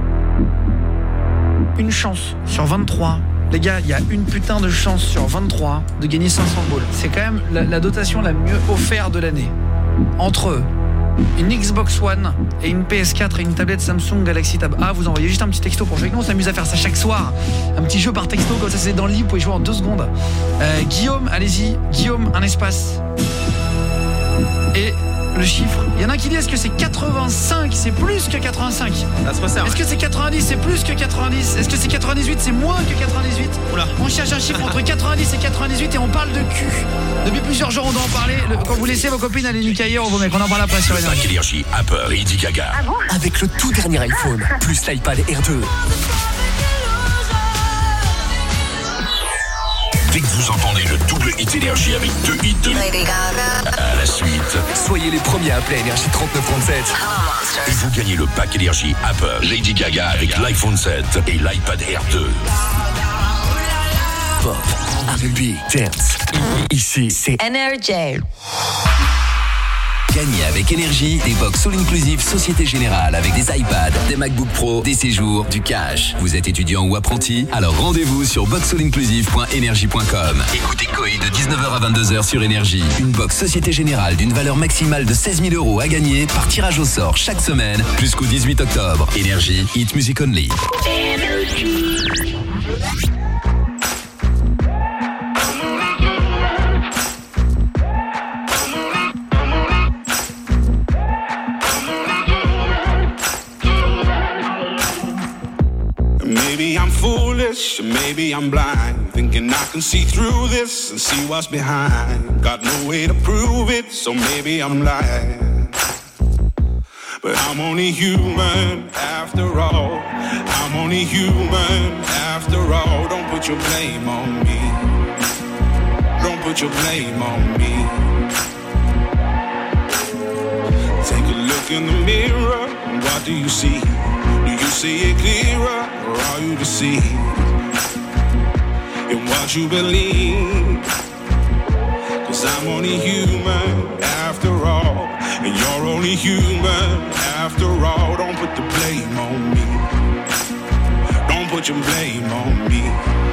Une chance sur vingt-trois. Les gars, il y a une putain de chance sur vingt-trois de gagner cinq cents balles. C'est quand même la, la dotation la mieux offerte de l'année. Entre une Xbox One et une P S quatre et une tablette Samsung Galaxy Tab A, vous envoyez juste un petit texto pour jouer avec nous. On s'amuse à faire ça chaque soir. Un petit jeu par texto, comme ça c'est dans le lit, vous pouvez jouer en deux secondes. Euh, Guillaume, allez-y. Guillaume, un espace. Et le chiffre, il y en a qui disent est-ce que c'est quatre-vingt-cinq? C'est plus que quatre-vingt-cinq. Ah, c'est pas ça, ouais. Est-ce que c'est quatre-vingt-dix? C'est plus que quatre-vingt-dix. Est-ce que c'est quatre-vingt-dix-huit? C'est moins que quatre-vingt-dix-huit. Oula. On cherche un chiffre entre quatre-vingt-dix et quatre-vingt-dix-huit et on parle de cul. Depuis plusieurs jours on doit en parler. Le, quand vous laissez vos copines aller niquer ailleurs, vos mecs, on en parle après sur Énergie. Pack Énergie Apple et Lady Gaga. Ah bon? Avec le tout dernier iPhone, plus l'iPad Air deux. Dès que vous entendez le double hit Énergie avec deux hits de à la suite, Soyez les premiers à appeler Énergie trente-neuf trente-sept. et vous gagnez le pack Énergie Apple, Lady Gaga avec l'iPhone sept et l'iPad Air deux. Pop, R and B, dance. Ici, c'est Energy. Gagnez avec Énergie des box all inclusive Société Générale avec des iPads, des MacBook Pro, des séjours, du cash. Vous êtes étudiant ou apprenti? Alors rendez-vous sur box all inclusive point énergie point com. Écoutez Coé de dix-neuf heures à vingt-deux heures sur Énergie. Une box Société Générale d'une valeur maximale de seize mille euros à gagner par tirage au sort chaque semaine jusqu'au dix-huit octobre. Énergie, Hit Music Only. Maybe I'm foolish, or maybe I'm blind, thinking I can see through this and see what's behind. Got no way to prove it, so maybe I'm lying. But I'm only human after all. I'm only human after all. Don't put your blame on me. Don't put your blame on me. Take a look in the mirror, what do you see? Do you see it clearer, or are you deceived in what you believe? Cause I'm only human after all, and you're only human after all. Don't put the blame on me. Don't put your blame on me.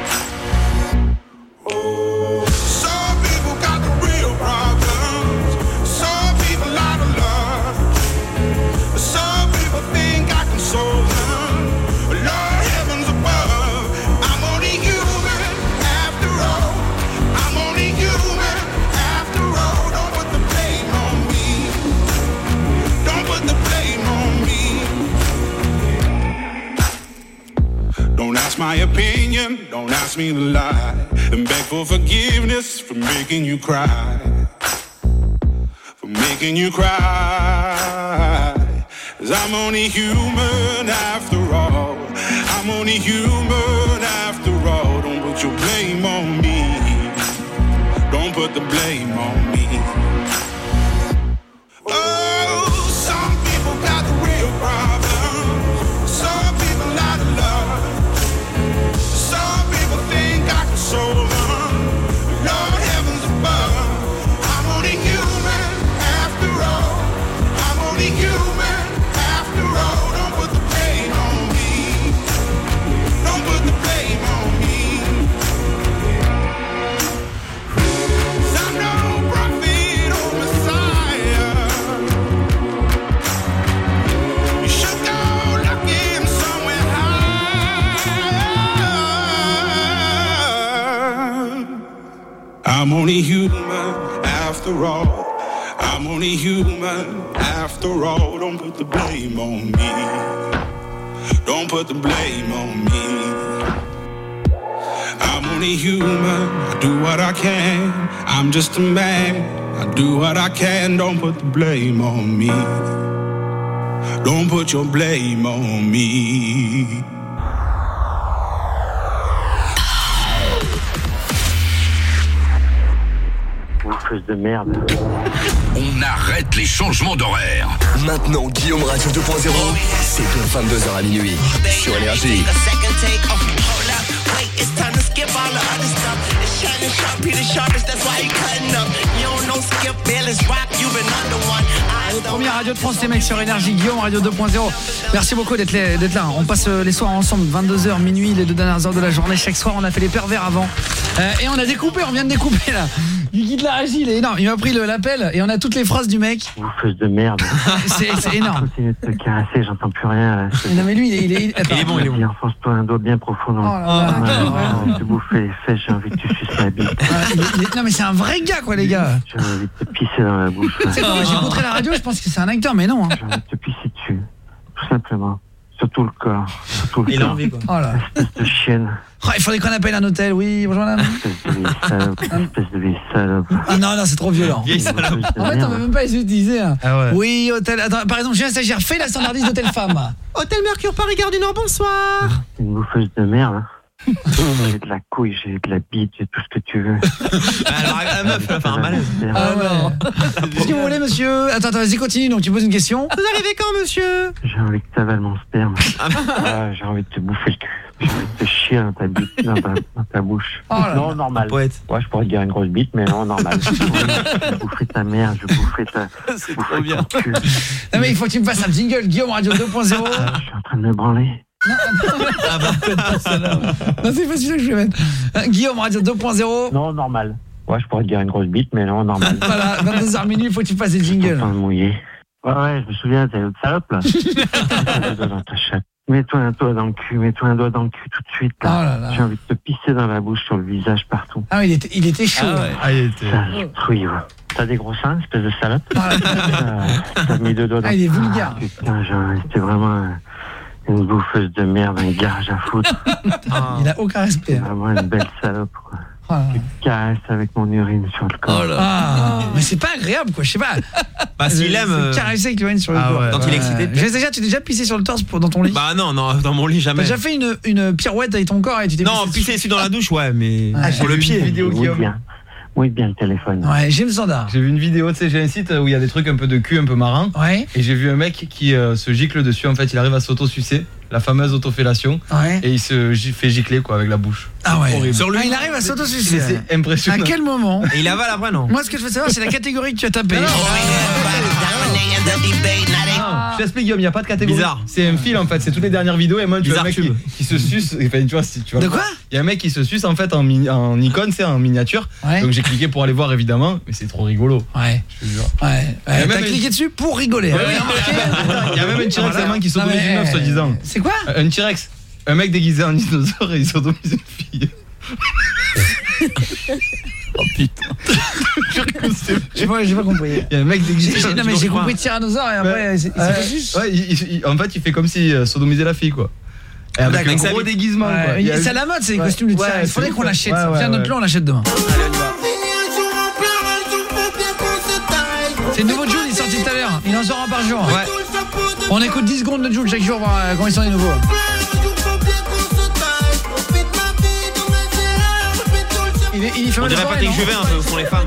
Oh, some people got the real problems. Some people out of love. Some people think I can solve them. Lord heavens above, I'm only human after all. I'm only human after all. Don't put the blame on me. Don't put the blame on me. Don't ask my opinion, don't ask me to lie, and beg for forgiveness for making you cry. For making you cry. Cause I'm only human after all. I'm only human after all. Don't put your blame on me. Don't put the blame on me. Oh, some people got the real problems. Some people out of love. Some people think I can solve them. Lord heavens above, I'm only human after all. I'm only human after all. Don't put the blame on me. Don't put the blame on me. 'Cause I'm no prophet or Messiah. You should go looking somewhere high. I'm only human after all. I'm only human after all. Don't put the blame on me. Don't put the blame on me. I'm only only human. I do what I can. I'm just a man. I do what I can. Don't put the blame on me. Don't put your blame on me. Bouffeuse de merde. On arrête les changements d'horaire. Maintenant, Guillaume Radio deux point zéro, c'est de vingt-deux heures à minuit sur Énergie. Le premier radio de France, les mecs sur Énergie, Guillaume Radio deux point zéro. Merci beaucoup d'être là, d'être là. On passe les soirs ensemble, vingt-deux heures, minuit, les deux dernières heures de la journée. Chaque soir, on a fait les pervers avant. Euh, et on a découpé, on vient de découper là. Guigui de la régie, il est énorme. Il m'a pris le, l'appel et on a toutes les phrases du mec. Bouffeuse de merde. c'est, c'est énorme. Continue de te caresser, j'entends plus rien. Là. Non mais lui, il est, il est, il est, il est bon, il est bon. Enfonce-toi un doigt bien profond dans le... Oh là là, j'ai envie de te bouffer les fesses, j'ai envie que tu suces ma bite. Ah, il est, il est, non mais c'est un vrai gars quoi les gars. J'ai envie de te pisser dans la bouche. C'est quoi, moi j'écouterai la radio, je pense que c'est un acteur, mais non. Hein. J'ai envie de te pisser dessus, tout simplement. Sur tout le corps, sur tout le il corps. a envie quoi. Oh là. Espèce de chienne. Oh, il faudrait qu'on appelle un hôtel, oui, bonjour madame. Espèce de vieille salope, espèce de vieille salope. Ah non, non, c'est trop violent. Vieille salope. En fait, on va même pas les utiliser. Hein. Ah ouais. Oui, hôtel. Attends, par exemple, j'ai un stagiaire, fais la standardise d'hôtel femme. Hôtel Mercure Paris Gare du Nord, bonsoir. C'est une bouffeuse de merde. J'ai de la couille, j'ai de la bite, j'ai tout ce que tu veux. Alors la meuf, elle va faire un malaise. Ah ouais. Qu'est-ce que vous voulez, monsieur? Attends, attends, vas-y, continue. Donc tu poses une question. Vous arrivez quand, monsieur? J'ai envie que t'avales mon sperme. Ah, j'ai envie de te bouffer le cul. J'ai envie de te chier dans ta bite, dans ta, dans ta bouche. Oh là non, là. normal. Poète. Ouais, je pourrais te dire une grosse bite, mais non, normal. Je vais bouffer ta mère, je vais bouffer ta... C'est trop bien. Cul. Non mais il faut que tu me fasses un jingle, Guillaume Radio deux point zéro. Ah, je suis en train de me branler. Non, Ah bah faites pas ça là. non c'est pas celui-là que je vais mettre. Euh, Guillaume Radio deux point zéro. Non, normal. Ouais, je pourrais te dire une grosse bite, mais non, normal. Voilà, vingt-deux heures minuit, il faut que tu fasses des Je suis jingles. en train de mouiller. Ouais, ouais, je me souviens, t'es l'autre salope, là. Mets-toi un doigt dans ta chatte. Mets-toi un doigt dans le cul, mets-toi un doigt dans le cul tout de suite, là. Oh là là. J'ai envie de te pisser dans la bouche, sur le visage, partout. Ah, il était, il était chaud. Ah ouais. Ah, il était. Ça, je trouille, ouais. T'as des gros seins, espèce de salope. Ah, T'as t'as mis deux doigts dans ah, il est vulgaire. Ah, putain, genre, c'était vraiment euh, une bouffeuse de merde, un garage à foutre. Ah. Il a aucun respect. C'est vraiment une belle salope, quoi. Oh là là. Tu caresses avec mon urine sur le corps. Oh là. Ah, mais c'est pas agréable quoi, je sais pas. Bah s'il aime. euh, Caresser avec l'urine sur le Ah corps. ouais, Quand il est excité. J'ai déjà, tu t'es déjà pissé sur le torse pour- dans ton lit? Bah non, non, dans mon lit T'as jamais. déjà fait une, une pirouette avec ton corps et tu t'es Non, pissé pisser dessus dans la douche, ouais, mais Ah, sur j'ai le vu une pied. vidéo, Oui, Guillaume. bien. Oui, bien le téléphone. Ouais, James Sandard. J'ai vu une vidéo, tu sais, j'ai un site où il y a des trucs un peu de cul, un peu marrant. Ouais. Et j'ai vu un mec qui euh, se gicle dessus, en fait, il arrive à s'auto-sucer, la fameuse autofellation. Ouais. Et il se gi- fait gicler, quoi, avec la bouche. Ah ouais. Horrible. Sur lui. Ah, il arrive à s'auto-sucer. C'est c'est impressionnant. À quel moment? Et il avale après, non? Moi, ce que je veux savoir, c'est la catégorie que tu as tapée. Ah, je t'explique, Guillaume, il n'y a pas de catégorie. Bizarre. C'est un fil en fait, c'est toutes les dernières vidéos. Et moi, tu vois un mec qui, Bizarre qui se suce. Enfin, tu vois, si tu vois. De quoi? Il y a un mec qui se suce en fait en, mini- en icône, c'est en miniature. Ouais. Donc j'ai cliqué pour aller voir évidemment, mais c'est trop rigolo. Ouais. Je te jure. Ouais. Il y a ouais. même T'as une- cliqué dessus pour rigoler. Ouais, hein, ouais, remarqué Il y a même un T-Rex Voilà. allemand qui Non, sodomise mais, une meuf, soi-disant. C'est quoi? Un T-Rex. Un mec déguisé en dinosaure et il sodomise une fille. Oh putain. J'ai pas, j'ai pas compris. Il y a un mec déguisé. J'ai- Non mais j'ai compris tyrannosaure et après Ouais. c'est c'est Ouais. pas juste. Ouais, il- il- il- en fait, il fait comme si euh, sodomisait la fille, quoi. Et avec un D'accord. gros déguisement, Ouais, quoi. Il y a- C'est à la mode, c'est les Ouais. costumes de Ouais, T-Rex. Il c'est faudrait ouf. qu'on l'achète. Ouais, ça. ouais, Viens, notre ouais. plan, on l'achète demain. C'est le nouveau Jul, il est sorti tout à l'heure. Il en sort un par jour. Ouais. On écoute dix secondes de Jul chaque jour, voir euh, comment ils sont les nouveaux. Il, est, il fait On mal dirait aux Patrick oreilles, Juvet un peu, font les femmes.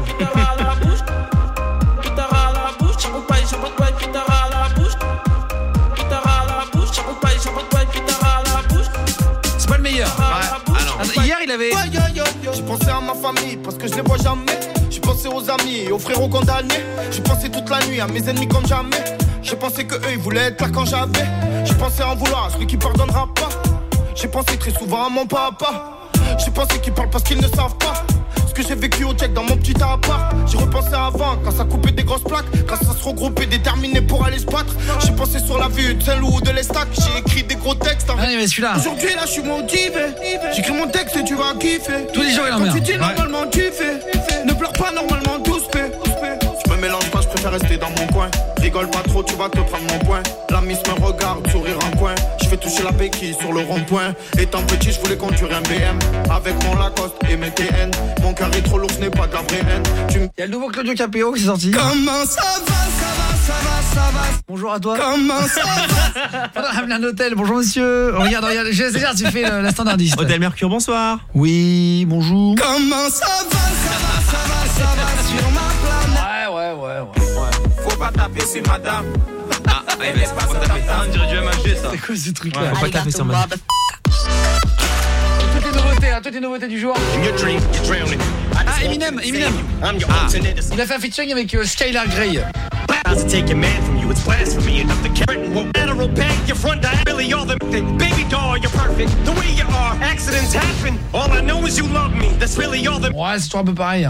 C'est pas le meilleur. Ouais. Ah non. Hier, il avait. J'ai pensé à ma famille parce que je les vois jamais. J'ai pensé aux amis et aux frérots condamnés. J'ai pensé toute la nuit à mes ennemis comme jamais. J'ai pensé que eux ils voulaient être là quand j'avais. J'ai pensé en vouloir à celui qui pardonnera pas. J'ai pensé très souvent à mon papa. J'ai pensé qu'ils parlent parce qu'ils ne savent pas ce que j'ai vécu au check dans mon petit appart. J'ai repensé avant quand ça coupait des grosses plaques, quand ça se regroupait déterminé pour aller se battre. J'ai pensé sur la vue de Saint-Loup ou de l'Estac. J'ai écrit des gros textes. Ah, mais celui-là. Aujourd'hui là je suis motivé. J'écris mon texte et tu vas kiffer. Tous les jours, il en Quand met tu un. dis Ouais. normalement tu fais. Ne pleure pas normalement tout se fait. Je me mélange pas, je préfère rester dans mon coin. Rigole pas trop, tu vas te prendre mon point. La miss me regarde, sourire en coin. Je fais touché la béquille sur le rond-point. Étant petit, je voulais conduire un B M. Avec mon Lacoste et mes T N. Mon cœur est trop lourd, ce n'est pas de la vraie haine. Tu m- Il y a le nouveau Claudio Capéo qui est sorti. Comment ça va, ça va, ça va, ça va. Bonjour à toi. Comment ça va. Pendant un hôtel, bonjour monsieur. Regarde, regarde, je sais, tu fais le- la standardiste. Hôtel Mercure, bonsoir. Oui, bonjour. Comment ça va, ça va, ça va, ça va sur ma planète. Ouais, ouais, ouais, ouais. Faut pas taper sur madame. Ah, ouais, mais faut pas taper ça, on dirait du M H G ça. C'est quoi ce truc Ouais, là? faut pas taper sur madame. Toutes les nouveautés, hein, toutes les nouveautés du jour. Ah, Eminem, Eminem. Ah. Il a fait un featuring avec euh, Skylar Grey. Take your man from you, it's blasphemy. Enough to carry it. Lateral bank, your front eye, really all the thing. Baby doll, you're perfect. The way you are, accidents happen. All I know is you love me. That's really all the. Ouais, c'est toujours un peu pareil. Hein.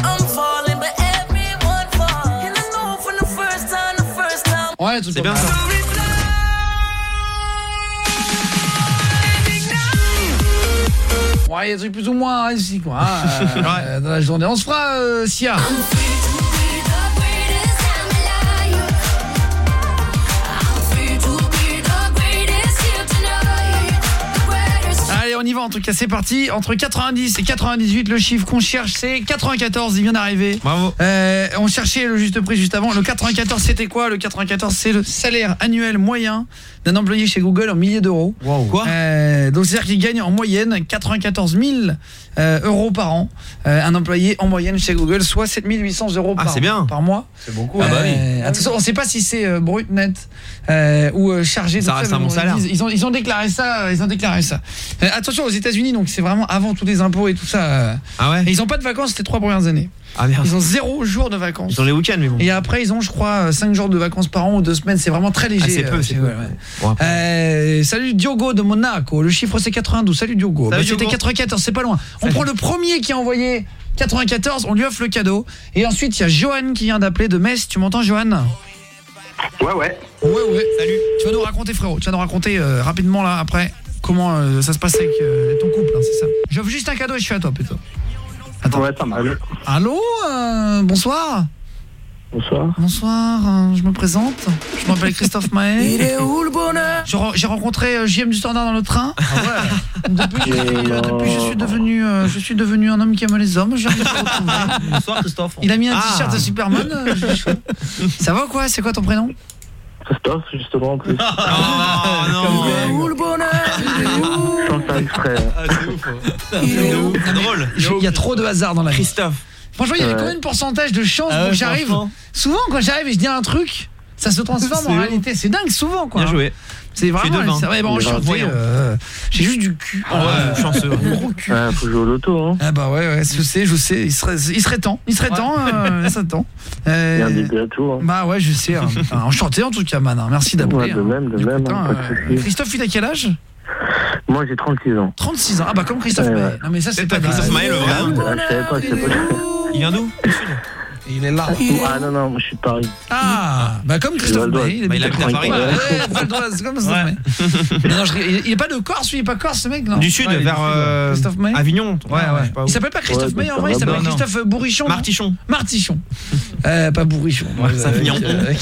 Ouais, tout c'est bien ça. Ouais, il y a des trucs plus ou moins hein, ici quoi. Hein, euh, ouais. Dans la journée, on se fera euh, Sia. Allez, on y va en tout cas, c'est parti. Entre quatre-vingt-dix et quatre-vingt-dix-huit, le chiffre qu'on cherche c'est quatre-vingt-quatorze, il vient d'arriver. Bravo. Euh, on cherchait le juste prix juste avant. Le quatre-vingt-quatorze, c'était quoi? Le quatre-vingt-quatorze, c'est le salaire annuel moyen d'un employé chez Google en milliers d'euros. Wow. Quoi euh, Donc c'est-à-dire qu'il gagne en moyenne quatre-vingt-quatorze mille euh, euros par an. Euh, un employé en moyenne chez Google, soit sept mille huit cents euros ah, par, c'est bien. par mois. C'est beaucoup. Euh, Ah bah oui. Attention, on ne sait pas si c'est euh, brut net euh, ou euh, chargé. Ça reste un bon salaire. Ils, ils ont ils ont déclaré ça. Ils ont déclaré ça. Euh, attention aux États-Unis, donc c'est vraiment avant tous les impôts et tout ça. Euh, ah ouais. Et ils n'ont pas de vacances ces trois premières années. Ah merde. Ils ont zéro jour de vacances. Ils ont les week-ends mais bon. Et après ils ont je crois cinq jours de vacances par an ou deux semaines, c'est vraiment très léger. Ah, c'est peu, euh, c'est peu. ouais, ouais. Bon, euh, salut Diogo de Monaco, le chiffre c'est quatre-vingt-douze. Salut Diogo. Bah, c'était quatre-vingt-quatorze, c'est pas loin. On prend le premier qui a envoyé quatre-vingt-quatorze, on lui offre le cadeau. Et ensuite il y a Johan qui vient d'appeler de Metz. Tu m'entends Johan? Ouais ouais. Ouais ouais. Salut. Tu vas nous raconter frérot, tu vas nous raconter euh, rapidement là après comment euh, ça se passe avec euh, ton couple, hein, c'est ça. J'offre juste un cadeau et je suis à toi plutôt. Attends. Ouais, pas mal. Allô, euh, bonsoir. Bonsoir. Bonsoir, euh, je me présente. Je m'appelle Christophe Mahé. Il est où le bonheur? J'ai rencontré euh, J M du Standard dans le train. Ah ouais. Depuis, je, suis, euh, depuis je suis devenu euh, je suis devenu un homme qui aime les hommes. J'ai envie de le retrouver. Bonsoir Christophe. Il a mis un ah. t-shirt de Superman. Euh, ça va quoi? C'est quoi ton prénom? Christophe, justement en plus. Oh non. Où le bonheur? Sans faire exprès. Ah, c'est ouf. C'est ouf. C'est drôle. Il y a trop de hasard dans la vie. Christophe. Franchement, il y avait combien de pourcentage de chance ah ouais, où j'arrive? Souvent, quand j'arrive et je dis un truc, ça se transforme en réalité. C'est dingue, souvent, quoi. Bien joué. C'est vraiment. C'est vrai, bon, enchanté. Euh, J'ai juste du cul. Ah ouais, chanceux. Gros cul. Ah, faut jouer au loto, hein. Ah bah ouais, ouais, je sais, je sais. Il serait, il serait temps. Il serait ouais. temps. Euh, il serait temps. Euh, il y a un début à tout. Hein. Bah ouais, je sais. Hein. Enfin, enchanté en tout cas, man. Hein. Merci d'appeler. Ouais, de même, de même. Putain, euh, Christophe, il a quel âge? Moi, j'ai trente-six ans. trente-six ans. Ah bah comme Christophe Maé. Ouais. Non mais ça c'est pas Christophe Maé le vrai. Ah, je savais pas que c'était pas. Il vient d'où? Il est là. Ah non, non, moi je suis de Paris. Ah, bah comme Christophe Maé. Il habite à Paris. C'est comme ça. Il est pas de Corse, il est pas Corse ce mec, non? Du sud, vers Christophe Maé. Avignon. Ouais, ouais. Il s'appelle pas Christophe Maé en vrai, il s'appelle Christophe Bourrichon. Martichon. Martichon. Euh, pas Bourrichon. C'est Avignon.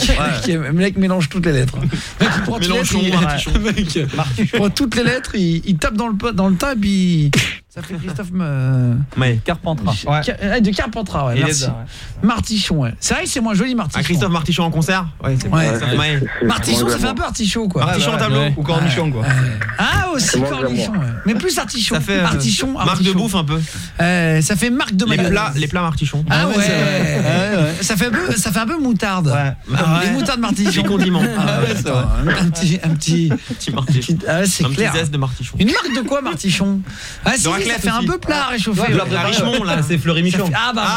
Le mec mélange toutes les lettres. Mélangeon, Martichon. Il prend toutes les lettres, il tape dans le tas et puis... Ça fait Christophe me... Ouais. Carpentras. Ouais. De Carpentras, ouais. Merci. Dedans, ouais. Martichon, ouais. C'est vrai que c'est moins joli, Martichon. Ah, Christophe Martichon en concert? Ouais, c'est ouais. ouais. Martichon, ça fait un peu artichaut, quoi. Martichon ouais, en tableau ouais. ou cornichon, quoi. Ah, aussi cornichon, ouais. Mais plus artichaut. Ça fait euh, artichon, marque de bouffe un peu. Euh, ça fait marque de mayonnaise. Les plats, les plats Martichon. Ah ouais. ouais, ouais. Ça fait un peu, ça fait un peu moutarde. Ouais. Ah ouais. Les moutardes Martichon. Les condiments. Ah ouais, c'est vrai. Un petit, un petit, petit Martichon. Ah ouais, c'est clair. Un petit zeste de Martichon. Une marque de quoi, Martichon? Ah si, ça fait un peu plat réchauffé. La Richemont là, c'est Fleury Michon. Ah bah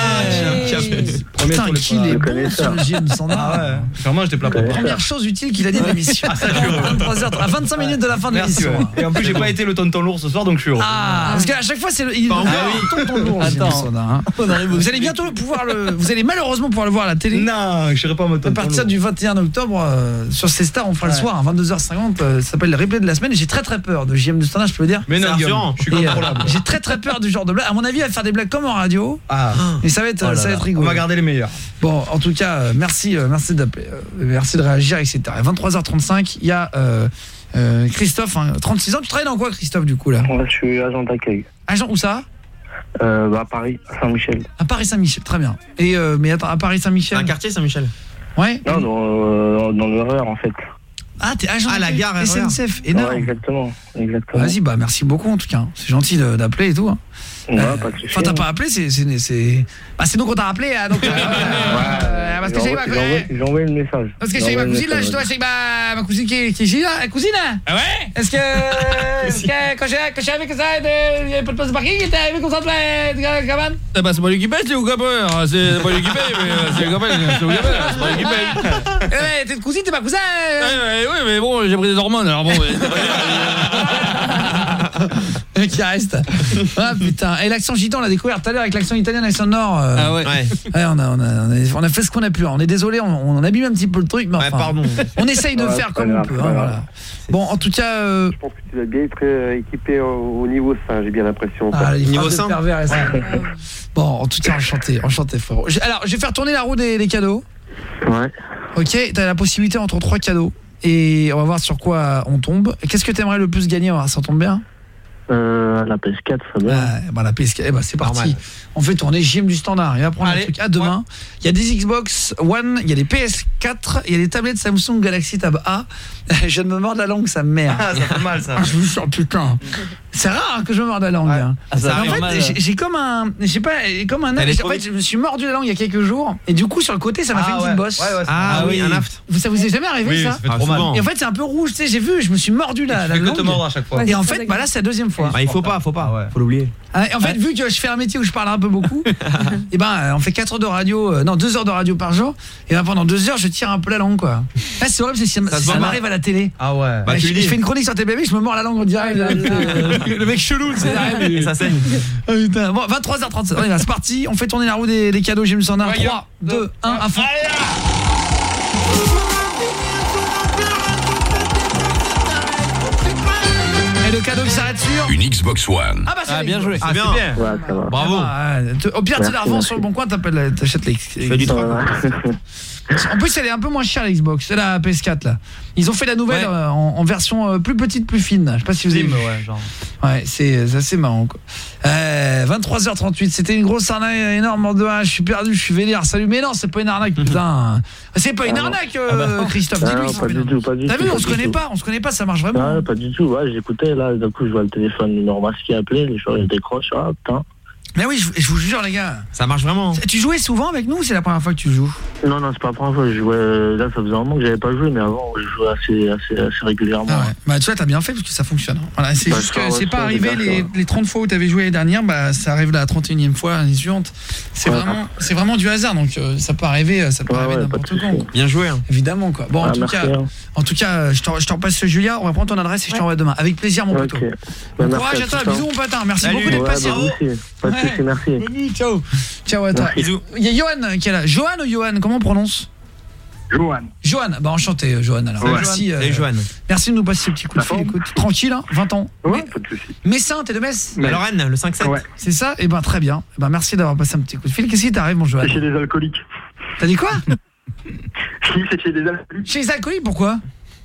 putain, qu'il est bon sur le J M du Standard. Ah ouais. Vraiment, je t'ai plein. Première chose utile qu'il a dit de l'émission. vingt-trois heures, à vingt-cinq minutes de la fin de l'émission. Et en plus, j'ai pas été le tonton lourd ce soir, donc je suis heureux. Ah, parce qu'à chaque fois, c'est le tonton lourd. Attends, vous allez bientôt pouvoir le, vous allez malheureusement pouvoir le voir à la télé. Non, je serai pas mon tonton. À partir du vingt et un octobre, sur C Star, on fera le soir à vingt-deux heures cinquante. Ça s'appelle le replay de la semaine. Et j'ai très très peur de J M du Standard, je peux le dire. Mais non, je suis contrôlable. J'ai très très peur du genre de blague. À mon avis, elle va faire des blagues comme en radio. Ah. Et ça va être, oh ça va être rigolo. On va garder les meilleurs. Bon, en tout cas, euh, merci, euh, merci d'appeler, euh, merci de réagir, et cetera. À vingt-trois heures trente-cinq, il y a euh, Euh, Christophe, hein, trente-six ans, tu travailles dans quoi Christophe du coup là? Ouais, je suis agent d'accueil. Agent où ça? Euh, bah, à Paris, à Saint-Michel. À Paris Saint-Michel, très bien. Et euh, mais attends, à Paris Saint-Michel. Un quartier Saint-Michel. Ouais. Non, dans, euh, dans le R E R en fait. Ah, t'es agent Ah, la d'accueil gare S N C F, énorme. Ouais, exactement, exactement. Vas-y, bah merci beaucoup en tout cas. C'est gentil de- d'appeler et tout. Hein. Ouais, pas de souci. Enfin, t'as pas appelé, c'est c'est c'est bah c'est nous qu'on t'a rappelé hein, donc euh, euh, parce que j'ai ma J'ai envoyé- j'ai envoyé le message. parce que J'ai j'ai ma envoyé le cousine là, message, justement, c'est ma ma cousine qui est qui est ici là, la cousine. Ah ouais. Est-ce que est-ce que quand j'ai quand j'ai avec ça, il y avait pas de place de parking, il était arrivé comme ça de la cabane. Eh ben, c'est pas lui qui paye, c'est vous qui paye. C'est pas lui qui paye, mais c'est le copain, c'est vous qui paye, c'est pas lui qui paye. Eh ouais, t'es une cousine, t'es ma cousin. Ouais, ouais, mais bon, j'ai pris des hormones, alors bon. Qui reste. Ah putain. Et l'accent gitan, on l'a découvert tout à l'heure avec l'accent italien, l'accent nord. euh, Ah ouais. Ouais, on a, on, a, on, a, on a fait ce qu'on a pu. On est désolé, on, on abîme un petit peu le truc, mais enfin, pardon. on essaye de Ouais, faire c'est comme pas on grave, peut. c'est Hein, pas voilà. grave. Bon, en tout cas, euh, Je pense que tu dois bien être euh, équipé au, au niveau sain, j'ai bien l'impression. quoi. ah, les Niveau phrases de sain. pervers et ça. Bon, en tout cas, enchanté, enchanté frérot. Je- Alors, je vais faire tourner la roue des, des cadeaux. Ouais. Ok, t'as la possibilité entre trois cadeaux et on va voir sur quoi on tombe. Qu'est-ce que t'aimerais le plus gagner? On va voir, ça tombe bien. Euh, la P S quatre, ça va. Ouais, bah la P S quatre, eh bah c'est parti. Normal. On fait tourner J M du standard. Il va prendre Allez, le truc à demain. Il y a des Xbox One, il y a des P S quatre, il y a des tablettes Samsung Galaxy Tab A. Je viens de me mordre la langue, sa mère. Ah, ça fait mal ça. Ah, je vous jure, putain. C'est rare hein, que je me morde la langue. Hein. Ah, ça Mais en arrive fait, mal. j'ai- j'ai comme un, je sais pas, comme un. Elle est En trop fait, vite. je me suis mordu la langue il y a quelques jours, et du coup sur le côté, ça m'a Ah fait une petite ouais. bosse. Ouais, ouais, Ah, Ah oui, oui. un aft. Vous, ça vous est jamais arrivé Oui, ça ça fait Ah, trop mal. souvent. Et en fait, c'est un peu rouge, tu sais. J'ai vu, je me suis mordu la, Tu la fais que langue. te mordre à chaque fois. Et en fait, bah là, c'est la deuxième fois. Bah, il faut pas, faut Ah pas. ouais. Faut l'oublier. Ah, et en fait, vu que je fais un métier où je parle un peu beaucoup, et ben euh, on fait quatre heures de radio, euh, non deux heures de radio par jour, et ben pendant deux heures je tire un peu la langue quoi. Là c'est horrible, c'est si, Ça si se ça voit m'arrive à la télé. Ah ouais. Bah, Ouais, tu je, lui dis. je fais une chronique sur T B B, je me mords la langue en direct. Le mec chelou, c'est Et ça saigne. Oh, putain. Bon, vingt-trois heures trente-sept, on y va, c'est parti, on fait tourner la roue des, des cadeaux, James Sandin. Ouais, trois, deux, un, à fond. Et le cadeau qui s'arrête sur Une Xbox One. Ah bah c'est Ah, bien joué. Ah, C'est bien. bien. Ouais, ça va. Bravo. Ah, te- au pire, tu Merci, la revends merci. sur le bon coin, t'appelles- t'achètes les. Je fais du Ça trois. va. En plus, elle est un peu moins chère la Xbox, c'est la P S quatre là. Ils ont fait la nouvelle Ouais. euh, en, en version euh, plus petite, plus fine. Je sais pas si vous avez vu. Ouais, genre. Ouais, c'est c'est assez marrant quoi. Euh, vingt-trois heures trente-huit, c'était une grosse arnaque énorme en deux. Je suis perdu, je suis vénère. Salut, mais non, c'est pas une arnaque, putain. C'est pas une Ah non. arnaque, euh, Christophe. Ah Dis-lui non, que c'est pas une du arnaque. tout, pas du T'as tout. vu, on pas se du connaît tout. pas, on se connaît pas, ça marche vraiment. Ouais, pas du tout. Ouais, j'écoutais là, d'un coup je vois le téléphone numéro masqué appeler, les gens ils décrochent. Ah putain. Mais oui, je, je vous jure les gars. Ça marche vraiment. Tu jouais souvent avec nous ou c'est la première fois que tu joues? Non, non, c'est pas la première fois. Je jouais, là, ça faisait un moment que j'avais pas joué, mais avant, je jouais assez, assez, assez régulièrement. Ah ouais. Bah tu vois, t'as bien fait parce que ça fonctionne. Voilà, c'est Bah, juste ça, que ouais, c'est ça, pas c'est arrivé bien, les, ça. les trente fois où t'avais joué l'année dernière, bah ça arrive la trente et unième fois l'année suivante. C'est Ouais. vraiment c'est vraiment du hasard donc euh, ça peut arriver ça peut Ouais, arriver ouais, pas de n'importe quand. souci. Bien joué. Hein. Évidemment quoi. Bon en Ah, tout merci, cas hein. en tout cas je t'en je t'en repasse Julia, on va prendre ton adresse et je t'envoie demain avec plaisir mon poteau. Ok. Bon Bah, courage merci à toi, tous, hein. bisous mon patin. Merci Salut. beaucoup d'être Ouais, passé. bah, vous aussi. Pas de Ouais. soucis, merci. Salut, ciao. Ciao à toi. Merci. Bisous. Il y a Johan qui est là. Johan ou Johan, comment on prononce? Johan. Johan, bah enchanté Johan alors. Ouais. Merci euh, Salut, Joanne. merci de nous passer ce petit coup de fil, écoute. Tranquille hein, vingt ans. Ouais, Mais- pas de soucis. Messin, t'es de Metz? Mais Lorraine, le cinq sept. Ouais. C'est ça? Eh ben très bien. Eh ben merci d'avoir passé un petit coup de fil. Qu'est-ce qui t'arrive mon Johan? C'est chez les alcooliques. T'as dit quoi? Si, c'est chez les alcooliques. Chez les alcooliques, pourquoi?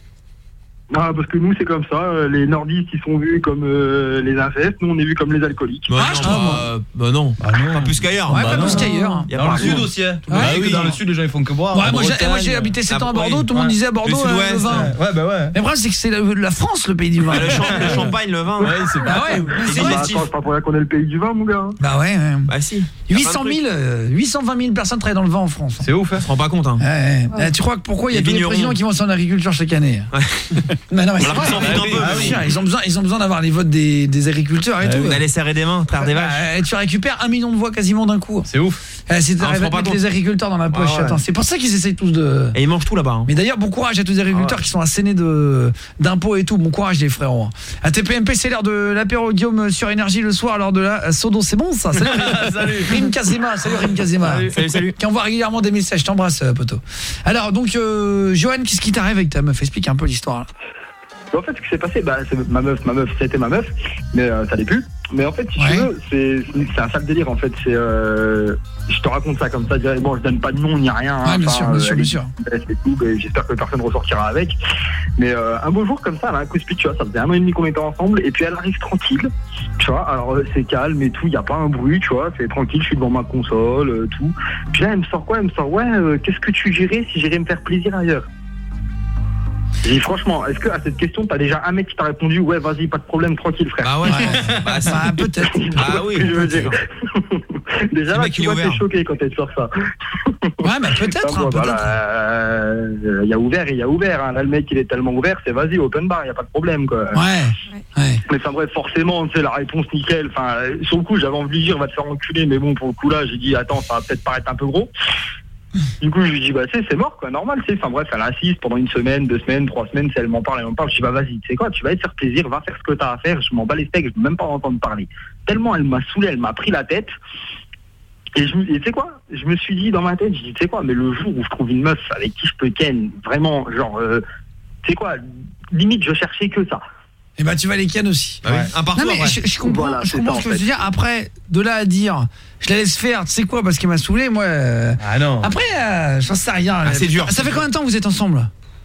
Ah, parce que nous, c'est comme ça. euh, Les nordistes, ils sont vus comme euh, les infestes. Nous, on est vus comme les alcooliques. Bah, Ah, non, je trouve, bah, euh, bah non. Pas plus qu'ailleurs. Ouais, Bah pas non. plus qu'ailleurs. Y a Dans pas le sud raison. aussi, hein. Tout Ouais, le monde dit oui. que dans le sud, les gens ils font que boire. Ouais, En moi j'ai Bretagne, moi, j'ai habité sept ans à Bordeaux, oui. tout le monde Ouais. disait à Bordeaux Le euh, le sud-ouest, vin. ouais. Ouais, bah ouais. Mais le problème c'est que c'est la, la France le pays du vin. Bah, le, champ- le champagne, le vin. Ouais, c'est Bah ouais, C'est c'est Bah, digestif. attends, c'est pas pour rien qu'on est le pays du vin, mon gars. Bah ouais, ouais. Bah si. huit cent mille, euh, huit cent vingt mille personnes travaillent dans le vin en France. C'est ouf, hein. On se rend pas compte. Hein. Ouais, ouais. Euh, tu crois que pourquoi il y a Les tous les vignerons. présidents qui vont en agriculture chaque année? Mais non, mais c'est On leur vrai. s'en fout un peu, Ah mais oui, bon. ils ont besoin, ils ont besoin d'avoir les votes des, des agriculteurs et tout. D'aller serrer des mains, traire des Bah, vaches. euh, tu récupères un million de voix quasiment d'un coup. C'est ouf. Euh, c'est Ah, on se arrivé rend à pas mettre compte. les agriculteurs dans la poche. Ah ouais. Attends, c'est pour ça qu'ils essayent tous de. Et ils mangent tout là-bas. Hein. Mais d'ailleurs, bon courage à tous les agriculteurs qui sont assénés de d'impôts et tout. Bon courage les frérots. À T P M P, c'est l'heure de l'apéro Guillaume sur Énergie le soir lors de la Sodo. C'est bon ça. Salut, Salut. Rim Kazema. Salut Rim Kazema. Salut, salut, salut. Qui envoie régulièrement des messages. Je t'embrasse, euh, poteau. Alors donc, euh, Johan, qu'est-ce qui t'arrive avec ta meuf? Explique un peu l'histoire. Là. En fait, ce qui s'est passé, bah, c'est ma meuf, ma meuf, c'était ma meuf, mais euh, ça l'est plus. Mais en fait, si Ouais. tu veux, c'est, c'est un sale délire en fait. C'est, euh, je te raconte ça comme ça. Direct. Bon, je donne pas de nom ni rien. Ouais, hein, bien enfin, sûr, bien euh, sûr, elle bien est- sûr. et tout, ben, j'espère que personne ressortira avec. Mais euh, un beau jour comme ça, elle a un coup de speed, tu vois. Ça faisait un an et demi qu'on était ensemble. Et puis elle arrive tranquille, tu vois. Alors euh, c'est calme et tout. Il y a pas un bruit, tu vois. C'est tranquille. Je suis devant ma console, euh, tout. Puis là, elle me sort quoi Elle me sort ouais. euh, qu'est-ce que tu gérais si j'irais me faire plaisir ailleurs J'ai dit franchement, est-ce que à cette question, t'as déjà un mec qui t'a répondu ouais, vas-y, pas de problème, tranquille, frère. Ah ouais. Bah, ça, peut-être. Ah oui. Je veux dire. Déjà Le là, mec, tu il est vois, ouvert. t'es choqué quand elle sort ça. Ouais, mais peut-être, Enfin, hein, bon, peut-être. voilà, euh, il y a ouvert et il y a ouvert. Hein. Là, le mec, il est tellement ouvert, c'est vas-y, open bar, il y a pas de problème, quoi. Ouais. Ouais. Mais enfin bref, forcément, tu sais, la réponse nickel. Enfin, euh, sur le coup, j'avais envie de lui dire, va te faire enculer, mais bon, pour le coup là, j'ai dit, attends, ça va peut-être paraître un peu gros. Du coup, je lui dis, bah, tu sais, c'est mort, quoi, normal, tu sais. Enfin, bref, elle insiste pendant une semaine, deux semaines, trois semaines, si elle m'en parle, elle m'en parle. Je dis, bah, vas-y, tu sais quoi, tu vas te faire plaisir, va faire ce que t'as à faire, je m'en bats les steaks, je veux même pas en entendre parler. Tellement elle m'a saoulé, elle m'a pris la tête. Et je me- et tu sais quoi, je me suis dit dans ma tête, je dis, tu sais quoi, mais le jour où je trouve une meuf avec qui je peux ken, vraiment, genre, euh, tu sais quoi, limite, je cherchais que ça. Et bah, tu vas les ken aussi. Bah oui, un partout, Non, mais après. je, je comprends, Voilà, je c'est comprends ça, ce que en je veux dire. Après, de là à dire, je la laisse faire, tu sais quoi, parce qu'elle m'a saoulé, moi. euh, Ah non. Après, euh, j'en sais rien. Ah, c'est dur, Ça c'est fait dur. combien de temps que vous êtes ensemble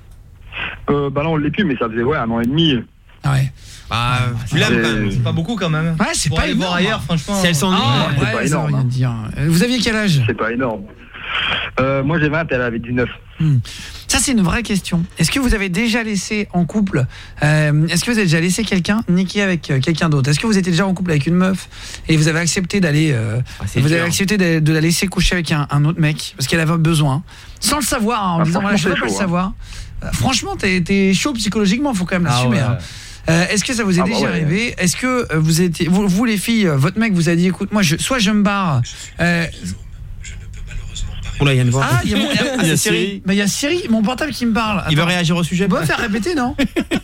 Euh, bah là, on l'est plus, mais ça faisait, ouais, un an et demi. Ah ouais. Bah, tu l'aimes quand même. C'est pas beaucoup quand même. Ouais, c'est Pour pas aller voir énorme. ailleurs, franchement. Si elle s'ennuie. Ah, c'est ouais, pas ça énorme, veut rien hein. dire. Euh, Vous aviez quel âge? C'est pas énorme. Euh, moi, j'ai vingt, elle avait dix-neuf. Hmm. Ça, c'est une vraie question. Est-ce que vous avez déjà laissé en couple, euh, est-ce que vous avez déjà laissé quelqu'un niquer avec euh, quelqu'un d'autre? Est-ce que vous étiez déjà en couple avec une meuf et vous avez accepté d'aller, euh, Ah, c'est vous dur. avez accepté de, de la laisser coucher avec un, un autre mec parce qu'elle avait besoin, sans le savoir, hein, en Ah, disant voilà, je veux franchement, pas le c'est chaud, savoir. Euh, franchement, t'es t'es chaud psychologiquement, faut quand même Ah l'assumer. ouais. hein. Euh, est-ce que ça vous est Ah bah déjà ouais. arrivé? Est-ce que euh, vous étiez, vous, vous les filles, euh, votre mec vous a dit, écoute, moi, je, soit je me barre. Euh, Oula, il y a une voix. ah, il y a, mon- il y a- Il y a ah, Siri. Bah, il y a Siri, mon portable qui me parle. Il veut Attends. réagir au sujet. On va faire répéter, non?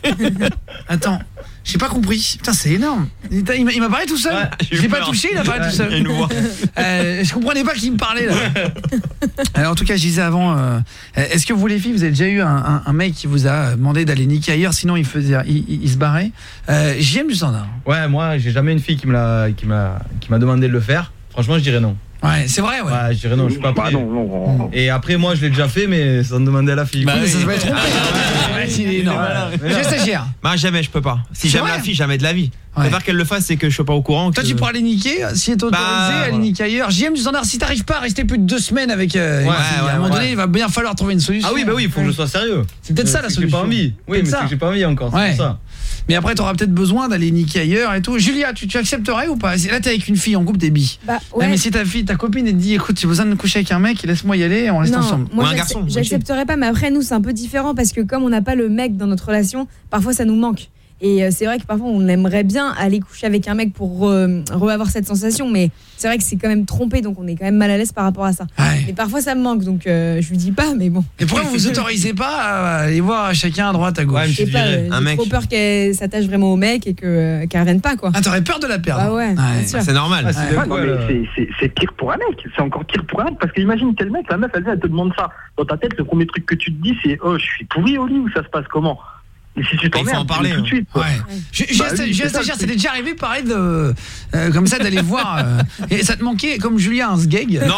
Attends, j'ai pas compris. Putain, c'est énorme. Il t'a- il m'a il m'a parlé tout seul. Ouais, j'ai eu je l'ai pas peur. touché, il a parlé tout seul. Il y a une voix. Euh, je comprenais pas qui me parlait là. Alors, en tout cas, je disais avant, euh, est-ce que vous les filles, vous avez déjà eu un, un, un mec qui vous a demandé d'aller niquer ailleurs, sinon il faisait, il, il- il se barrait? euh, J'aime du standard. Ouais, moi, j'ai jamais une fille qui me l'a qui m'a qui m'a demandé de le faire. Franchement, je dirais non. Ouais, c'est vrai, ouais. Ouais, je dirais non, je suis pas Bah prêt. non, non, non. Et après, moi, je l'ai déjà fait, mais sans demander à la fille. Bah, quoi. mais ça se va être trompé. Ouais, il est énorme. Je stagiaire. Bah, jamais, je peux pas. Si C'est j'aime vrai la fille, jamais de la vie. Ouais. Je préfère qu'elle le fasse, c'est que je sois pas au courant. Toi, que- tu pourras aller niquer, si est autorisé, Bah, aller voilà. niquer ailleurs. J M du standard, si t'arrives pas à rester plus de deux semaines avec euh, une Ouais, fille, ouais, à un moment ouais. donné, il va bien falloir trouver une solution. Ah oui, bah oui, il faut que je sois sérieux. C'est peut-être ça la C'est que j'ai solution. pas envie. Oui, Peut-être mais ça. c'est que j'ai pas envie encore, c'est Ouais. pour ça. Mais après, t'auras peut-être besoin d'aller niquer ailleurs et tout. Julia, tu, tu accepterais ou pas? Là, t'es avec une fille en couple, t'es bi. Bah, Ouais, ouais. mais si ta fille, ta copine, elle te dit, écoute, j'ai besoin de coucher avec un mec, laisse-moi y aller, on reste Non, ensemble. moi Ou un j'ac- garçon, j'accepterais pas, mais après nous c'est un peu différent parce que comme on n'a pas le mec dans notre relation, parfois ça nous manque. Et euh, c'est vrai que parfois on aimerait bien aller coucher avec un mec pour re- re-avoir cette sensation, mais c'est vrai que c'est quand même trompé, donc on est quand même mal à l'aise par rapport à ça. Ouais. Mais parfois ça me manque, donc euh, je lui dis pas, mais bon. Et pourquoi vous vous autorisez pas à aller voir chacun à droite, à gauche? Ouais, mais Je sais je pas, dirais, euh, un j'ai mec. trop peur qu'elle s'attache vraiment au mec et que, euh, qu'elle revienne pas, quoi. Ah, t'aurais peur de la perdre? Ah ouais, bien sûr. Bah, c'est normal. Ah, c'est Ouais. de Ouais, quoi, non, mais là c'est- c'est- c'est pire pour un mec, c'est encore pire pour un mec, parce qu'imagine quel mec, la meuf, elle vient, elle te demande ça. Dans ta tête, le premier truc que tu te dis, c'est oh, je suis pourri au lit ou ça se passe comment? Et si tu Il faut t'emmerdes, en parler, tout de hein. suite. quoi. Ouais. Je, je, Bah je- oui, je- c'est je- ça, je- le ça t'est déjà arrivé pareil de euh, comme ça d'aller voir euh, et ça te manquait comme Julia un sgeg? Non,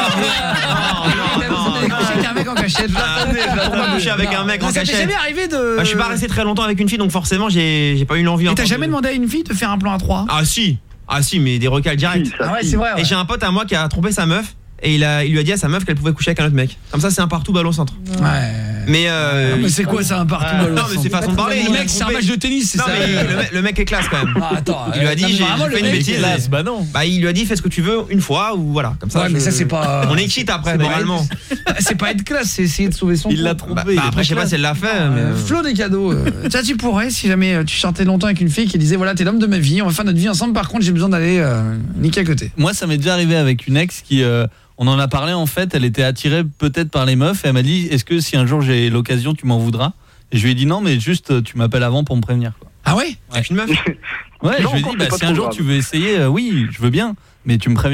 non, non, non, D'aller coucher avec un mec en cachette. Ah, mais je vais pas coucher avec un mec Non, en ça t'est cachette. jamais arrivé de Bah, je suis pas resté très longtemps avec une fille, donc forcément, j'ai j'ai pas eu l'envie. Et t'as encore jamais de- demandé à une fille de faire un plan à trois? Ah si, ah si, mais des recals directs. Si, ça, Ah ouais, si. c'est vrai. ouais. Et j'ai un pote à moi qui a trompé sa meuf et il a il lui a dit à sa meuf qu'elle pouvait coucher avec un autre mec. Comme ça, c'est un partout balle au centre. Ouais. Mais euh, Ah, mais c'est quoi ça un partout Ah, balle au non, mais centre? c'est façon de parler. Le il a mec, c'est un trompé. match de tennis, c'est Non, ça. mais le, mec- le mec est classe quand même. Ah, attends, Il lui a euh, dit non, mais j'ai vraiment, j'ai le fait une mec, bêtise. classe, bah non. Bah il lui a dit fais ce que tu veux une fois ou voilà comme ça. Ouais, mais je- ça, c'est pas- On est quitte après c'est pas- moralement. C'est pas être classe, c'est essayer de sauver son Il l'a couple. trompé. Bah, après je sais pas si elle l'a fait mais Euh, Flo des cadeaux. euh, Tiens, tu pourrais, si jamais euh, tu sortais longtemps avec une fille qui disait voilà, t'es l'homme de ma vie, on va faire notre vie ensemble, par contre, j'ai besoin d'aller euh, niquer à côté. Moi, ça m'est déjà arrivé avec une ex qui, euh, on en a parlé en fait, elle était attirée peut-être par les meufs et elle m'a dit est-ce que si un jour j'ai l'occasion, tu m'en voudras? Et je lui ai dit non, mais juste tu m'appelles avant pour me prévenir, quoi. Ah ouais? avec une meuf. Ouais, Non, je lui ai encore, dit c'est bah pas si un trop jour grave. tu veux essayer, euh, oui, je veux bien, mais tu me préviens avant.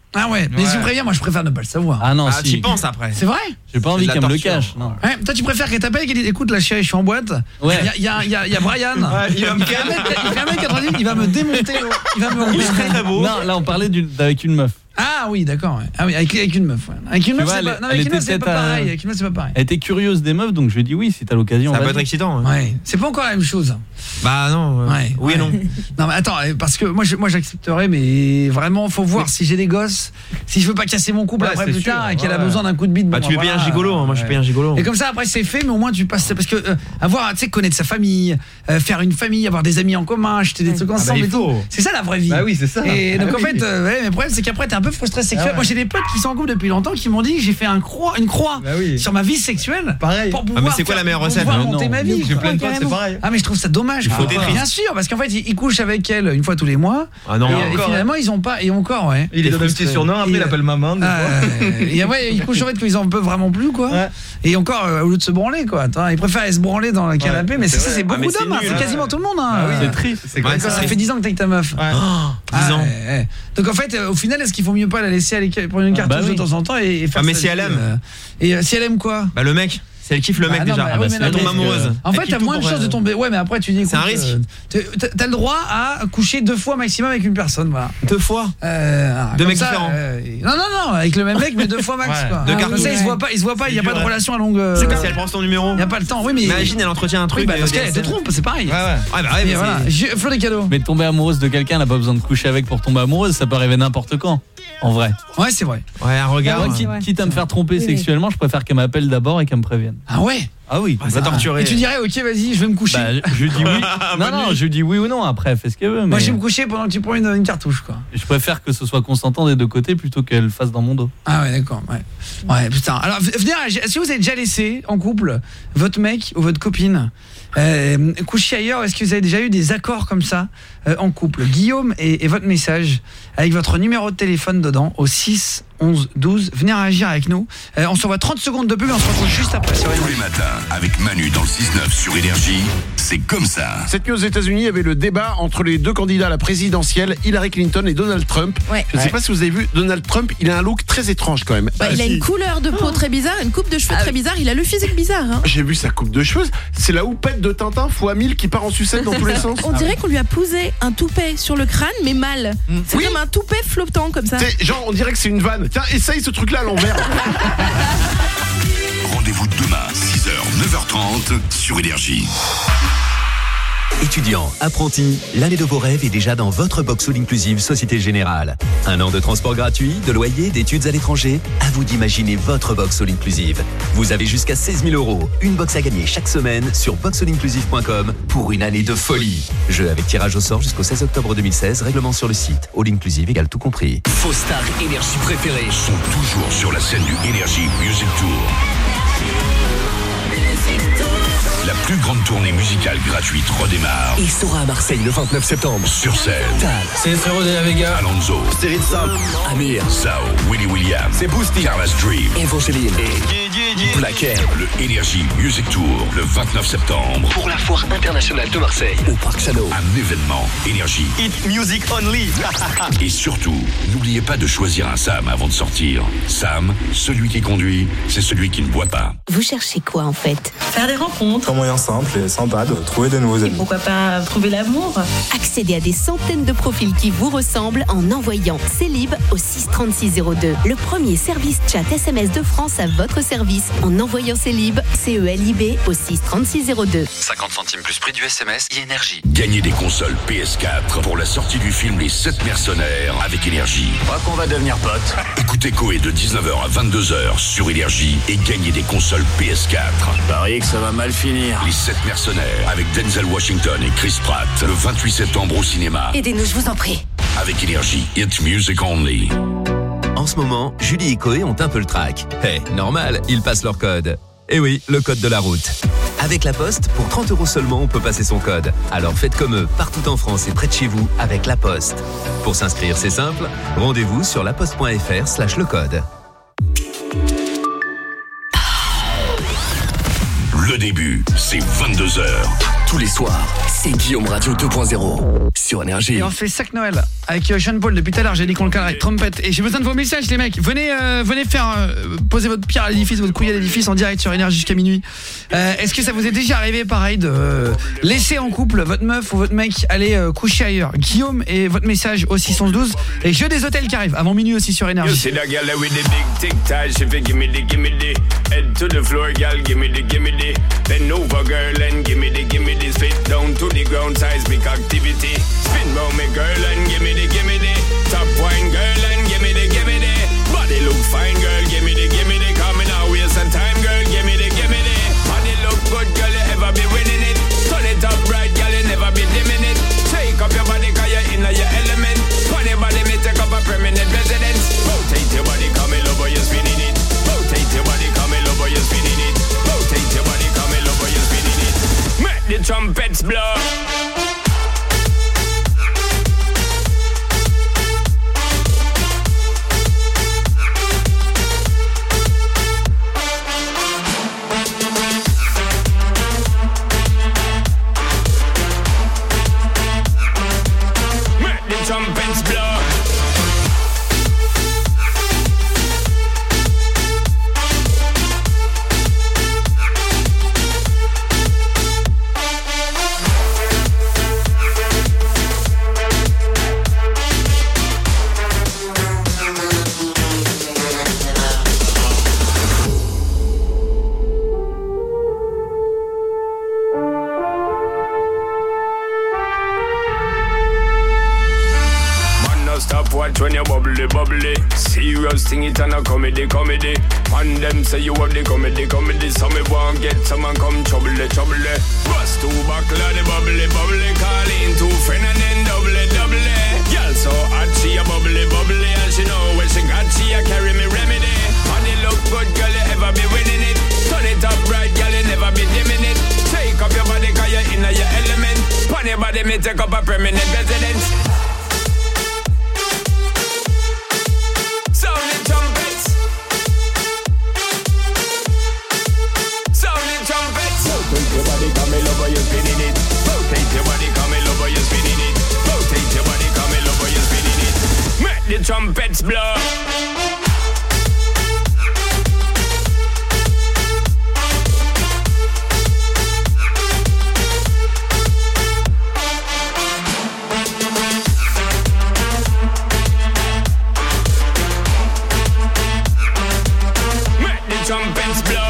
Ah ouais, mais Ouais. si vous préviens, moi je préfère ne pas le savoir. Ah non, Ah, si. t'y penses après. C'est vrai? J'ai pas envie C'est de qu'elle la me le torture. cache. Non. Ouais, toi tu préfères qu'elle t'appelle et qu'elle dise écoute la chérie, je suis en boîte. Ouais. Il y a, il y a, il y a, il y a Brian. Ouais, il va me fait un mètre- il fait un mètre quatre-vingt-dix, il va me démonter. Il va me Il est très très beau. Non, là on parlait d'une- avec une meuf. Ah oui, d'accord. Ouais. Ah oui, avec, avec une meuf. Ouais. Avec une Tu meuf, vois, c'est elle- pas, non, elle avec une était meuf, c'est pas peut-être à- pareil. Avec une meuf, c'est pas pareil. Elle était curieuse des meufs, donc je lui ai dit oui, si t'as l'occasion. Ça peut vas-y. être excitant. hein. Ouais, c'est pas encore la même chose. Bah non. euh, Ouais. Oui et non. Non mais attends, parce que moi je, moi j'accepterais, mais vraiment faut voir si j'ai des gosses, si je veux pas casser mon couple Ouais, après c'est plus sûr, tard et qu'elle a ouais. besoin d'un coup de bite. Bah bon, tu veux payer voilà, un gigolo, hein. Moi je ouais. paye un gigolo. Et comme ça après c'est fait, mais au moins tu passes parce que euh, avoir, tu sais, connaître sa famille, euh, faire une famille, avoir des amis en commun, acheter des trucs Ah bah, ensemble il et tout. faut. C'est ça la vraie vie. Bah oui, c'est ça. Et donc Ah en oui. fait, euh, ouais, mais le problème c'est qu'après t'es un peu frustré sexuel. Ah ouais. Moi j'ai des potes qui sont en couple depuis longtemps qui m'ont dit que j'ai fait un croix, une croix Bah oui. sur ma vie sexuelle. Pareil. Pour Ah, mais pouvoir c'est quoi faire- la meilleure pour recette pouvoir hein monter Non. ma vie. J'ai plein de potes, c'est Carrément. pareil. Ah mais je trouve ça dommage. Il faut quoi. détruire. Bien sûr, parce qu'en fait ils, ils couchent avec elle une fois tous les mois. Ah non. Et, Et et encore, finalement ils ont pas et encore ouais. Il est donne un petit surnom, après il appelle maman. des Ah, fois. euh, et ouais, ils couchent en fait qu'ils en peuvent vraiment plus quoi. Ouais. Et encore euh, au lieu de se branler quoi. Attends, ils préfèrent aller se branler dans le canapé, mais c'est c'est ça vrai. c'est Ah, beaucoup mais c'est d'hommes, hein, nul, c'est ouais. quasiment tout le monde hein. Ah oui, C'est triste. C'est Ouais, comme ça, ça. ça fait dix ans que t'es avec ta meuf. Ouais. Ah, dix ans. ouais, ouais. Donc en fait euh, au final est-ce qu'il faut mieux pas la laisser aller prendre une cartouche bah oui. de temps en temps et, et faire Ah, mais sa si vie, elle aime. euh, Et euh, si elle aime quoi? Bah le mec, si elle kiffe le mec Bah non, déjà, bah, ah, oui, bah, mais elle non, tombe mais- amoureuse. En Elle fait, kiffe t'as tout moins de pour chances de elle. tomber. Ouais, mais après tu dis C'est un écoute, risque. euh, t'as- T'as le droit à coucher deux fois maximum avec une personne, voilà. Deux fois. Euh, Deux comme mecs ça, différents. euh, non, non, non, avec le même mec, mais deux fois max, Ouais, quoi. deux Comme cartouches. ça, ils se voient pas, ils se voient pas, il y a pas de dur, relation à longue. C'est comme si elle prend son numéro. Il y a pas le temps, oui, mais. Imagine, elle entretient un truc. Oui, bah, parce euh, qu'elle te D S L. trompe, c'est pareil. Ouais, ouais. Ouais, bah ouais, Mais mais voilà. c'est- Je- Flo des cadeaux. Mais tomber amoureuse de quelqu'un, elle a pas besoin de coucher avec pour tomber amoureuse, ça peut arriver n'importe quand. En vrai. Ouais, c'est vrai. Ouais, un regard. Moi, ouais, quitte, ouais. quitte à me faire tromper Oui, oui. sexuellement, je préfère qu'elle m'appelle d'abord et qu'elle me prévienne. Ah ouais. Ah oui. Ah, ça torturer. Et tu dirais, ok, vas-y, je vais me coucher. Bah, je lui dis oui. non, non, je lui dis oui ou non. Après, elle fait ce qu'elle veut. Moi, Mais je vais me coucher pendant que tu prends une, une cartouche, quoi. je préfère que ce soit consentant des deux côtés plutôt qu'elle le fasse dans mon dos. Ah ouais, d'accord. Ouais. Ouais, putain. Alors, v- venez, réagir. Est-ce que vous avez déjà laissé en couple votre mec ou votre copine euh, coucher ailleurs? Est-ce que vous avez déjà eu des accords comme ça euh, en couple? Guillaume et, et votre message avec votre numéro de téléphone dedans au six onze douze. Venez réagir avec nous. Euh, on s'envoie trente secondes de pub et on se retrouve juste après sur Tous les matins, avec Manu dans le six neuf sur Énergie, c'est comme ça. Cette nuit aux États-Unis, il y avait le débat entre les deux candidats à la présidentielle, Hillary Clinton et Donald Trump. Ouais. Je ne sais Ouais. pas si vous avez vu, Donald Trump, il a un look très étrange quand même. Bah, Ah, il a si. une couleur de peau très bizarre, une coupe de cheveux très bizarre, il a le physique bizarre. Hein. J'ai vu sa coupe de cheveux, c'est la houppette de Tintin fois mille qui part en sucette dans tous les sens. On dirait qu'on lui a posé un toupet sur le crâne, mais mal. C'est Oui. comme un toupet flottant comme ça. C'est- Genre, on dirait que c'est une vanne. Tiens, essaye ce truc-là à l'envers. Rendez-vous demain, six heures, neuf heures trente sur Énergie. Étudiants, apprentis, l'année de vos rêves est déjà dans votre box all inclusive Société Générale. Un an de transport gratuit, de loyer, d'études à l'étranger. À vous d'imaginer votre box all inclusive. Vous avez jusqu'à seize mille euros. Une box à gagner chaque semaine sur box all inclusive point com pour une année de folie. Jeu avec tirage au sort jusqu'au seize octobre deux mille seize. Règlement sur le site. All inclusive égale tout compris. Vos stars énergie préférées sont toujours sur la scène du Energy Music Tour. La plus grande tournée musicale gratuite redémarre. Il sera à Marseille le vingt-neuf septembre. Sur scène, Tal, c'est Zero de la Vega, Alonso, Cyril Sam, Amir, Zao, Willy William, c'est Boosty, Carla's Dream, Evangeline et Black M. Le Energy Music Tour, le vingt-neuf septembre. Pour la foire internationale de Marseille, au Parc Chano. Un événement Énergie. Hit music only. Et surtout, n'oubliez pas de choisir un Sam avant de sortir. Sam, celui qui conduit, c'est celui qui ne boit pas. Vous cherchez quoi en fait? Faire des rencontres. Un moyen simple et sympa de trouver de nouveaux amis. Pourquoi pas trouver l'amour? Accédez à des centaines de profils qui vous ressemblent en envoyant Célib au six trente-six zéro deux. Le premier service chat S M S de France à votre service en envoyant Célib, C E L I B au six trente-six zéro deux. cinquante centimes plus prix du S M S et énergie. Gagnez des consoles P S quatre pour la sortie du film Les sept mercenaires avec Énergie. Je crois qu'on va devenir potes. Écoutez Coé de dix-neuf heures à vingt-deux heures sur Énergie et gagnez des consoles P S quatre. Je parie que ça va mal finir. Les sept mercenaires avec Denzel Washington et Chris Pratt le vingt-huit septembre au cinéma. Aidez-nous, je vous en prie. Avec Énergie, Hit Music Only. En ce moment, Julie et Coé ont un peu le trac. Eh, normal, ils passent leur code. Eh oui, le code de la route. Avec La Poste, pour trente euros seulement, on peut passer son code. Alors faites comme eux, partout en France et près de chez vous, avec La Poste. Pour s'inscrire, c'est simple. Rendez-vous sur laposte.fr slash le code. Le début, c'est vingt-deux heures. Tous les soirs, c'est Guillaume Radio deux point zéro sur Énergie. Et on fait sac Noël avec euh, Sean Paul depuis tout à l'heure, j'ai dit qu'on le calerait, trompette. Et j'ai besoin de vos messages les mecs. Venez euh, venez faire euh, poser votre pierre à l'édifice, votre couille à l'édifice en direct sur Énergie jusqu'à minuit. Euh, est-ce que ça vous est déjà arrivé pareil de euh, laisser en couple votre meuf ou votre mec aller euh, coucher ailleurs? Guillaume et votre message au six un deux et jeu des hôtels qui arrive avant minuit aussi sur Énergie. You see that girl with the big tic tac, she fi give me the, give me the head to the floor, girl, give me the, give me the bend over, girl, and give me the, give me the spit down to the ground, seismic activity. Spin round me, girl, and give me the, give me the top wine, girl, and give me the, give me the body look fine, girl, give me the, give me the coming out waste some time, girl, give me the, give me the body look good, girl, you ever be winning it. Turn it up right, girl, you never be dimming it. Shake up your body, cause you're in your element. Funny body, me take up a permanent residence. Rotate your body, come in over, you're spinning it. Rotate your body, come in over, you're spinning it. Rotate your body, come in over, you're spinning it. Make the trumpets blow. Trumpets blow. Watch when you bubbly, bubbly. Serious thing, it and a comedy, comedy. And them say you have the comedy, comedy. So me won't get someone come trouble, trouble. Bust two buckle of the bubbly, bubbly. Call in two friend and then double, double. Girl so hot, she a bubbly, bubbly. And she know when she got, she a carry me remedy. Body look good, girl, you ever be winning it. Turn it up right, girl, you never be dimming it. Take up your body, cause you're in your element. Pon your body, me take up a permanent residence. Rotate your body, come in over, you're spinning it. Rotate your body, come in over, you're spinning it. Rotate your body, come in over, you're spinning it. Make the trumpets blow. Make the trumpets blow.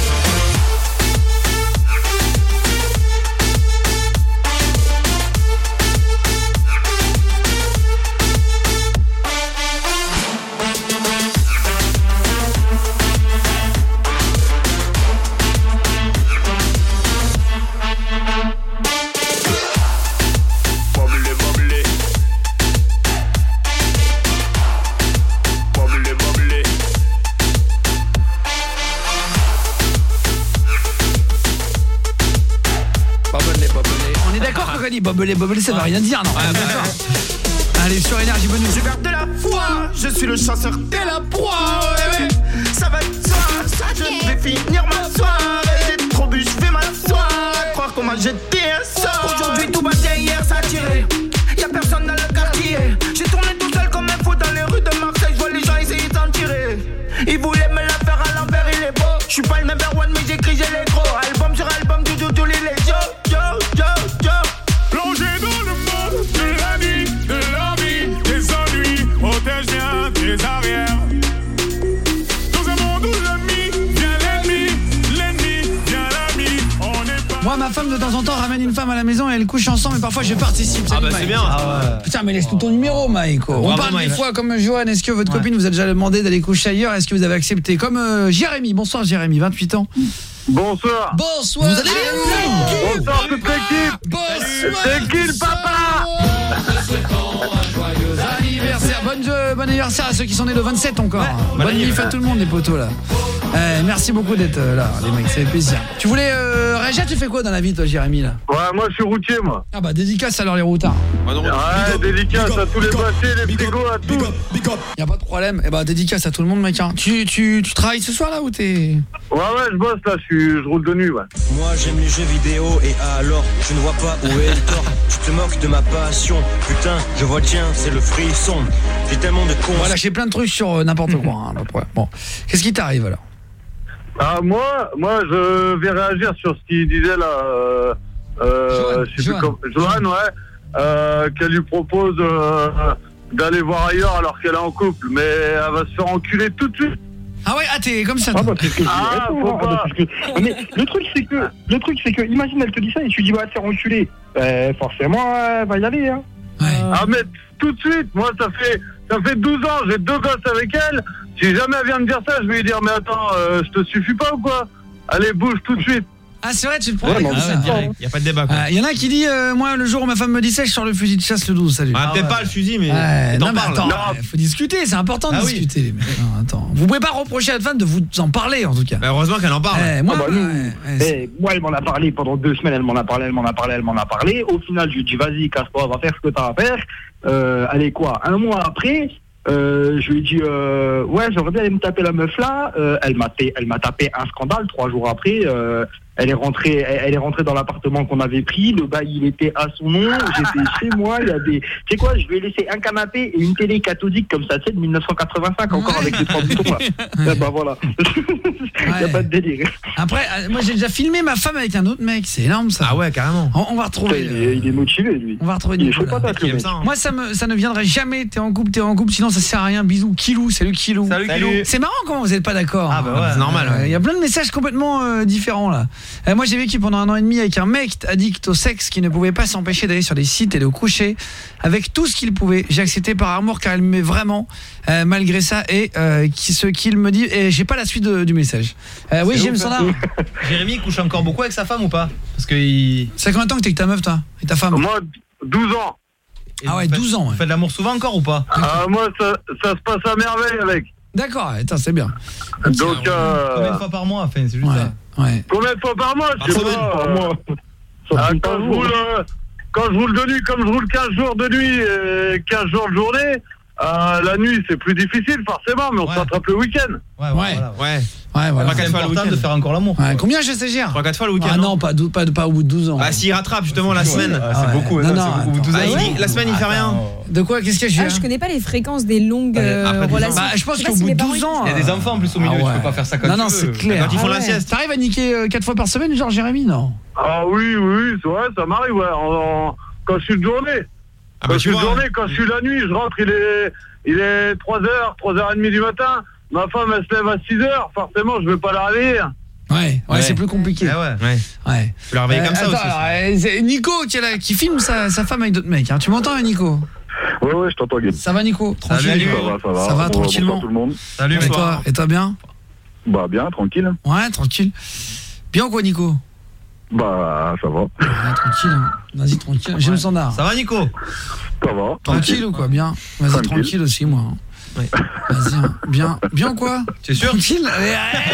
Bobelé, bobelé, ça veut rien dire, non? Ouais, bah, ouais. Allez, sur Énergie Bonus. Je garde de la foi, je suis le chasseur de la proie. Ouais, ouais. Ça va être toi, ça je vais finir ma soirée. J'ai trop bu, je vais m'asseoir. Croire qu'on m'a jeté un sort. Aujourd'hui tout battait, hier ça a tiré. Y'a personne dans le quartier. J'ai tourné tout seul comme un fou dans les rues de Marseille. Je vois les gens essayer d'en tirer. Ils voulaient me la faire à l'envers, il est beau. Je suis pas le number one, mais j'écris, j'ai les gros. Album sur album, du tout, tous les yo, yo, yo, yo. Plongé dans le monde de la vie, de la vie, des ennuis, protège bien tes arrières. Dans un monde où l'ennemi vient l'ennemi, l'ennemi vient l'ami, on est pas... Moi, ma femme, de temps en temps, ramène une femme à la maison et elle couche ensemble et parfois je participe. Ah bah c'est bien. Ah ouais. Putain, mais laisse tout ton numéro, Mike. On Bravo, parle Mike. des fois comme Johan. Est-ce que votre Ouais. copine vous a déjà demandé d'aller coucher ailleurs? Est-ce que vous avez accepté? Comme euh, Jérémy. Bonsoir, Jérémy, vingt-huit ans. Bonsoir. Bonsoir. Vous allez bien? Bonsoir toute l'équipe. Bonsoir. C'est qui le papa? Joyeux anniversaire. Bonne, bon anniversaire à ceux qui sont nés le vingt-sept encore. Ouais. Bonne Bon nuit à anniversaire. tout le monde, les potos là. Eh, merci beaucoup d'être euh, là, les mecs, ça fait plaisir. Tu voulais euh, réagir, tu fais quoi dans la vie, toi, Jérémy, là? Ouais, moi, je suis routier, moi. Ah bah, dédicace alors les routards. Ouais, dédicace à tous les bassés, les frigos, à tous. Y'a pas de problème. Eh bah, dédicace à tout le monde, mec. Hein. Tu, tu, tu travailles ce soir, là, ou t'es... Ouais, ouais, je bosse, là, je, suis, je roule de nuit, ouais. Moi, j'aime les jeux vidéo et alors, je ne vois pas où est le tort. Tu te moques de ma passion. Putain, je vois tiens, c'est le frisson. J'ai tellement de cons. On va lâcher plein de trucs sur euh, n'importe quoi. Hein, à peu près. Bon, qu'est-ce qui t'arrive, alors? Ah, moi, moi, je vais réagir sur ce qu'il disait, là. Euh, euh, je sais plus comment. Joanne, ouais. Euh, qu'elle lui propose euh, d'aller voir ailleurs alors qu'elle est en couple. Mais elle va se faire enculer tout de suite. Ah ouais, ah t'es comme ça. Ah bah c'est ce que je Ah, dis. faut Ah, bah, c'est ce que- Mais le truc c'est que le truc c'est que imagine elle te dit ça et tu dis ouais c'est enculé. Euh, forcément elle va y aller hein. Ah, mais tout de suite, moi, ça fait, ça fait douze ans, j'ai deux gosses avec elle. Si jamais elle vient me dire ça, je vais lui dire, mais attends, euh, je te suffis pas ou quoi? Allez, bouge tout de suite. Ah c'est vrai, tu le prends Ouais, comme bah, ça. ouais, direct. Y a pas de débat, quoi. Il y en a qui dit euh, moi le jour où ma femme me dit ça, je sors le fusil de chasse le douze. Salut. Ah, peut-être pas le fusil, mais Ouais, t'en non, mais parles. attends, Non. il faut discuter, c'est important de Ah oui. discuter les mecs. Non, attends. Vous pouvez pas reprocher à votre femme de vous en parler en tout cas. Bah, heureusement qu'elle en parle. Eh, moi, Ah bah, nous, ouais, ouais, eh, moi elle m'en a parlé pendant deux semaines, elle m'en a parlé, elle m'en a parlé, elle m'en a parlé. Au final je lui dis vas-y casse-toi, va faire ce que t'as à faire. Euh, allez quoi, un mois après, euh, je lui ai dit euh, ouais j'aurais bien allé me taper la meuf là. Euh, elle m'a fait- elle m'a tapé un scandale. Trois jours après, euh, elle est rentrée, elle, elle est rentrée dans l'appartement qu'on avait pris. Le bail il était à son nom. J'étais chez moi. Il y a des, tu sais quoi, je lui ai laissé un canapé et une télé cathodique comme ça, tu sais de mille neuf cent quatre-vingt-cinq encore avec les trois boutons là. Eh ben voilà. Il y a pas de délire. Après, euh, moi j'ai déjà filmé ma femme avec un autre mec, c'est énorme ça. Ah ouais, carrément. On, on va retrouver. Il est, il est motivé lui. On va retrouver Il est Nicolas. chaud patate, le mec. Moi ça me ça ne viendrait jamais. T'es en couple, t'es en couple, sinon ça sert à rien. Bisous, Kilou, salut Kilou. Salut, Kilou. C'est marrant quand vous êtes pas d'accord. Ah bah ouais, c'est normal, ouais. Il y a plein de messages complètement euh, différents là. Euh, moi j'ai vécu pendant un an et demi avec un mec addict au sexe qui ne pouvait pas s'empêcher d'aller sur des sites et de coucher avec tout ce qu'il pouvait. J'ai accepté par amour car il m'aimait vraiment euh, malgré ça et euh, qui, ce qu'il me dit et j'ai pas la suite de- du message. Euh, oui, C'est James ouf, Sandard. Jérémy couche encore beaucoup avec sa femme ou pas? Parce que il... Ça fait combien de temps que t'es avec ta meuf toi et ta femme? Moi, douze ans. Ah ouais, douze ans. Vous Ouais. faites de l'amour souvent encore ou pas? Ah, moi, ça, ça se passe à merveille avec. D'accord, attends, c'est bien. Donc, euh, Combien de fois par mois? Enfin, c'est juste Ouais, ça. ouais. combien de fois par mois? Par Je sais semaine, pas. par euh, mois. ah, quand, je roule, euh, quand je roule de nuit, comme je roule quinze jours de nuit et quinze jours de journée, euh, la nuit c'est plus difficile forcément, mais on se rattrape le week-end. Ouais, Ouais. voilà. Ouais. Ouais, voilà. C'est important de faire encore l'amour. Ouais, combien je sais gère? trois quatre fois le week-end. Ah non, pas, dou- pas, pas au bout de douze ans. Ah, s'il rattrape justement la semaine. Ah, c'est beaucoup, Non, non, non, non, c'est beaucoup. attends. douze ans, Ah il ouais dit, la semaine il fait rien. De quoi? Qu'est-ce que je Ah, je connais pas les fréquences des longues euh, Après douze ans. relations. Bah, je pense sais qu'au pas si bout les de parents, douze ans. Il y a des enfants en plus au milieu, Ah tu ouais. peux pas faire ça comme Non, tu non, veux. c'est clair. Quand ils font Ah la ouais. sieste. T'arrives à niquer quatre fois par semaine, genre Jérémy, non? Ah oui, oui, oui, c'est vrai, ça m'arrive, ouais. En- en- quand je suis de journée. Ah Quand bah, je tu suis de vois, journée, quand je suis la nuit, je rentre, il est, il est trois heures, trois heures trente du matin. Ma femme, elle se lève à six heures. Forcément, je vais pas la réveiller. Ouais, ouais, Ouais. c'est plus compliqué. Ah ouais. Ouais. Ouais. Tu la réveilles comme ça attends, aussi. alors, euh, c'est Nico qui, est là, qui filme sa, sa femme avec d'autres mecs. Hein. Tu m'entends, hein, Nico? Ouais, ouais, je t'entends, Guy. Ça va, Nico? Salut, Tranquille. Ça va, ça va. Ça va, Bonjour, tranquillement. bonsoir tout le monde. Salut, Et toi, et toi bien? Bah, bien, tranquille. Ouais, tranquille. Bien quoi, Nico? Bah, ça va. Ouais, tranquille. hein. Vas-y, tranquille. J'ai le standard. Ça va, Nico? Ça va. Tranquille ou quoi? Bien. Vas-y, Tranquille. tranquille aussi, moi. hein. Ouais. Vas-y, hein. bien. Bien quoi? Tu es sûr? Tranquille. Allez,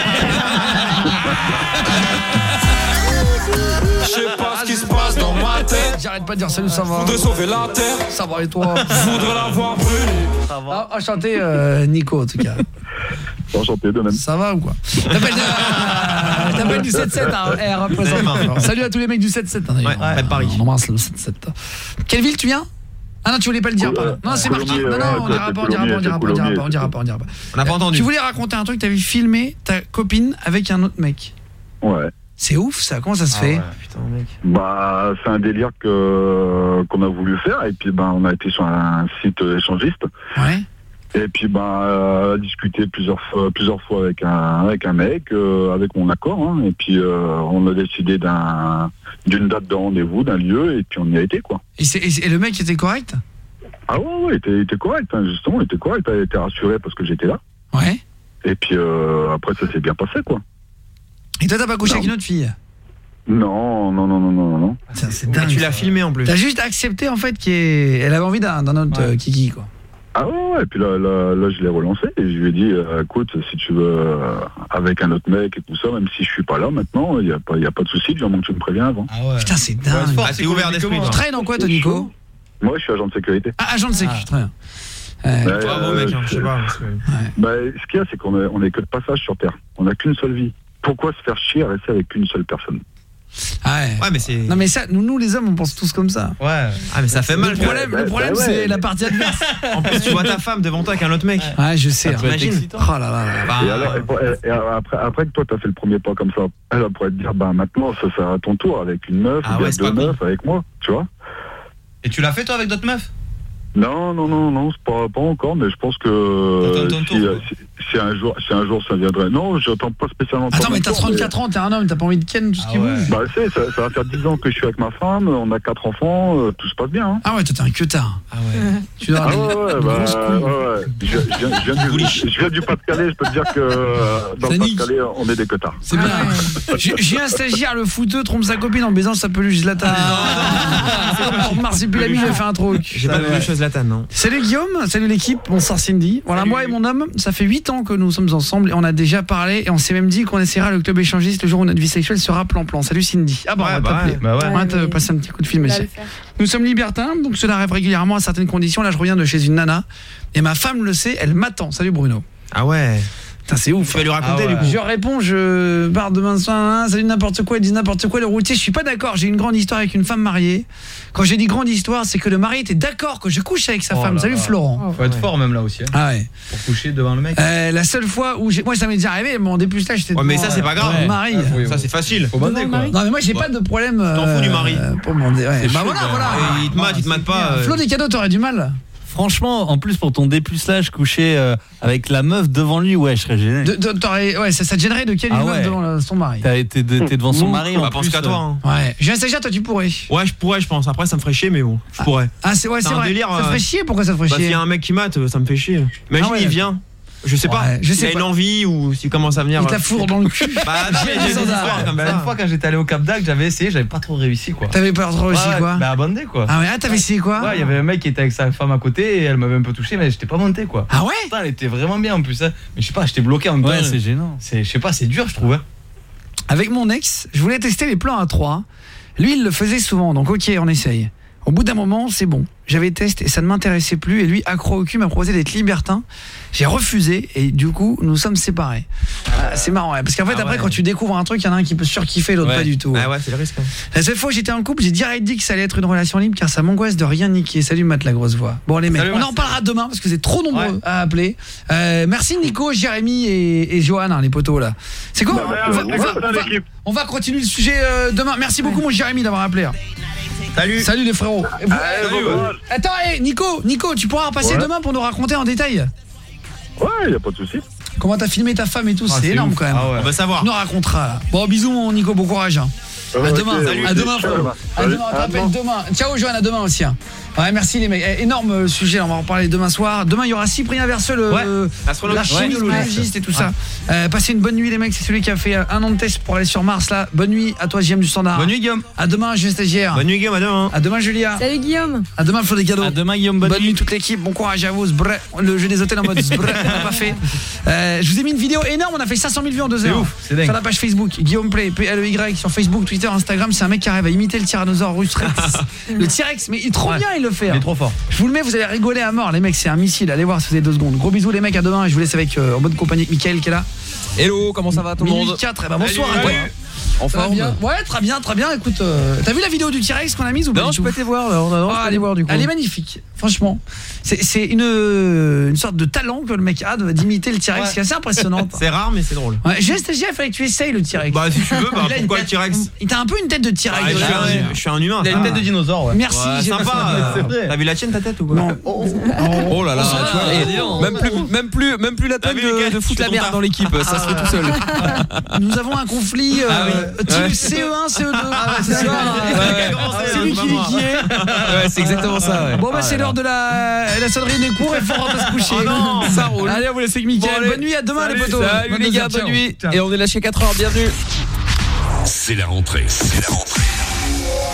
Je sais pas ce qui se passe dans ma tête. j'arrête pas de dire salut, ça va. Voudrais sauver la terre. Ça va et toi? Je voudrais la voir brûler. Ah, enchanté, euh, Nico, en tout cas. Enchanté de même. Ça va ou quoi? T'appelles euh, t'appelles du sept sept, hein. Eh, représente. Salut à tous les mecs du sept sept, hein, d'ailleurs. Ouais, près de Paris. On embrasse le sept sept. Quelle ville tu viens? Ah non, tu voulais pas le dire, pardon. Non, c'est marqué. Coulommiers, Non, non, ouais, on dira pas, on dira pas, on dira pas, on dira pas, on dira pas, on dira pas. On n'a pas entendu. Tu voulais raconter un truc, t'avais filmé ta copine avec un autre mec. Ouais. C'est ouf ça, comment ça se fait? Putain, mec. Bah, c'est un délire que qu'on a voulu faire et puis ben on a été sur un site échangiste Ouais. et puis ben euh, discuté plusieurs fois, plusieurs fois avec un avec un mec euh, avec mon accord hein, et puis euh, on a décidé d'un d'une date de rendez-vous, d'un lieu et puis on y a été quoi. Et, c'est- et, et le mec était correct? Ah ouais ouais, il était, il était correct hein, justement, il était correct, il était rassuré parce que j'étais là Ouais. et puis euh, après ça s'est bien passé quoi. Et toi t'as pas couché Non. avec une autre fille? Non non non non non non non. C'est Et dingue. tu ça. l'as filmé en plus. T'as juste accepté en fait qu'elle avait envie d'un d'un autre Ouais. euh, kiki quoi. Ah ouais, ouais, et puis là, là, là, je l'ai relancé et je lui ai dit, euh, écoute, si tu veux, euh, avec un autre mec et tout ça, même si je suis pas là maintenant, il n'y a, pas- y a pas de souci, du moment que tu me préviens avant. Ah ouais. Putain, c'est dingue. Ah, c'est ouvert d'esprit. Tu travailles dans quoi, toi, Nico? Moi, je suis agent de sécurité. Ah, agent de sécu, très bien. Ouais, Bravo, mec, hein, je sais pas. parce que- Bah, ce qu'il y a, c'est qu'on est, on est que de passage sur Terre. On n'a qu'une seule vie. Pourquoi se faire chier à rester avec qu'une seule personne? Ah ouais. Ouais, mais c'est. Non mais ça, nous, nous les hommes, on pense tous comme ça. Ouais. Ah, mais ça fait mal. Le problème, Ouais, le problème bah ouais. c'est la partie adverse. En plus, tu vois ta femme devant toi avec un autre mec. Ouais, je sais. Ça peut être T'imagines excitant. Oh là là. Bah, Et, alors, et pour- et- et après, après que toi, t'as fait le premier pas comme ça, elle pourrait te dire, bah maintenant, ça sera à ton tour avec une meuf, Ah ou bien ouais, c'est deux pas con. meufs avec moi, tu vois? Et tu l'as fait toi avec d'autres meufs? Non, non, non, non, c'est pas, pas encore, mais je pense que T'attends ton si, tour, euh, si, si un jour, si un jour ça viendrait. Non, j'attends pas spécialement. Attends, pour mais mon t'as tour, trente-quatre ans, t'es un homme, t'as pas envie de ken tout ce qui bouge. Bah, c'est, ça, ça va faire dix ans que je suis avec ma femme, on a quatre enfants, euh, tout se passe bien. Hein. Ah ouais, toi t'es un queutard. Ah ouais. Tu dois Ah avoir ouais, une- ouais, une bah, grosse ouais, couille. ouais. Je, je viens, je, viens du, je viens du Pas-de-Calais, je peux te dire que euh, dans Ça le nique. Pas-de-Calais, on est des queutards. C'est bien. J'ai j'ai un stagiaire, le footeux, trompe sa copine en baisant sa peluche Zlatan. Pour Marsupilami, j'ai fait un truc. J'ai pas de même chose Zlatan, non. Salut Guillaume, salut l'équipe, bonsoir Cindy. Voilà, moi et mon homme, ça fait huit ans que nous sommes ensemble et on a déjà parlé et on s'est même dit qu'on essaiera le club échangiste le jour où notre vie sexuelle sera plan-plan. Salut Cindy. Ah bah on va bah t'appeler. ouais, bah ouais. On va te passer un petit coup de fil, On va monsieur. le faire. Nous sommes libertins, donc cela arrive régulièrement à certaines conditions. Là, je reviens de chez une nana et ma femme le sait, elle m'attend. Salut Bruno. Ah ouais. Putain, c'est ouf. Tu vas lui raconter Ah ouais. du coup. Je réponds, je barre demain soir, hein, salut n'importe quoi, ils disent n'importe quoi, le routier, je suis pas d'accord, j'ai une grande histoire avec une femme mariée. Quand j'ai dit grande histoire, c'est que le mari était d'accord que je couche avec sa Oh femme. là Salut là. Florent. Faut être fort même là aussi. hein. Ah ouais. Pour coucher devant le mec. Euh, la seule fois où j'ai moi ça m'est déjà arrivé, mon dépucelage j'étais Ouais, mais devant, ça c'est pas grave. euh, mon mari. Ça c'est facile. Faut bander quoi. Non mais moi j'ai pas de problème. T'en fous du mari. euh, Pour mon dé- ouais. C'est Bah chaud, voilà, quoi. voilà. Et il te mate, il te mate pas. euh, Flo des cadeaux, t'aurais du mal. Franchement, en plus pour ton dépucelage couché euh, avec la meuf devant lui, ouais, je serais gêné. De- de- t'aurais- ouais, ça, ça te gênerait de quelle Ah meuf ouais. devant le- son mari. T'as été de- t'es devant son mari. Bah en pense plus, qu'à toi. hein. Ouais. J'ai un stagiaire, toi tu pourrais. Ouais, je pourrais, je pense. Après, ça me ferait chier, mais bon, je pourrais. Ah c'est ouais, C'est c'est un vrai. délire, ça te euh, ferait chier, pourquoi ça te ferait Bah, s'il chier y a un mec qui mate, ça me fait chier. Imagine, Ah ouais, il vient. Je sais pas. Ouais, je sais il a pas. une envie ou s'il commence à venir. Il te la euh, fourre dans le cul. Bah, non, mais j'ai des histoires comme Bah, ça. une fois quand j'étais allé au Cap d'Agde, j'avais essayé, j'avais pas trop réussi quoi. T'avais pas trop réussi Ouais, quoi Bah abandonné quoi. Ah ouais, ah t'avais essayé quoi Ouais, il y avait un mec qui était avec sa femme à côté et elle m'avait un peu touché mais j'étais pas monté quoi. Ah ouais Putain, elle était vraiment bien en plus hein. Mais je sais pas, j'étais bloqué en même temps. Ouais, c'est gênant. C'est je sais pas, c'est dur je trouve. hein. Avec mon ex, je voulais tester les plans à trois. Lui, il le faisait souvent, donc ok, on essaye. Au bout d'un moment, c'est bon. J'avais testé et ça ne m'intéressait plus. Et lui, accro au cul, m'a proposé d'être libertin. J'ai refusé et du coup, nous sommes séparés. Ah, c'est marrant, ouais, parce qu'en fait, Ah après, ouais. quand tu découvres un truc, il y en a un qui peut surkiffer, l'autre Ouais. pas du tout. Ah ouais, c'est le risque. hein. La seule fois où j'étais en couple, j'ai direct dit que ça allait être une relation libre car ça m'angoisse de rien niquer. Salut Matt, la grosse voix. Bon les mecs, Salut, on Matt. en parlera demain parce que vous êtes trop nombreux Ouais. à appeler. Euh, merci Nico, Jérémy et, et Johan, hein, les potos là. C'est quoi Bah, on, va, ouais, on, va, c'est ça, on va- l'équipe. on va continuer le sujet euh, demain. Merci beaucoup mon Jérémy d'avoir appelé. Salut. Salut les frérots. Et vous- Allez, bon courage. Attends, hey, Nico, Nico, tu pourras repasser Ouais. demain pour nous raconter en détail Ouais, y a pas de souci. comment t'as filmé ta femme et tout. Ah, c'est c'est énorme ouf. quand même. Ah ouais. On va savoir. Tu nous raconteras là. Bon bisous mon Nico, bon courage. hein. À Ouais, demain, ok, à oui, demain, ciao, frérot. bah. À Salut. demain, on te À rappelle demain. demain. Ciao, Johan, à demain aussi. hein. Ouais, merci les mecs. Eh, énorme euh, sujet, on va en reparler demain soir. Demain, il y aura Cyprien Verseux, le Ouais, l'astrologue. l'archimiste, Ouais. biologiste et tout ça. Euh, passez une bonne nuit, les mecs. C'est celui qui a fait euh, un an de test pour aller sur Mars, là. Bonne nuit à toi, J M du Standard. Bonne nuit, Guillaume. À demain, Julien Stagiaire. Bonne nuit, Guillaume, à demain. À demain, Julia. Salut Guillaume. À demain, Flo des cadeaux. À demain Guillaume, bonne, Bonne nuit toute l'équipe, bon courage à vous. Zbrr. Le jeu des hôtels en mode zbrr, on l'a pas fait. Euh, je vous ai mis une vidéo énorme, on a fait cinq cent mille vues en deux C'est heures. ouf, c'est dingue. Sur la page Facebook, Guillaume Play, P L E Y, sur Facebook, Twitter, Instagram, c'est un mec qui arrive à imiter le tyrannosaure russe Rex. Le T-Rex, mais il est trop Ouais. bien, il le fait. Il hein. est trop fort. Je vous le mets, vous allez rigoler à mort, les mecs, c'est un missile. Allez voir si vous avez deux secondes. Gros bisous les mecs, à demain. Et je vous laisse avec euh, en bonne compagnie avec Mickaël qui est là. Hello, comment ça va tout le Minuit monde? quatre, et ben bonsoir à Salut. toi. En Ça va forme? bien. Ouais, très bien, très bien. Écoute, euh, t'as vu la vidéo du T-Rex qu'on a mise ou pas Non, du je peux tout pas te voir là. Non, non, Ah, je peux allez te voir du coup. Elle est magnifique, franchement. C'est c'est une, une sorte de talent que le mec a de- d'imiter le T-Rex, Ouais. qui est assez impressionnante. C'est rare, mais c'est drôle. Ouais, j'ai stagiaire, il fallait que tu essayes le T-Rex. Bah, si tu veux, bah, Il a une pourquoi tête- le T-Rex? Il t'a un peu une tête de T-Rex. Ah, je, suis un, je suis un humain. Il a ça. une tête de dinosaure ouais. Merci, Ouais, j'ai sympa. passé- euh, C'est vrai. T'as vu la tienne, ta tête ou quoi? Non. Oh là là, Oh, tu vois, ah, et dis donc. même plus même plus même plus la T'as peine vu, Mickaël, de, de je foutre fais la ton merde taf. dans l'équipe, ça se fait tout seul. Nous avons un conflit euh, Ah oui. type Ouais. C E un, C E deux. Ah, c'est ça. Ouais, ouais. C'est lui qui qui est. Ouais, c'est exactement ça, ouais. Bon bah Ah c'est là l'heure de la, la sonnerie des cours et faut rentrer se coucher. Oh non, ça roule. Allez, on vous laisse avec Mickaël. Bon, allez. Bonne nuit, à demain les potos. Salut les gars, bonne nuit. Et on est là jusqu'à quatre heures, bienvenue. C'est la rentrée. C'est la rentrée.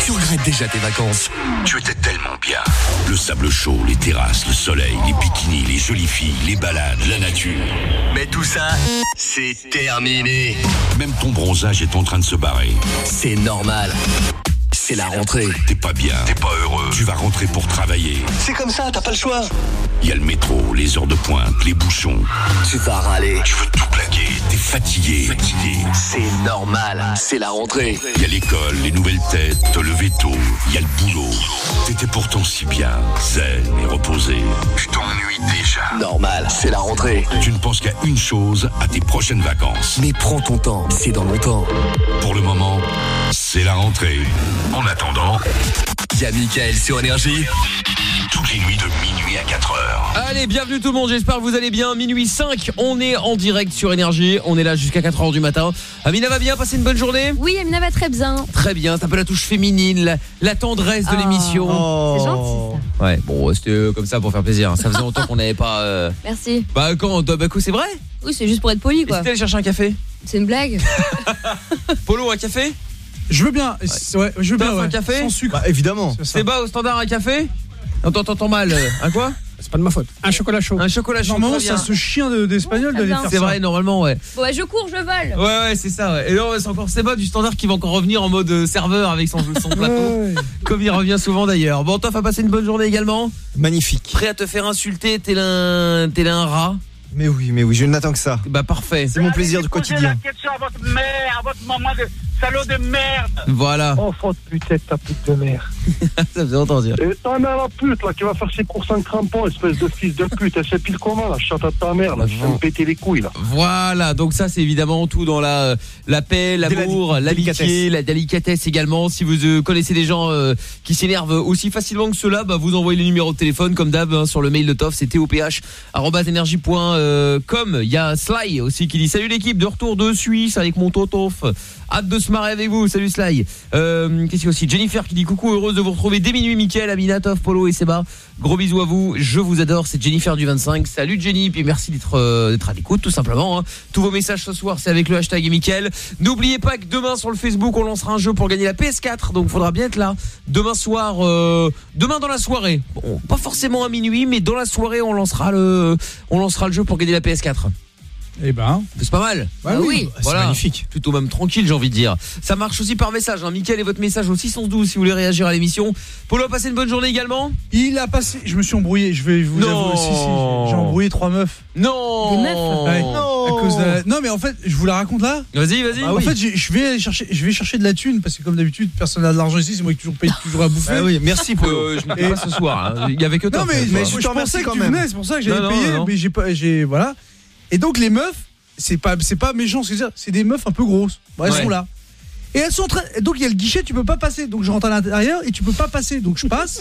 tu regrettes déjà tes vacances. Tu étais tellement bien. Le sable chaud, les terrasses, le soleil, les bikinis, les jolies filles, les balades, la nature. Mais tout ça, c'est terminé. Même ton bronzage est en train de se barrer. C'est normal. C'est la rentrée. T'es pas bien, t'es pas heureux. Tu vas rentrer pour travailler. C'est comme ça, t'as pas le choix. Il y a le métro, les heures de pointe, les bouchons. Tu vas râler. Tu veux tout plaquer, t'es fatigué. Fatigué. C'est normal, c'est la rentrée. Il y a l'école, les nouvelles têtes, te lever tôt. Il y a le boulot. T'étais pourtant si bien, zen et reposé. Je t'ennuie déjà. Normal, c'est la rentrée. Tu ne penses qu'à une chose, à tes prochaines vacances. Mais prends ton temps, c'est dans longtemps. Pour le moment, c'est la rentrée. En attendant, il y a Mickaël sur Énergie. Toutes les nuits de minuit à quatre heures. Allez, bienvenue tout le monde, j'espère que vous allez bien. Minuit cinq, on est en direct sur Énergie. On est là jusqu'à quatre heures du matin. Amina va bien, passer une bonne journée? Oui, Amina va très bien. Très bien, c'est un peu la touche féminine, la, la tendresse de oh. l'émission. Oh. C'est gentil ça. Ouais, bon, c'était euh, comme ça pour faire plaisir. Ça faisait longtemps qu'on n'avait pas... Euh... Merci. Bah quand, bah quoi, c'est vrai? Oui, c'est juste pour être poli quoi. Et si t'allais chercher un café? C'est une blague. Polo, un café? Je veux bien, ouais, ouais je veux bien, ouais. Un café? Sans sucre. Bah, évidemment. C'est bas au standard un café? Attends, t'entends mal. Un quoi? C'est pas de ma faute. Un chocolat chaud. Un chocolat chaud. Normalement, c'est ce chien d'espagnol de, d'aller faire ça. C'est vrai, normalement, ouais. Bon, bah, je cours, je vole. Ouais, ouais, c'est ça, ouais. Et là, c'est encore Seba du standard qui va encore revenir en mode serveur avec son, son plateau. Ouais. Comme il revient souvent d'ailleurs. Bon, Toff a passé une bonne journée également. Magnifique. Prêt à te faire insulter, t'es un, t'es un rat. Mais oui, mais oui, je n'attends que ça. Bah, parfait. C'est mon plaisir du quotidien. La question à votre mère, à votre maman de salaud de merde. Voilà. Enfant de putain de ta pute de mère. Ça faisait longtemps dire. Et ta mère la pute là qui va faire ses courses en crampons, espèce de fils de pute. Elle sait pile comment là, chante à ta mère là, je vais me péter les couilles là. Voilà, donc ça c'est évidemment tout dans la la paix, l'amour, l'amitié, la délicatesse également. Si vous euh, connaissez des gens euh, qui s'énervent aussi facilement que cela, bah vous envoyez le numéro de téléphone comme d'hab hein, sur le mail de Toff, c'est t o p h arobase énergie point com. Il y a Sly aussi qui dit salut l'équipe, de retour de Suisse avec mon Totof. Hâte de se marrer avec vous, salut Sly. Euh, qu'est-ce qu'il y a aussi? Jennifer qui dit coucou, heureuse de vous retrouver dès minuit, Mickaël, Amina, Toff, Polo et Seba. Gros bisous à vous, je vous adore, c'est Jennifer du vingt-cinq. Salut Jenny, puis merci d'être euh, d'être à l'écoute tout simplement. Hein. Tous vos messages ce soir, c'est avec le hashtag Mickaël. N'oubliez pas que demain sur le Facebook, on lancera un jeu pour gagner la P S quatre, donc il faudra bien être là. Demain soir, euh, demain dans la soirée. Bon, pas forcément à minuit, mais dans la soirée, on lancera le, on lancera le jeu pour gagner la P S quatre. Eh ben, c'est pas mal. Bah oui, oui. Voilà. C'est magnifique. Plutôt même tranquille, j'ai envie de dire. Ça marche aussi par message. Hein. Mickaël et votre message au six cent douze si vous voulez réagir à l'émission. Polo a passé une bonne journée également. Il a passé. Je me suis embrouillé. Je vais vous non. avouer. Si, si, j'ai embrouillé trois meufs. Non. Des meufs. Ouais. Non. À cause de... Non, mais en fait, je vous la raconte là. Vas-y, vas-y. Bah, en oui. fait, je vais aller chercher. Je vais chercher de la thune parce que comme d'habitude, personne n'a de l'argent ici. C'est moi qui toujours paye toujours à bouffer. Ah oui, merci Polo. Euh, je n'étais pas ce soir. Hein. Il y avait que toi. Non, mais, mais je, je, je pensais que tu venais. C'est pour ça que j'avais payé. Mais j'ai pas. J'ai voilà. Et donc les meufs. C'est pas, c'est pas méchant, c'est dire, c'est des meufs un peu grosses. Bon, elles ouais. sont là. Et elles sont en train. Donc il y a le guichet, tu peux pas passer. Donc je rentre à l'intérieur et tu peux pas passer. Donc je passe.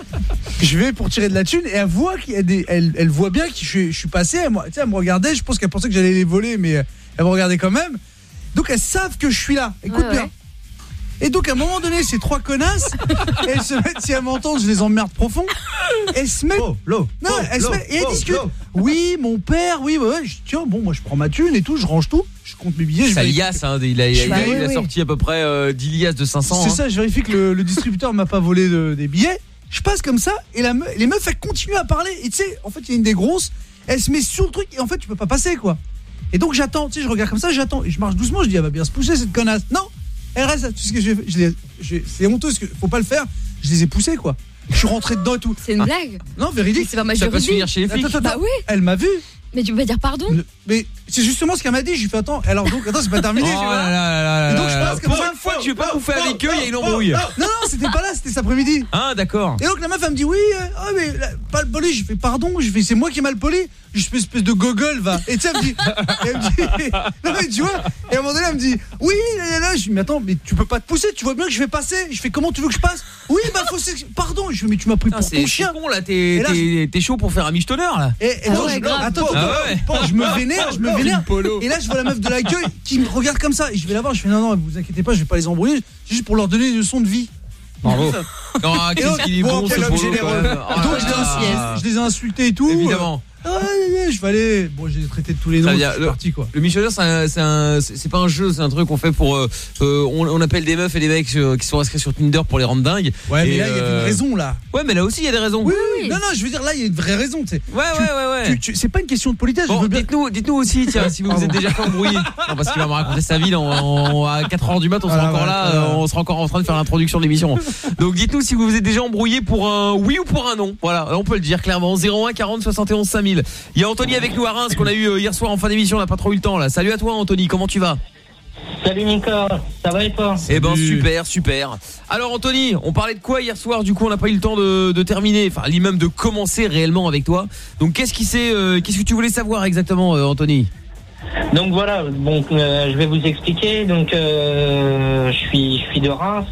Je vais pour tirer de la thune et elle voit qu'il y a des. Elle, elle voit bien que je suis, je suis passé. Elle, tu sais, elle me regardait. Je pense qu'elle pensait que j'allais les voler, mais elle me regardait quand même. Donc elles savent que je suis là. Écoute ouais, bien. Ouais. Et donc à un moment donné, ces trois connasses, elles se mettent, si elles m'entendent, je les emmerde profond. Elles se mettent. Oh, l'eau. Non, oh, elles se mettent. Et elles oh, discutent. Oh. Oui, mon père, oui, ouais, ouais. Je, tiens, bon, moi je prends ma thune et tout, je range tout, je compte mes billets. Ça liasse, hein, il a, il a, il a, il a oui, sorti à peu près euh, dix liasses de cinq cents. C'est hein. ça, je vérifie que le, le distributeur m'a pas volé de, des billets. Je passe comme ça et la me, les meufs elles continuent à parler. Et tu sais, en fait, il y a une des grosses, elle se met sur le truc et en fait, tu peux pas passer quoi. Et donc j'attends, tu sais, je regarde comme ça, j'attends et je marche doucement, je dis elle va bien se pousser cette connasse. Non. Elle reste, tu sais ce que j'ai fait, je les, je, c'est honteux, parce que faut pas le faire. Je les ai poussés quoi. Je suis rentré dedans et tout. C'est une blague. Non, véridique. C'est pas match de rugby. Ça peut se finir chez les flics. Attends, attends, bah oui. Elle m'a vu. Mais tu peux pas dire pardon. Mais c'est justement ce qu'elle m'a dit. Je lui fais attends. Alors donc attends, c'est pas terminé. Oh là là là. Et donc je passe comme pour ça. une fois que je vais pas bouffer avec eux, il y a une embrouille. Non non, c'était pas là, c'était cet après-midi. Ah d'accord. Et donc la meuf elle me dit oui, oh mais pas le poli. Je fais pardon. Je fais c'est moi qui ai mal poli. Je fais espèce de gogol va. Et tu sais elle me dit, elle me dit non mais tu vois. Et à un moment donné elle me dit oui là là là. Je dis mais attends mais tu peux pas te pousser. Tu vois bien que je vais passer. Je fais comment tu veux que je passe? Oui bah faut pardon. Je fais mais tu m'as pris pour ton chien. C'est con là. T'es t'es chaud pour faire un michetonneur là. Et donc attends attends. Je me vénère, je me vénère. Et là je vois la meuf de l'accueil qui me regarde comme ça et je vais la voir, je fais non non, vous inquiétez pas, je vais pas les embrouiller, c'est juste pour leur donner une leçon de vie. Bravo. Non, qu'est-ce qu'il est bon ce Polo. Donc je les ai insultés et tout. Évidemment. je vais aller. Bon, j'ai traité de tous les noms, je suis parti quoi. Le missionnaire, c'est un, c'est un, c'est pas un jeu, c'est un truc qu'on fait pour. Euh, euh, on, on appelle des meufs et des mecs euh, qui sont inscrits sur Tinder pour les rendre dingues. Ouais, et mais là, il y a euh... une raison là. Ouais, mais là aussi, il y a des raisons. Oui, oui, oui. Non, non, je veux dire, là, il y a une vraie raison, tu sais. Ouais, tu, ouais, ouais, ouais. Tu, tu, c'est pas une question de politesse. Bon, je veux bien... dites-nous, dites-nous aussi, tiens, si vous vous êtes déjà fait embrouiller. Non, parce qu'il va me raconter sa vie, on, on, à quatre heures du mat, on sera voilà, encore voilà, là, voilà. euh, on sera encore en train de faire l'introduction de l'émission. Donc, dites-nous si vous vous êtes déjà embrouillé pour un oui ou pour un non. Voilà, on peut le dire clairement. zéro un quarante soixante et onze cinq mille. Il y a Anthony avec nous à Reims qu'on a eu hier soir en fin d'émission, on n'a pas trop eu le temps là. Salut à toi Anthony, comment tu vas? Salut Mika, ça va et toi? Eh ben super, super. Alors Anthony, on parlait de quoi hier soir? Du coup on n'a pas eu le temps de, de terminer, enfin même de commencer réellement avec toi. Donc qu'est-ce qui c'est, euh, qu'est-ce que tu voulais savoir exactement euh, Anthony? Donc voilà, donc euh, je vais vous expliquer. Donc euh, je suis je suis de Reims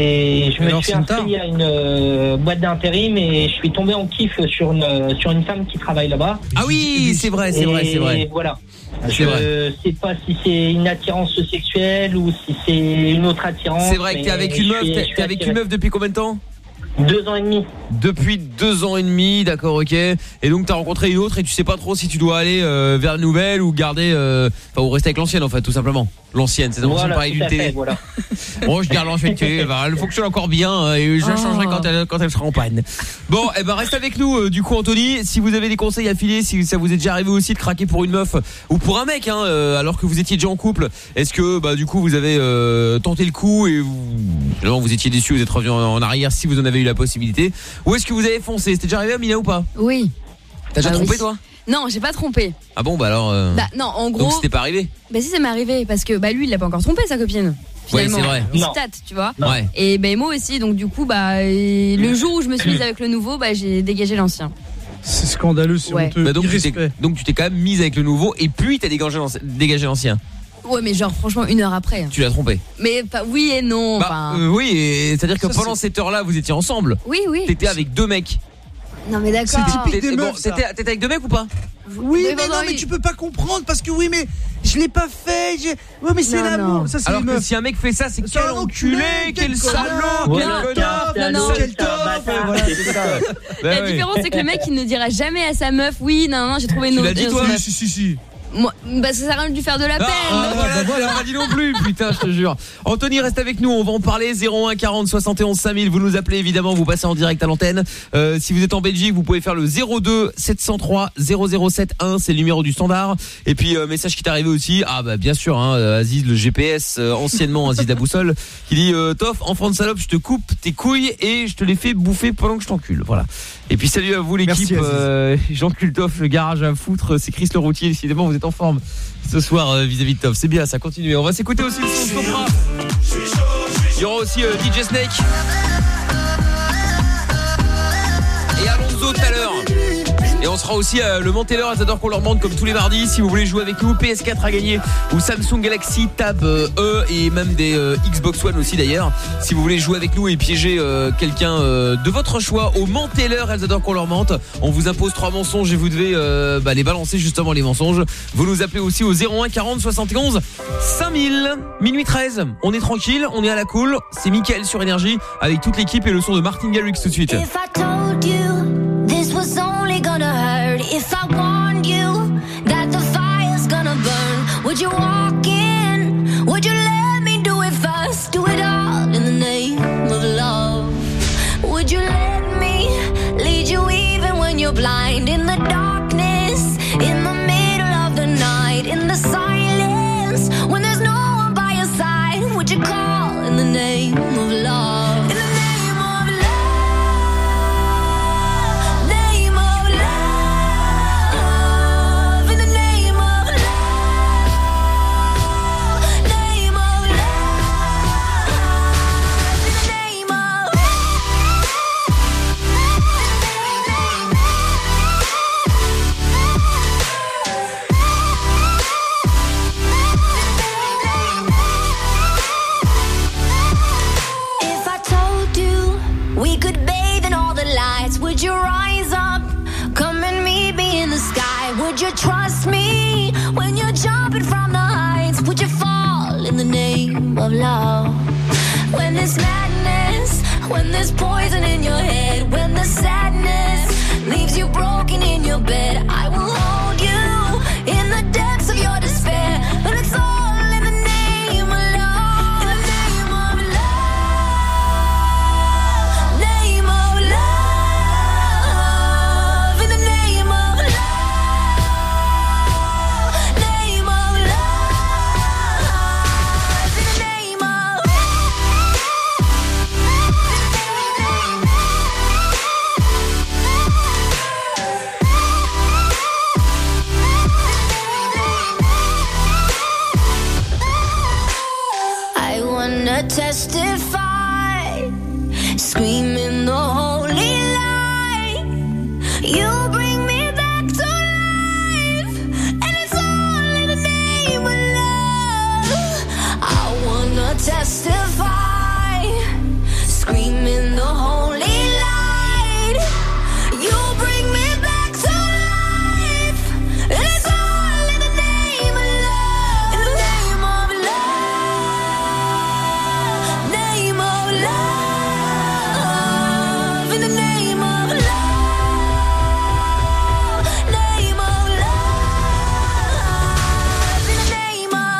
et je me Alors, suis c'est une inscrit à une euh, boîte d'intérim et je suis tombé en kiff sur une sur une femme qui travaille là-bas. Ah oui, c'est vrai, c'est et vrai, c'est vrai. Voilà. C'est Je vrai. sais pas si c'est une attirance sexuelle ou si c'est une autre attirance. C'est vrai que t'es avec une meuf, je suis- t'es, je suis t'es avec attiré. une meuf depuis combien de temps? Deux ans et demi. Depuis deux ans et demi, d'accord, ok. Et donc t'as rencontré une autre et tu sais pas trop si tu dois aller euh, vers une nouvelle ou garder, euh, enfin ou rester avec l'ancienne en fait, tout simplement. L'ancienne, c'est l'impression Voilà, pareil tout d'une à fait, télé. voilà. Bon, je garde l'ancienne télé, bah, elle fonctionne encore bien euh, et je la Oh. changerai quand elle, quand elle sera en panne. Bon, et ben reste avec nous euh, du coup Anthony, si vous avez des conseils à filer, si ça vous est déjà arrivé aussi de craquer pour une meuf ou pour un mec hein, euh, alors que vous étiez déjà en couple, est-ce que bah du coup vous avez euh, tenté le coup et vous finalement vous étiez déçu, vous êtes revenu en, en arrière si vous en avez eu la possibilité, ou est-ce que vous avez foncé? C'était déjà arrivé Amina ou pas? Oui. T'as déjà Bah trompé oui. toi? Non, j'ai pas trompé. Ah bon bah alors euh... Bah non, en gros. Donc c'était pas arrivé? Bah si, ça m'est arrivé parce que bah lui, il l'a pas encore trompé sa copine. Ouais, Finalement. c'est vrai. Il Non. se tâte, tu vois. Ouais. Et ben moi aussi, donc du coup bah et le jour où je me suis mise avec le nouveau, bah j'ai dégagé l'ancien. C'est scandaleux, c'est Ouais. honteux. Bah donc, tu Irrespect. t'es, donc tu t'es quand même mise avec le nouveau et puis t'as dégagé l'ancien, dégagé l'ancien. Ouais, mais genre franchement une heure après. Tu l'as trompé. Mais pas oui et non. Bah enfin... euh, oui, et c'est-à-dire que Ça, pendant c'est- cette heure-là, vous étiez ensemble. Oui, oui. T'étais avec deux mecs. Non mais d'accord. T'étais, bon, t'étais, t'étais avec deux mecs ou pas? Oui, Mais mais bon, non, oui. mais tu peux pas comprendre parce que oui, mais je l'ai pas fait. j'ai- Ouais, mais c'est Non, l'amour. non. Ça, c'est Alors les que meufs. si un mec fait ça, c'est C'est quel un enculé, enculé, quel quel salaud, connard, quel quel connard, non, non. Quel top. Voilà, c'est ça. Bah La oui. différence c'est que le mec il ne dira jamais à sa meuf oui non non j'ai trouvé une Tu autre. l'as dit toi? Si, si, si. Moi, bah ça sert à rien de lui faire de la peine. Ah, voilà, voilà, pas dit non plus, putain, je te jure. Anthony, reste avec nous, on va en parler. Zéro un quarante soixante et onze cinq mille, vous nous appelez évidemment, vous passez en direct à l'antenne. Euh, si vous êtes en Belgique, vous pouvez faire le zéro deux sept zéro trois zéro zéro sept un, c'est le numéro du standard. Et puis euh, message qui t'est arrivé aussi, ah bah bien sûr, hein, Aziz le G P S, euh, anciennement Aziz la boussole, qui dit euh, Toff, enfant de salope, je te coupe tes couilles et je te les fais bouffer pendant que je t'encule. Voilà. Et puis salut à vous l'équipe, Merci, Aziz. euh, Jean-Claude Toff, le garage à foutre, c'est Chris le routier, décidément vous êtes en forme ce soir euh, vis-à-vis de Toff, c'est bien, ça continue. On va s'écouter aussi le son de Sopra. Il y aura aussi euh, D J Snake et Alonso tout à l'heure. Et on sera aussi euh, le Monteller, elles adorent qu'on leur demande comme tous les mardis. Si vous voulez jouer avec nous, P S quatre à gagner ou Samsung Galaxy Tab euh, E et même des euh, Xbox One aussi d'ailleurs. Si vous voulez jouer avec nous et piéger euh, quelqu'un euh, de votre choix au Monteller, elles adorent qu'on leur mente. On vous impose trois mensonges et vous devez euh, bah, les balancer justement les mensonges. Vous nous appelez aussi au zéro un quarante soixante et onze cinq mille. Minuit treize, on est tranquille, on est à la cool. C'est Mickaël sur Énergie avec toute l'équipe et le son de Martin Garrix tout de suite. If I told you this was only gonna hurt, if I warned you that the fire's gonna burn, would you walk in? Would you let me do it first? Do it all in the name of love. Would you let me lead you even when you're blind? In the darkness, in the middle of the night, in the silence, when there's no one by your side, would you call in the name of love? In the name of love. Name of love, in the name of love, name of love, in the name of If I told you we could bathe in all the lights, would you rise up? Come and meet me in the sky. Would you trust me when you're jumping from the heights? Would you fall in the name of love? When there's madness, when there's poison in your head, when the sadness leaves you broken in your bed, I will hold you wanna testify, screaming the holy light. You bring me back to life, and it's all in the name of love. I wanna testify, screaming the holy light. You bring me back to life, and it's all in the name of love. In the name of love, name of love. In the name of love, name of love. In the name of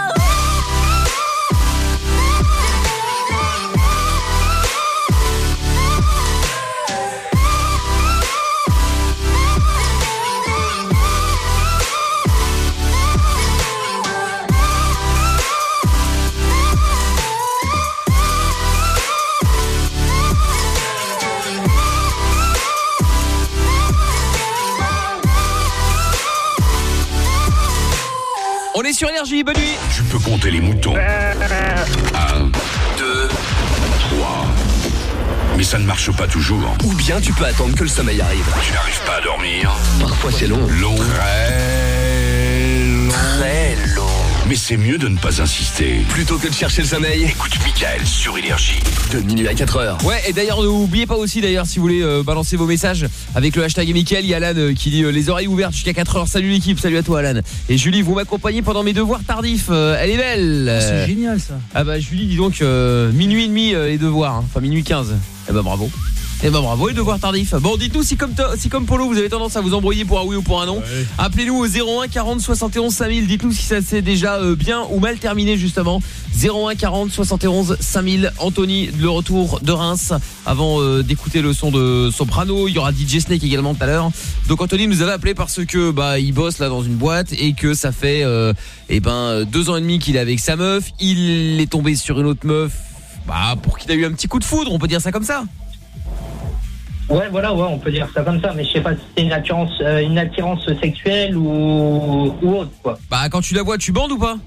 On est sur Énergie, bonne nuit. Tu peux compter les moutons. Un, deux, trois. Mais ça ne marche pas toujours. Ou bien tu peux attendre que le sommeil arrive. Tu n'arrives pas à dormir. Parfois c'est long. Long. Très long. Très long. Mais c'est mieux de ne pas insister. Plutôt que de chercher le sommeil, écoute Mickaël sur Énergie. De minuit à quatre heures. Ouais, et d'ailleurs n'oubliez pas aussi d'ailleurs si vous voulez euh, balancer vos messages avec le hashtag Mickaël, il y a Alan euh, qui dit euh, les oreilles ouvertes jusqu'à quatre heures. Salut l'équipe, salut à toi Alan. Et Julie, vous m'accompagnez pendant mes devoirs tardifs. Euh, elle est belle. Oh, c'est génial ça. Ah bah Julie, dis donc euh, minuit et demi euh, les devoirs, hein. Enfin minuit quinze. Eh bah bravo. Eh ben bravo, les devoirs tardifs. Bon, dites-nous si comme, to- si comme Polo vous avez tendance à vous embrouiller pour un oui ou pour un non. Ouais. Appelez-nous au zéro un quarante soixante et onze cinq mille. Dites-nous si ça s'est déjà euh, bien ou mal terminé justement. zéro un quarante soixante et onze cinq mille. Anthony, le retour de Reims avant euh, d'écouter le son de Soprano. Il y aura D J Snake également tout à l'heure. Donc Anthony nous avait appelé parce que bah il bosse là dans une boîte et que ça fait euh, eh ben deux ans et demi qu'il est avec sa meuf. Il est tombé sur une autre meuf. Bah pour qu'il a eu un petit coup de foudre, on peut dire ça comme ça. Ouais, voilà, ouais, on peut dire ça comme ça, mais je sais pas si c'est une attirance, euh, une attirance sexuelle ou, ou autre, quoi. Bah, quand tu la vois, tu bandes ou pas?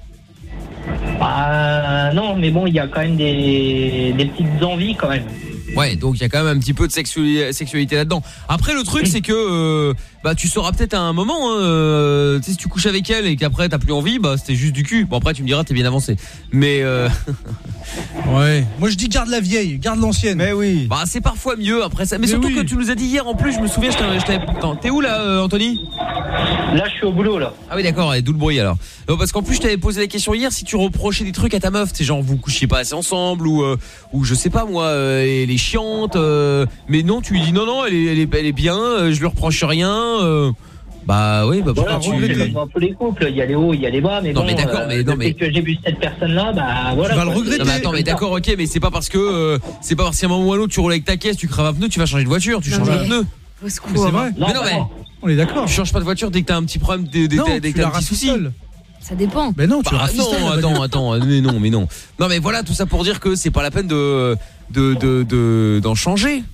Bah, non, mais bon, il y a quand même des, des petites envies, quand même. Ouais, donc il y a quand même un petit peu de sexualité, sexualité là-dedans. Après, le truc, c'est que euh, bah tu sauras peut-être à un moment, hein, euh, tu sais, si tu couches avec elle et qu'après t'as plus envie, bah c'était juste du cul. Bon, après tu me diras, t'es bien avancé. Mais euh... ouais. Moi je dis garde la vieille, garde l'ancienne. Mais oui. Bah c'est parfois mieux après ça. Mais, mais surtout oui. que tu nous as dit hier en plus, je me souviens, je t'avais. Je t'avais... Attends, t'es où là, euh, Anthony? Là, je suis au boulot là. Ah oui, d'accord. Et d'où le bruit alors? Non, parce qu'en plus, je t'avais posé la question hier si tu reprochais des trucs à ta meuf, c'est genre vous couchiez pas assez ensemble ou euh, ou je sais pas moi, euh, elle est chiante. Euh, mais non, tu lui dis non non, elle est elle est, elle est bien, euh, je lui reproche rien. Euh, Bah oui, bah voilà, pourquoi bon, tu... c'est comme dans tous les couples, il y a les hauts, il y a les bas, mais non, bon, mais d'accord, euh, mais non, mais que j'ai vu cette personne-là, bah voilà. Tu vas le regretter. Non, mais attends, mais d'accord, ok, mais c'est pas parce que euh, c'est pas parce qu'à un moment ou à l'autre tu roules avec ta caisse, tu craves un pneu, tu vas changer de voiture, tu non, changes de pneu. Mais c'est vrai. Non, mais non, mais on est d'accord. Tu changes pas de voiture dès que t'as un petit problème, dès, dès, non, dès que t'as un petit souci. Ça dépend. Mais non, tu bah, non, attends, attends, mais non, mais non. Non, mais voilà, tout ça pour dire que c'est pas la peine de de de de d'en changer.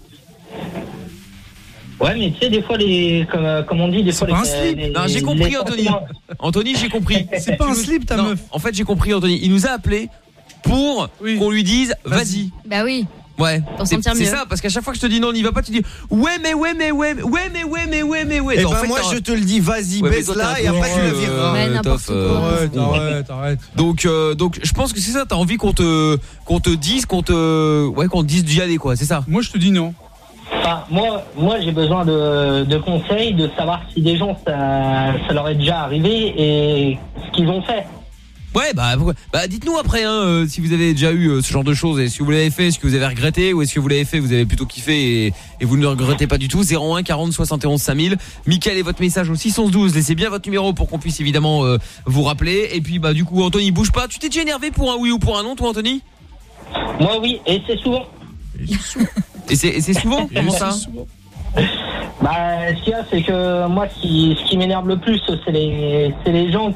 Ouais, mais tu sais, des fois, les, comme, comme on dit, des c'est fois, pas les, un slip. les, non, j'ai compris, Anthony. Anthony, j'ai compris. C'est pas un slip, ta non, meuf. En fait, j'ai compris, Anthony. Il nous a appelé pour oui. qu'on lui dise, vas-y. Bah oui. Ouais, c'est, c'est ça, parce qu'à chaque fois que je te dis non, n'y va pas, tu dis ouais, mais ouais, mais ouais, ouais, mais ouais, mais ouais, mais ouais. Et non, ben en fait, moi, t'as... je te le dis, vas-y, ouais, baisse là, et après tu le vireras. Mais n'importe quoi. Arrête, arrête, arrête. Donc, euh, donc, je pense que c'est ça. T'as envie qu'on te, qu'on te dise, qu'on te, ouais, qu'on te dise d'y aller, quoi. C'est ça. Moi, je te dis non. Enfin, moi, moi, j'ai besoin de, de conseils, de savoir si des gens ça, ça leur est déjà arrivé et ce qu'ils ont fait. Ouais, bah, bah dites-nous après hein, euh, si vous avez déjà eu euh, ce genre de choses et si vous l'avez fait, est-ce que vous avez regretté ou est-ce que vous l'avez fait, vous avez plutôt kiffé et, et vous ne le regrettez pas du tout. Zéro un quarante soixante et onze cinq mille. Mickaël et votre message au six un un deux. Laissez bien votre numéro pour qu'on puisse évidemment euh, vous rappeler. Et puis bah du coup Anthony bouge pas. Tu t'es déjà énervé pour un oui ou pour un non toi Anthony? Moi oui, et c'est souvent. Et c'est, et c'est souvent comment ça? Bah ce qu'il y a c'est que moi ce qui, ce qui m'énerve le plus c'est les, c'est les gens